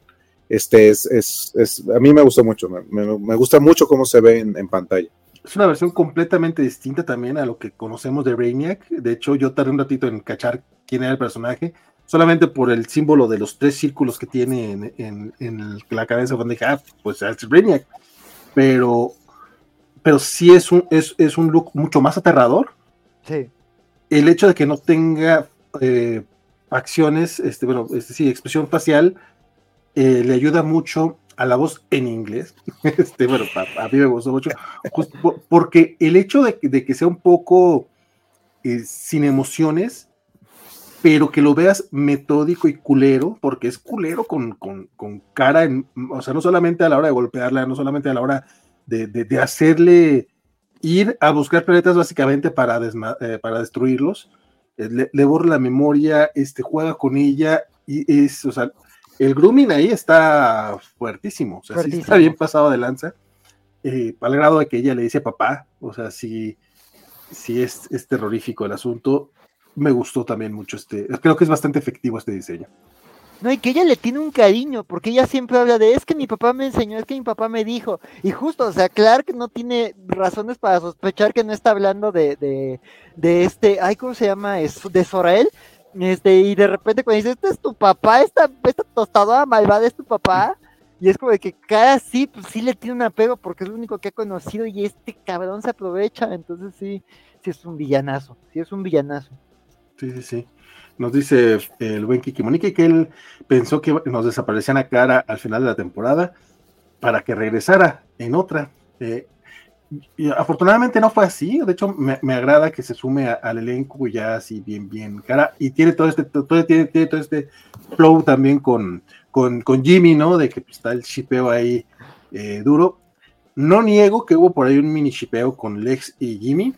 este es, es, es a mí me gustó mucho, me, me, me gusta mucho cómo se ve en, en pantalla. Es una versión completamente distinta también a lo que conocemos de Brainiac. De hecho, yo tardé un ratito en cachar quién era el personaje, solamente por el símbolo de los tres círculos que tiene en, en, en la cabeza, cuando dije, ah, pues es Brainiac. Pero, pero sí es un, es, es un look mucho más aterrador. Sí. El hecho de que no tenga eh, acciones, este, bueno, este, sí, expresión facial, eh, le ayuda mucho a la voz en inglés. Este, bueno, a, a mí me gustó mucho, justo por, porque el hecho de, de que sea un poco eh, sin emociones, pero que lo veas metódico y culero, porque es culero con, con, con cara, en, o sea, no solamente a la hora de golpearla, no solamente a la hora de, de, de hacerle ir a buscar planetas básicamente para, desma, eh, para destruirlos, eh, le, le borra la memoria, este, juega con ella, y es, o sea, el grooming ahí está fuertísimo, o sea, fuertísimo. Sí está bien pasado de lanza, eh, al grado de que ella le dice papá, o sea, sí, sí es, es terrorífico el asunto. Me gustó también mucho este, creo que es bastante efectivo este diseño. No, y que ella le tiene un cariño, porque ella siempre habla de, es que mi papá me enseñó, es que mi papá me dijo, y justo, o sea, Clark no tiene razones para sospechar que no está hablando de, de, de este, ay, ¿cómo se llama? Es, de Zor-El, este, y de repente cuando dice, este es tu papá, esta, esta tostadora malvada es tu papá, y es como de que cada sí, pues sí le tiene un apego, porque es lo único que ha conocido, y este cabrón se aprovecha, entonces sí, sí es un villanazo, sí es un villanazo. Sí, sí, sí. Nos dice el buen Kiki Monique que él pensó que nos desaparecían a Cara al final de la temporada para que regresara en otra. Eh, y afortunadamente no fue así. De hecho, me, me agrada que se sume a, al elenco ya así bien, bien Cara. Y tiene todo este, todo, tiene, tiene todo este flow también con, con, con Jimmy, ¿no? De que pues, está el shipeo ahí eh, duro. No niego que hubo por ahí un mini shipeo con Lex y Jimmy,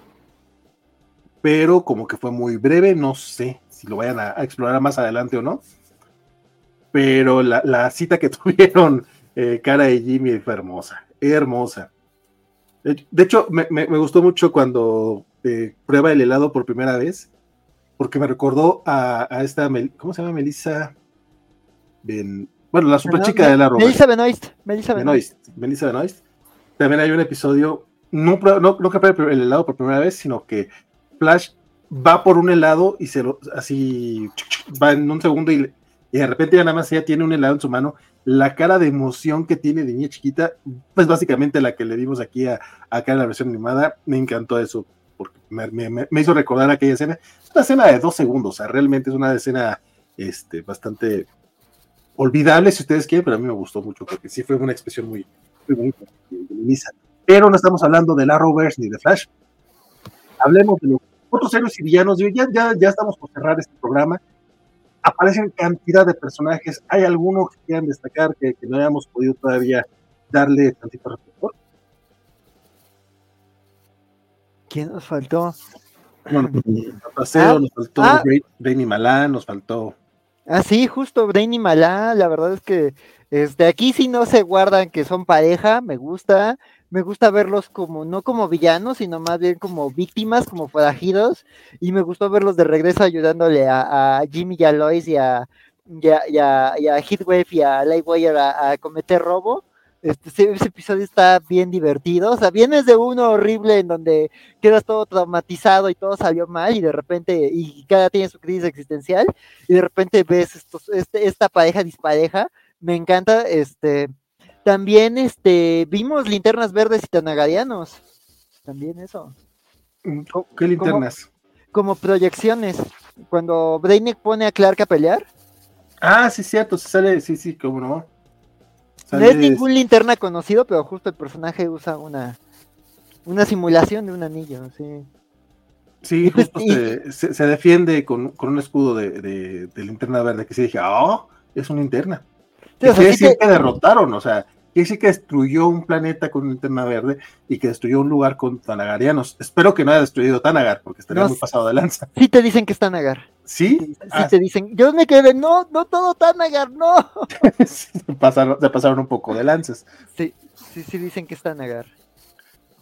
pero como que fue muy breve, no sé si lo vayan a, a explorar más adelante o no, pero la, la cita que tuvieron eh, Cara y Jimmy fue hermosa, hermosa. De, de hecho, me, me, me gustó mucho cuando eh, prueba el helado por primera vez, porque me recordó a, a esta, ¿cómo se llama? Melissa Ben, bueno, la super chica de la Robert. Melissa Benoist. Melissa Benoist. Melissa Benoist. También hay un episodio, no, no, no que pruebe el helado por primera vez, sino que Flash va por un helado y se lo, así va en un segundo y, y de repente ya nada más ella tiene un helado en su mano. La cara de emoción que tiene de niña chiquita, pues básicamente la que le dimos aquí a, acá en la versión animada. Me encantó eso, porque me, me, me hizo recordar aquella escena. Es una escena de dos segundos, o sea, realmente es una escena este, bastante olvidable si ustedes quieren, pero a mí me gustó mucho porque sí fue una expresión muy, muy bonita de Melissa. Pero no estamos hablando de la Arrowverse ni de Flash. Hablemos de los otros héroes y villanos. Ya, ya, ya estamos por cerrar este programa. Aparecen cantidad de personajes. ¿Hay alguno que quieran destacar que, que no hayamos podido todavía darle tantito reflector? ¿Quién nos faltó? Bueno, nos faltó, ah, nos faltó ah, Brainy Malá, nos faltó. Ah, sí, justo Brainy Malá. La verdad es que este, aquí sí no se guardan que son pareja. Me gusta. Me gusta verlos como, no como villanos, sino más bien como víctimas, como forajidos, y me gustó verlos de regreso ayudándole a, a Jimmy y a Lois y a, y a, y a, y a Heatwave y a Lightwire a, a cometer robo. Este, ese, ese episodio está bien divertido, o sea, vienes de uno horrible en donde quedas todo traumatizado y todo salió mal, y de repente, y cada tiene su crisis existencial, y de repente ves estos, este, esta pareja dispareja. Me encanta, este... También este vimos linternas verdes y tanagarianos. También eso. ¿Qué linternas? Como, como proyecciones. Cuando Brainiac pone a Clark a pelear. Ah, sí, cierto. Se sale, sí, sí, cómo no. Sale... No es ningún linterna conocido, pero justo el personaje usa una una simulación de un anillo, sí. Sí, pues, justo y... se, se, se defiende con, con un escudo de, de, de linterna verde que sí dije, oh, es una linterna. Sí, o sea, quiere decir que... que derrotaron, o sea, quiere decir que destruyó un planeta con una linterna verde y que destruyó un lugar con tanagarianos. Espero que no haya destruido Tanagar, porque estaría no, muy pasado de lanza. Sí te dicen que es Tanagar. ¿Sí? Sí, sí ah. te dicen. Yo me quedé, no, no todo Tanagar, no. se, pasaron, se pasaron un poco de lanzas. Sí, sí, sí dicen que es Tanagar.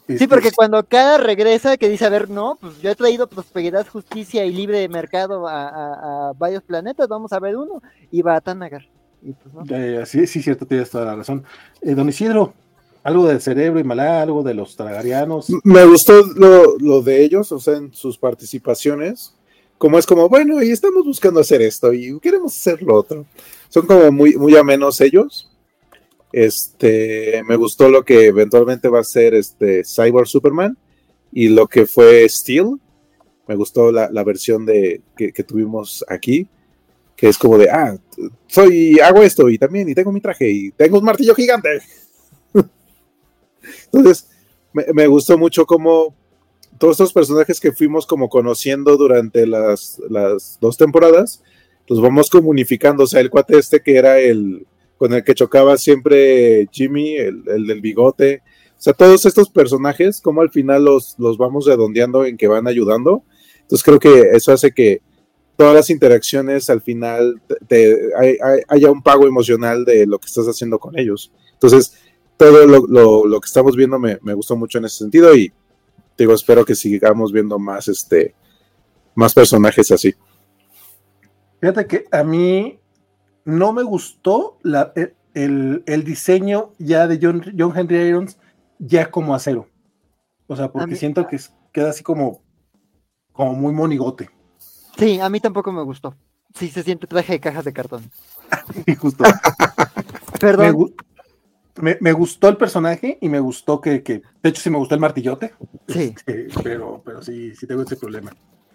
Sí, porque cuando cada regresa, que dice, a ver, no, pues yo he traído prosperidad, justicia y libre mercado a, a, a varios planetas, vamos a ver uno, y va a Thanagar. Y pues, ¿no? Eh, sí, sí, cierto, tienes toda la razón. Eh, don Isidro, algo del cerebro y malá, algo de los Targaryenos. Me gustó lo, lo de ellos, o sea, en sus participaciones, como es como, bueno, y estamos buscando hacer esto, y queremos hacer lo otro. Son como muy, muy amenos ellos. Este, me gustó lo que eventualmente va a ser este Cyborg Superman y lo que fue Steel. Me gustó la, la versión de que, que tuvimos aquí, que es como de, ah, soy, hago esto y también, y tengo mi traje y tengo un martillo gigante. Entonces, me, me gustó mucho como todos estos personajes que fuimos como conociendo durante las, las dos temporadas, los vamos como unificando. O sea, el cuate este que era el con el que chocaba siempre Jimmy, el, el del bigote, o sea, todos estos personajes, como al final los, los vamos redondeando en que van ayudando. Entonces creo que eso hace que todas las interacciones al final te, te, hay, hay, haya un pago emocional de lo que estás haciendo con ellos. Entonces, todo lo, lo, lo que estamos viendo me, me gustó mucho en ese sentido y digo, espero que sigamos viendo más, este, más personajes así. Fíjate que a mí no me gustó la, el, el diseño ya de John, John Henry Irons ya como acero. O sea, porque mí, siento que queda así como, como muy monigote. Sí, a mí tampoco me gustó. Sí, se siente traje de cajas de cartón. Sí, justo. Perdón. Me, me, me gustó el personaje y me gustó que, que, de hecho sí me gustó el martillote. Sí. Este, pero, pero sí, sí tengo ese problema.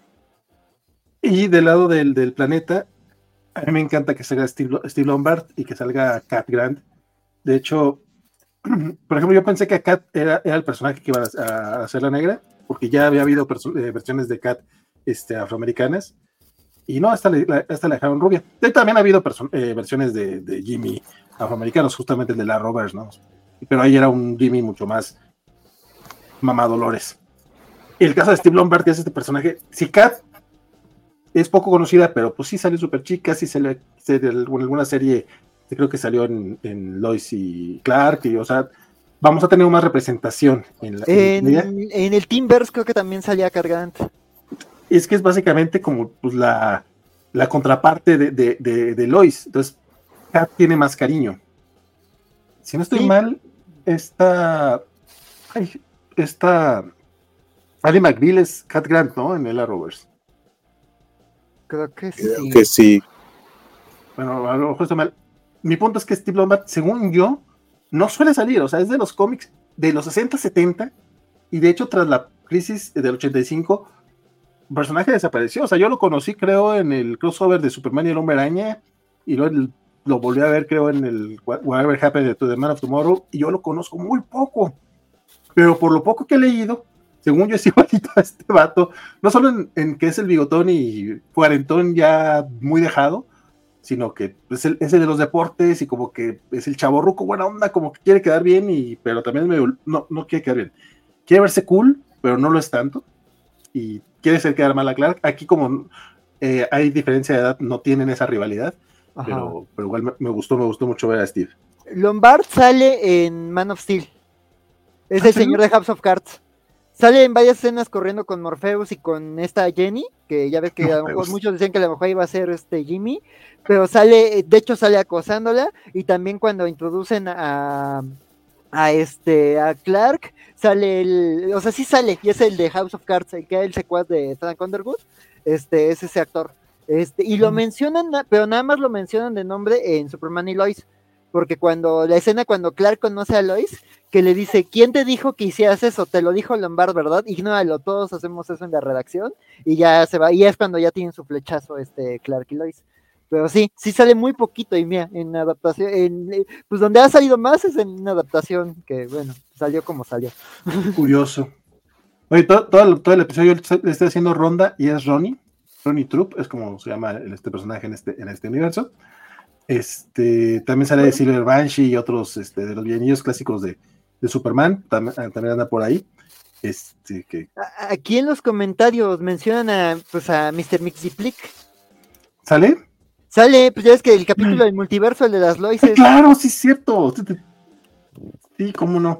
Y del lado del, del planeta, a mí me encanta que salga Steve, Steve Lombard y que salga Cat Grant. De hecho, por ejemplo, yo pensé que Cat era, era el personaje que iba a, a hacer la negra, porque ya había habido eh, versiones de Cat este, afroamericanas, y no, esta le, la, esta la dejaron rubia. De, también ha habido eh, versiones de, de Jimmy afroamericanos, justamente el de la Roberts, ¿no? Pero ahí era un Jimmy mucho más mamá Dolores. Y el caso de Steve Lombard, que es este personaje, si Cat es poco conocida, pero pues sí salió súper chica, sí salió en alguna serie, creo que salió en, en Lois y Clark, y o sea, vamos a tener más representación en, la, en, en, en el Teamverse creo que también salía Cat Grant. Es que es básicamente como pues, la, la contraparte de, de, de, de Lois, entonces Cat tiene más cariño. Si no estoy sí. mal, esta ay, esta Ali McBeal es Cat Grant, ¿no? En Ella Roberts. Creo que sí. Creo que sí. Bueno, a lo mejor estoy mal. Mi punto es que Steve Lombard, según yo, no suele salir, o sea, es de los cómics de los sesenta, setenta, y de hecho, tras la crisis del ochenta y cinco, el personaje desapareció. O sea, yo lo conocí, creo, en el crossover de Superman y el Hombre Araña, y luego lo volví a ver, creo, en el Whatever Happened to the Man of Tomorrow, y yo lo conozco muy poco. Pero por lo poco que he leído, según yo es igualito a este vato, no solo en, en que es el bigotón y cuarentón ya muy dejado, sino que es el, es el de los deportes y como que es el chavorruco buena onda, como que quiere quedar bien, y pero también me, no, no quiere quedar bien. Quiere verse cool, pero no lo es tanto, y quiere ser quedar mal a Clark. Aquí como eh, hay diferencia de edad, no tienen esa rivalidad, pero, pero igual me, me gustó, me gustó mucho ver a Steve. Lombard sale en Man of Steel. Es ¿Ah, el sí? señor de House of Cards. Sale en varias escenas corriendo con Morpheus y con esta Jenny, que ya ves que a lo mejor muchos decían que a lo mejor iba a ser este Jimmy, pero sale, de hecho sale acosándola, y también cuando introducen a, a este a Clark, sale el, o sea, sí sale, y es el de House of Cards, el que es el secuaz de Frank Underwood, este, es ese actor, este, y lo mm. mencionan, pero nada más lo mencionan de nombre en Superman y Lois, porque cuando, la escena cuando Clark conoce a Lois, que le dice, ¿quién te dijo que hicieras eso? Te lo dijo Lombard, ¿verdad? Ignóralo, todos hacemos eso en la redacción, y ya se va, y es cuando ya tienen su flechazo este Clark y Lois. Pero sí, sí sale muy poquito, y mira, en adaptación, en, pues donde ha salido más es en una adaptación que, bueno, salió como salió. Curioso. Oye, todo, todo, el, todo el episodio le estoy haciendo ronda, y es Ronnie, Ronnie Troop, es como se llama este personaje en este, en este universo. Este, también sale de Silver Banshee y otros este, de los villanillos clásicos de, de Superman, tam, también anda por ahí. Este, que... Aquí en los comentarios mencionan a, pues a mister Mixiplik. ¿Sale? Sale, pues ya es que el capítulo del multiverso, el de las Loises. Claro, sí es cierto. Sí, cómo no.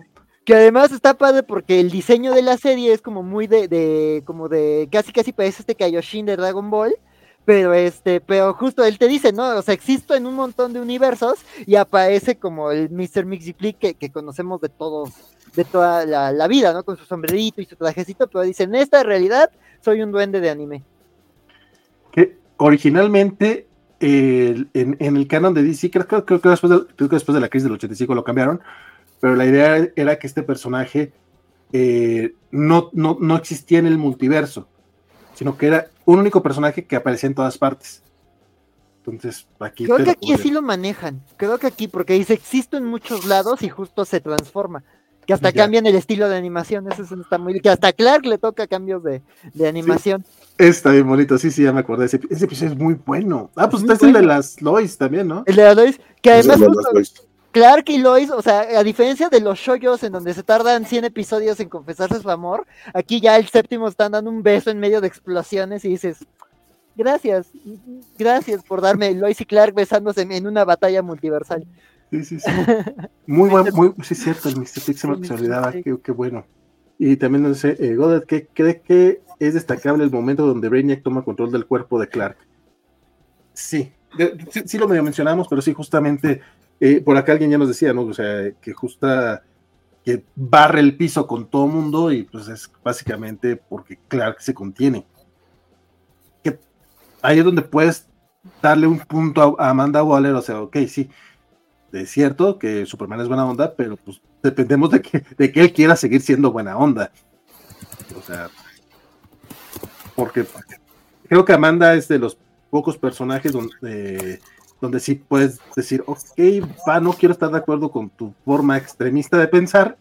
Que además está padre porque el diseño de la serie es como muy de, de como de, casi casi parece este Kaioshin de Dragon Ball, pero este, pero justo él te dice, ¿no? O sea, existo en un montón de universos y aparece como el mister Mxyzptlk que, que conocemos de todos, de toda la, la vida, ¿no? Con su sombrerito y su trajecito, pero dice, en esta realidad soy un duende de anime. Que originalmente eh, en, en el canon de D C, creo, creo, creo, que después de, creo que después de la crisis del ochenta y cinco lo cambiaron, pero la idea era que este personaje eh, no, no, no existía en el multiverso, sino que era un único personaje que aparecía en todas partes. Entonces, aquí... Creo que aquí así lo manejan, creo que aquí, porque dice, existo en muchos lados y justo se transforma, que hasta ya. Cambian el estilo de animación, eso está muy... que hasta a Clark le toca cambios de, de animación. Sí, está bien bonito, sí, sí, ya me acordé, ese, ese episodio es muy bueno. Ah, pues está es bueno. El de las Lois también, ¿no? El de las Lois, que además... Justo, Clark y Lois, o sea, a diferencia de los shoyos en donde se tardan cien episodios en confesarse su amor, aquí ya el séptimo están dando un beso en medio de explosiones y dices, gracias, gracias por darme Lois y Clark besándose en una batalla multiversal. Sí, sí, sí. Muy bueno, muy, sí, es cierto, el mister Pix se me olvidaba, qué, qué bueno. Y también, no sé, eh, Goddard, ¿qué cree que es destacable el momento donde Brainiac toma control del cuerpo de Clark? Sí, de, sí, sí lo medio mencionamos, pero sí, justamente... Eh, por acá alguien ya nos decía, ¿no? O sea, que justa que barre el piso con todo mundo y pues es básicamente porque Clark se contiene. Que ahí es donde puedes darle un punto a Amanda Waller, o sea, ok, sí, es cierto que Superman es buena onda, pero pues dependemos de que, de que él quiera seguir siendo buena onda. O sea, porque creo que Amanda es de los pocos personajes donde... Eh, donde sí puedes decir, ok, va, no quiero estar de acuerdo con tu forma extremista de pensar,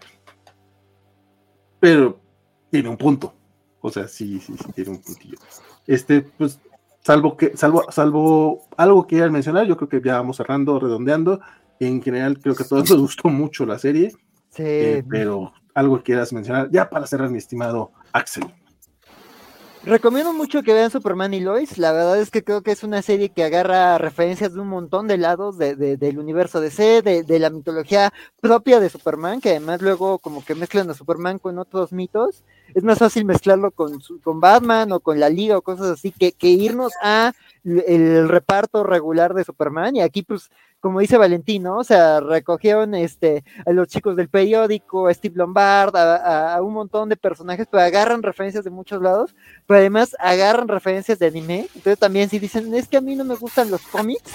pero tiene un punto. O sea, sí, sí, sí, tiene un puntillo. Este, pues, salvo que, salvo, salvo algo que quieran mencionar, yo creo que ya vamos cerrando, redondeando. En general, creo que a todos nos gustó mucho la serie. Sí. Eh, pero algo que quieras mencionar, ya para cerrar, mi estimado Axel. Recomiendo mucho que vean Superman y Lois, la verdad es que creo que es una serie que agarra referencias de un montón de lados de, de, del universo D C, de, de la mitología propia de Superman, que además luego como que mezclan a Superman con otros mitos, es más fácil mezclarlo con, con Batman o con la Liga o cosas así, que, que irnos a el reparto regular de Superman, y aquí pues como dice Valentín, ¿no? O sea, recogieron este, a los chicos del periódico, a Steve Lombard, a, a, a un montón de personajes, pero agarran referencias de muchos lados, pero además agarran referencias de anime. Entonces también si dicen, es que a mí no me gustan los cómics,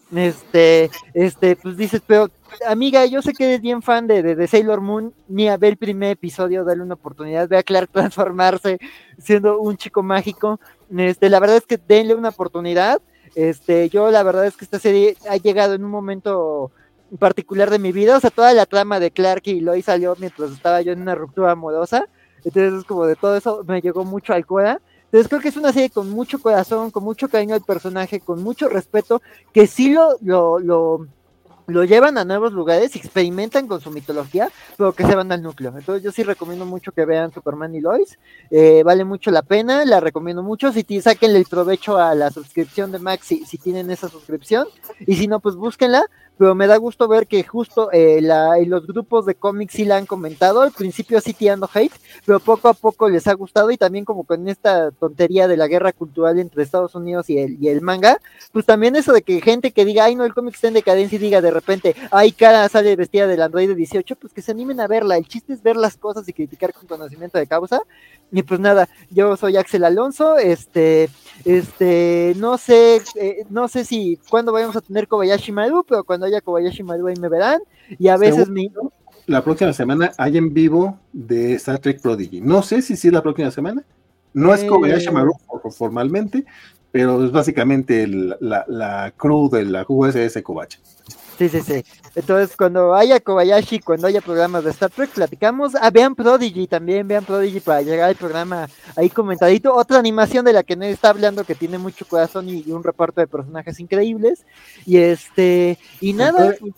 este, este, pues dices, pero amiga, yo sé que eres bien fan de, de, de Sailor Moon, ni a ver el primer episodio, dale una oportunidad, ve a Clark transformarse siendo un chico mágico. Este, la verdad es que denle una oportunidad. Este, yo la verdad es que esta serie ha llegado en un momento particular de mi vida, o sea, toda la trama de Clark y Lois salió mientras estaba yo en una ruptura amorosa, entonces es como de todo eso me llegó mucho al cora. Entonces creo que es una serie con mucho corazón, con mucho cariño al personaje, con mucho respeto, que sí lo, lo, lo, lo llevan a nuevos lugares, experimentan con su mitología, pero que se van al núcleo. Entonces yo sí recomiendo mucho que vean Superman y Lois, eh, vale mucho la pena, la recomiendo mucho, si t- sáquenle el provecho a la suscripción de Max si, si tienen esa suscripción, y si no, pues búsquenla, pero me da gusto ver que justo eh, la, los grupos de cómics sí la han comentado, al principio sí tirando hate, pero poco a poco les ha gustado, y también como con esta tontería de la guerra cultural entre Estados Unidos y el, y el manga, pues también eso de que gente que diga, ay no, el cómic está en decadencia, y diga de repente, ay, Kara sale vestida del androide dieciocho, pues que se animen a verla, el chiste es ver las cosas y criticar con conocimiento de causa. Y pues nada, yo soy Axel Alonso, este, este, no sé, eh, no sé si cuándo vayamos a tener Kobayashi Maru, pero cuando haya Kobayashi Maru ahí me verán, y a veces mi... La próxima semana hay en vivo de Star Trek Prodigy, no sé si sí es la próxima semana, no es Kobayashi Maru formalmente, pero es básicamente el, la, la crew de la U S S Kobayashi. Sí, sí, sí. Entonces, cuando haya Kobayashi, cuando haya programas de Star Trek, platicamos. Ah, vean Prodigy también, vean Prodigy para llegar al programa ahí comentadito. Otra animación de la que no está hablando, que tiene mucho corazón y, y un reparto de personajes increíbles. Y este, y nada.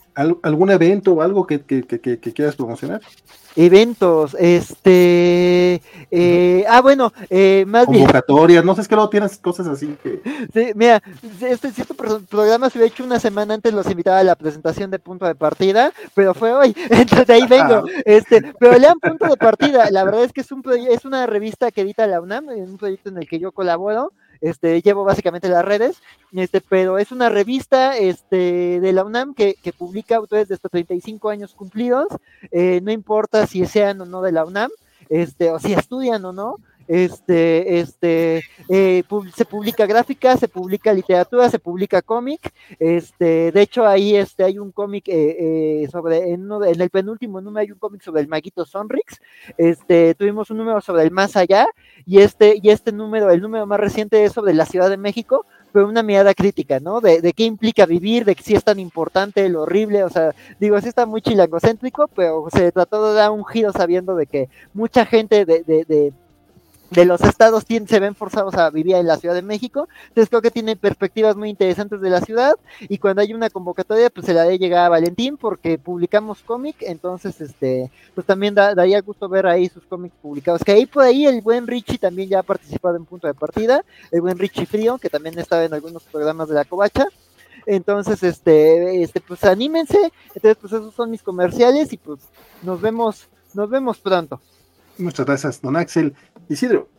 ¿Al, ¿Algún evento o algo que, que, que, que quieras promocionar? Eventos, este, eh, ah, bueno, eh, más bien, Convocatorias, no sé, es que luego tienes cosas así que... sí, mira, este cierto pro- programa se hubiera hecho una semana antes, los invitaba a la presentación de Punto de Partida, pero fue hoy, entonces de ahí vengo, este, pero lean Punto de Partida, la verdad es que es un proye- es una revista que edita la UNAM, en un proyecto en el que yo colaboro, este, llevo básicamente las redes, este, pero es una revista, este, de la UNAM que, que publica autores de hasta treinta y cinco años cumplidos, eh, no importa si sean o no de la UNAM, este, o si estudian o no, este, este, eh, pub- se publica gráfica, se publica literatura, se publica cómic, este, de hecho ahí este, hay un cómic eh, eh, sobre, en, uno de- en el penúltimo número hay un cómic sobre el maguito Sonrix, este, tuvimos un número sobre el más allá, y este, y este número, el número más reciente es sobre la Ciudad de México, pero una mirada crítica, ¿no? De, de qué implica vivir, de que sí es tan importante, lo horrible, o sea, digo, sí está muy chilangocéntrico, pero se trató de dar un giro sabiendo de que mucha gente de, de, de de los estados tienen, se ven forzados a vivir en la Ciudad de México, entonces creo que tiene perspectivas muy interesantes de la ciudad, y cuando hay una convocatoria, pues se la de llegar a Valentín, porque publicamos cómic, entonces, este, pues también da, daría gusto ver ahí sus cómics publicados, que ahí por ahí el buen Richie también ya ha participado en Punto de Partida, el buen Richie Frío, que también estaba en algunos programas de La Covacha, entonces, este, este, pues anímense, entonces, pues esos son mis comerciales, y pues nos vemos, nos vemos pronto. Muchas gracias, don Axel. Isidro.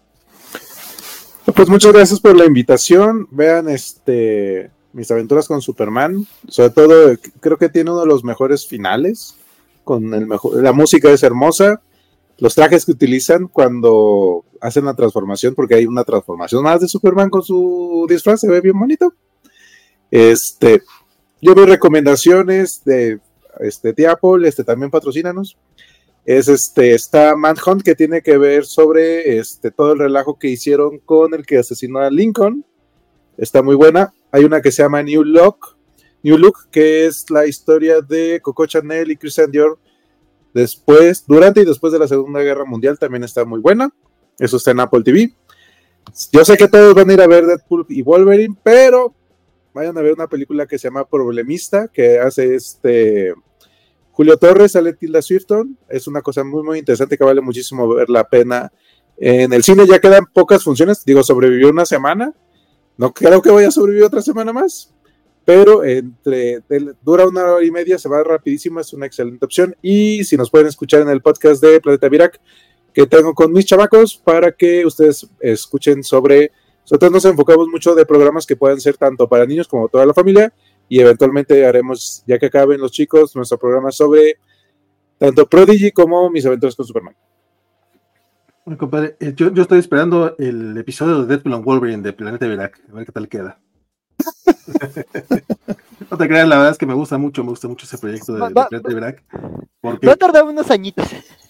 Pues muchas gracias por la invitación. Vean este mis aventuras con Superman. Sobre todo, creo que tiene uno de los mejores finales. Con el mejor, la música es hermosa. Los trajes que utilizan cuando hacen la transformación, porque hay una transformación más de Superman con su disfraz, se ve bien bonito. Este, yo doy recomendaciones de este de Apple, este también patrocínanos. Es este, está Manhunt, que tiene que ver sobre este, todo el relajo que hicieron con el que asesinó a Lincoln. Está muy buena. Hay una que se llama New Look, New Look, que es la historia de Coco Chanel y Christian Dior después, durante y después de la Segunda Guerra Mundial. También está muy buena. Eso está en Apple T V. Yo sé que todos van a ir a ver Deadpool y Wolverine, pero vayan a ver una película que se llama Problemista, que hace este... Julio Torres, sale Tilda Swinton, es una cosa muy muy interesante que vale muchísimo ver la pena. En el cine ya quedan pocas funciones, digo, sobrevivió una semana, no creo que vaya a sobrevivir otra semana más, pero entre dura una hora y media, se va rapidísimo, es una excelente opción. Y si nos pueden escuchar en el podcast de Planeta Virac que tengo con mis chavacos, para que ustedes escuchen sobre, nosotros nos enfocamos mucho de programas que pueden ser tanto para niños como toda la familia. Y eventualmente haremos, ya que acaben los chicos, nuestro programa sobre tanto Prodigy como mis aventuras con Superman. Bueno, compadre, eh, yo, yo estoy esperando el episodio de Deadpool and Wolverine de Planeta Virac, a ver qué tal queda. No te creas, la verdad es que me gusta mucho, me gusta mucho ese proyecto de, Va- de va- Planeta Virac. Va Porque, a tardar unos añitos.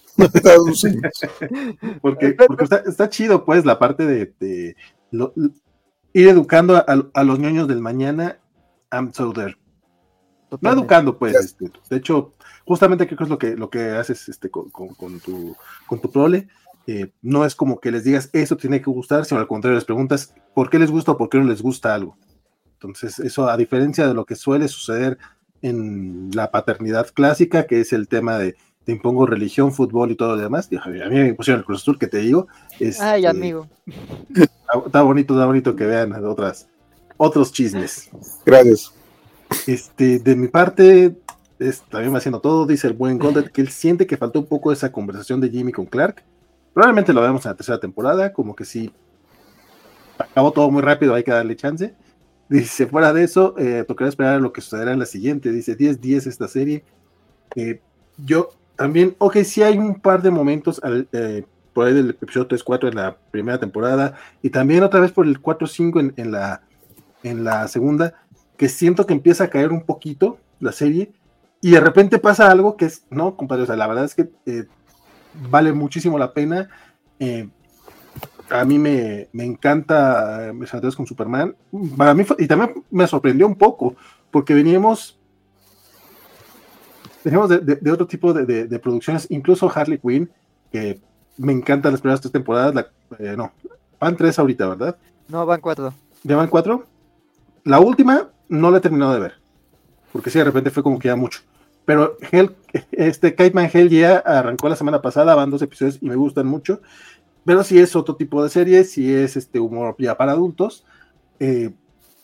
porque, porque está, está chido, pues, la parte de, de lo- ir educando a, a los ñoños del mañana. I'm so there. No Totalmente. educando, pues, este, de hecho, justamente creo que es lo que, lo que haces este, con, con, con tu, con tu prole. Eh, no es como que les digas eso tiene que gustar, sino al contrario, les preguntas por qué les gusta o por qué no les gusta algo. Entonces, eso a diferencia de lo que suele suceder en la paternidad clásica, que es el tema de te impongo religión, fútbol y todo lo demás. A mí me impusieron el Cruz Azul, que te digo. Este, Ay, amigo. Está, está bonito, está bonito que vean otras, otros chismes. Gracias. Este, de mi parte, es, también va haciendo todo, dice el buen Goldet, que él siente que faltó un poco esa conversación de Jimmy con Clark. Probablemente lo vemos en la tercera temporada, como que sí, acabó todo muy rápido, hay que darle chance. Dice, fuera de eso, eh, tocará esperar a lo que sucederá en la siguiente. Dice, diez diez esta serie. Eh, yo también, ok, sí hay un par de momentos al, eh, por ahí del episodio tres cuatro en la primera temporada, y también otra vez por el cuatro cinco en, en, la, en la segunda, que siento que empieza a caer un poquito la serie, y de repente pasa algo que es, no, compadre, o sea, la verdad es que eh, vale muchísimo la pena. Eh, a mí me, me encanta eh, mis aventuras con Superman. Para mí fue, y también me sorprendió un poco, porque veníamos veníamos de, de, de otro tipo de, de, de producciones, incluso Harley Quinn, que me encantan las primeras tres temporadas, la, eh, no, van tres ahorita, ¿verdad? No, van cuatro. ¿Ya van cuatro? La última no la he terminado de ver, porque sí, de repente fue como que ya mucho. pero Hell, este Kite Man Hell ya arrancó la semana pasada, van dos episodios y me gustan mucho, pero si es otro tipo de serie, si es este humor ya para adultos, eh,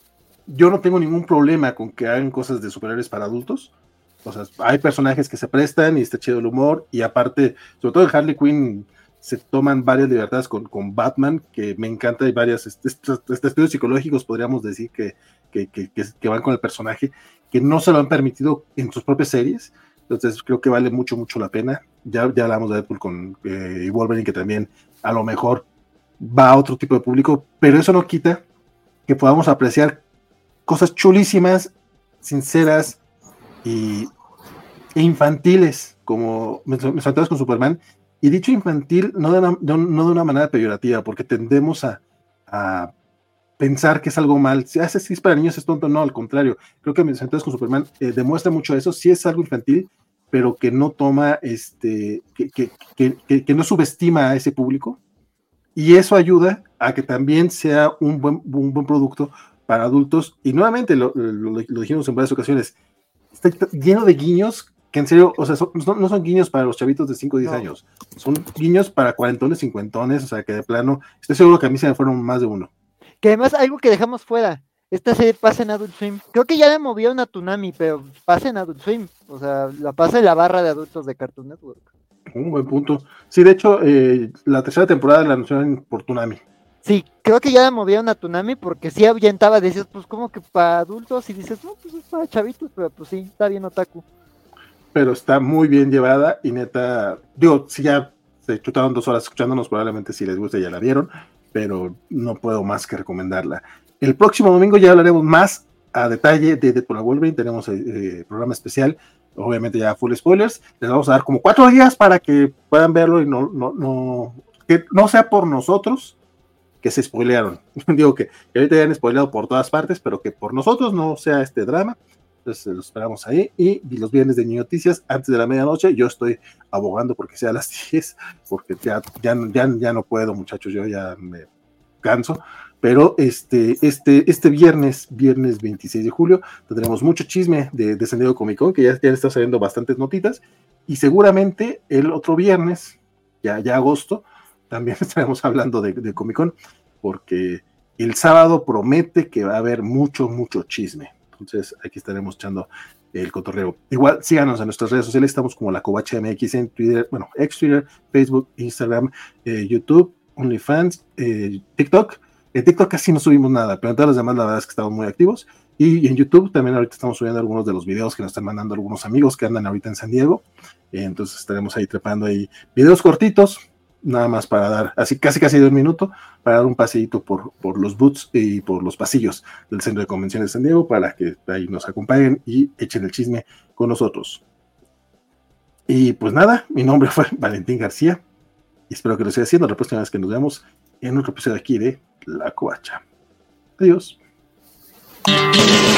yo no tengo ningún problema con que hagan cosas de superhéroes para adultos. O sea, hay personajes que se prestan y está chido el humor, y aparte, sobre todo en Harley Quinn, se toman varias libertades con, con Batman, que me encanta, y varios este, este, estudios psicológicos, podríamos decir, que, que, que, que van con el personaje, que no se lo han permitido en sus propias series. Entonces creo que vale mucho, mucho la pena. Ya, ya hablamos de Deadpool con eh, y Wolverine, que también a lo mejor va a otro tipo de público, pero eso no quita que podamos apreciar cosas chulísimas, sinceras y e infantiles, como me saltabas con Superman. Y dicho infantil, no de una, de, no de una manera peyorativa, porque tendemos a, a pensar que es algo mal. Si haces si es para niños es tonto, no, al contrario. Creo que me saltabas con Superman eh, demuestra mucho eso. Sí es algo infantil, pero que no toma, este, que, que, que, que, que no subestima a ese público. Y eso ayuda a que también sea un buen, un buen producto para adultos. Y nuevamente, lo, lo, lo dijimos en varias ocasiones, está lleno de guiños que en serio, o sea, son, no son guiños para los chavitos de cinco o diez no. años, son guiños para cuarentones, cincuentones, o sea, que de plano, estoy seguro que a mí se me fueron más de uno. Que además, algo que dejamos fuera, esta serie pasa en Adult Swim, creo que ya la movieron a Toonami, pero pasa en Adult Swim, o sea, la pasa en la barra de adultos de Cartoon Network. Un buen punto. Sí, de hecho, eh, la tercera temporada la anunciaron por Toonami. Sí, creo que ya la movieron a Toonami porque sí ahuyentaba, decías, pues como que para adultos, y dices, no, pues es para chavitos, pero pues sí, está bien otaku. Pero está muy bien llevada y neta, digo, si ya se chutaron dos horas escuchándonos, probablemente si les gusta ya la vieron, pero no puedo más que recomendarla. El próximo domingo ya hablaremos más a detalle de Deadpool and Wolverine, tenemos eh, programa especial, obviamente ya full spoilers, les vamos a dar como cuatro días para que puedan verlo y no, no, no, que no sea por nosotros que se spoilearon. Digo que, que ahorita ya han spoileado por todas partes, pero que por nosotros no sea este drama. Entonces lo esperamos ahí, y, y los viernes de New Noticias antes de la medianoche. Yo estoy abogando porque sea a las diez, porque ya, ya, ya, ya no puedo, muchachos, yo ya me canso, pero este, este, este viernes, viernes veintiséis de julio, tendremos mucho chisme de, de San Diego Comic Con, que ya, ya está saliendo bastantes notitas, y seguramente el otro viernes, ya, ya agosto, también estaremos hablando de, de Comic Con, porque el sábado promete que va a haber mucho, mucho chisme. Entonces aquí estaremos echando el cotorreo. Igual síganos en nuestras redes sociales, estamos como La Covacha M X en Twitter, bueno, ex Twitter, Facebook, Instagram, eh, YouTube, OnlyFans, eh, TikTok. En TikTok casi no subimos nada, pero en todas las demás la verdad es que estamos muy activos. Y en YouTube también ahorita estamos subiendo algunos de los videos que nos están mandando algunos amigos que andan ahorita en San Diego. Eh, entonces estaremos ahí trepando ahí videos cortitos, nada más para dar, así casi casi de un minuto, para dar un paseíto por, por los booths y por los pasillos del Centro de Convenciones de San Diego, para que ahí nos acompañen y echen el chisme con nosotros. Y pues nada, mi nombre fue Valentín García, y espero que lo siga haciendo la próxima vez que nos veamos en otro episodio aquí de La Covacha. Adiós.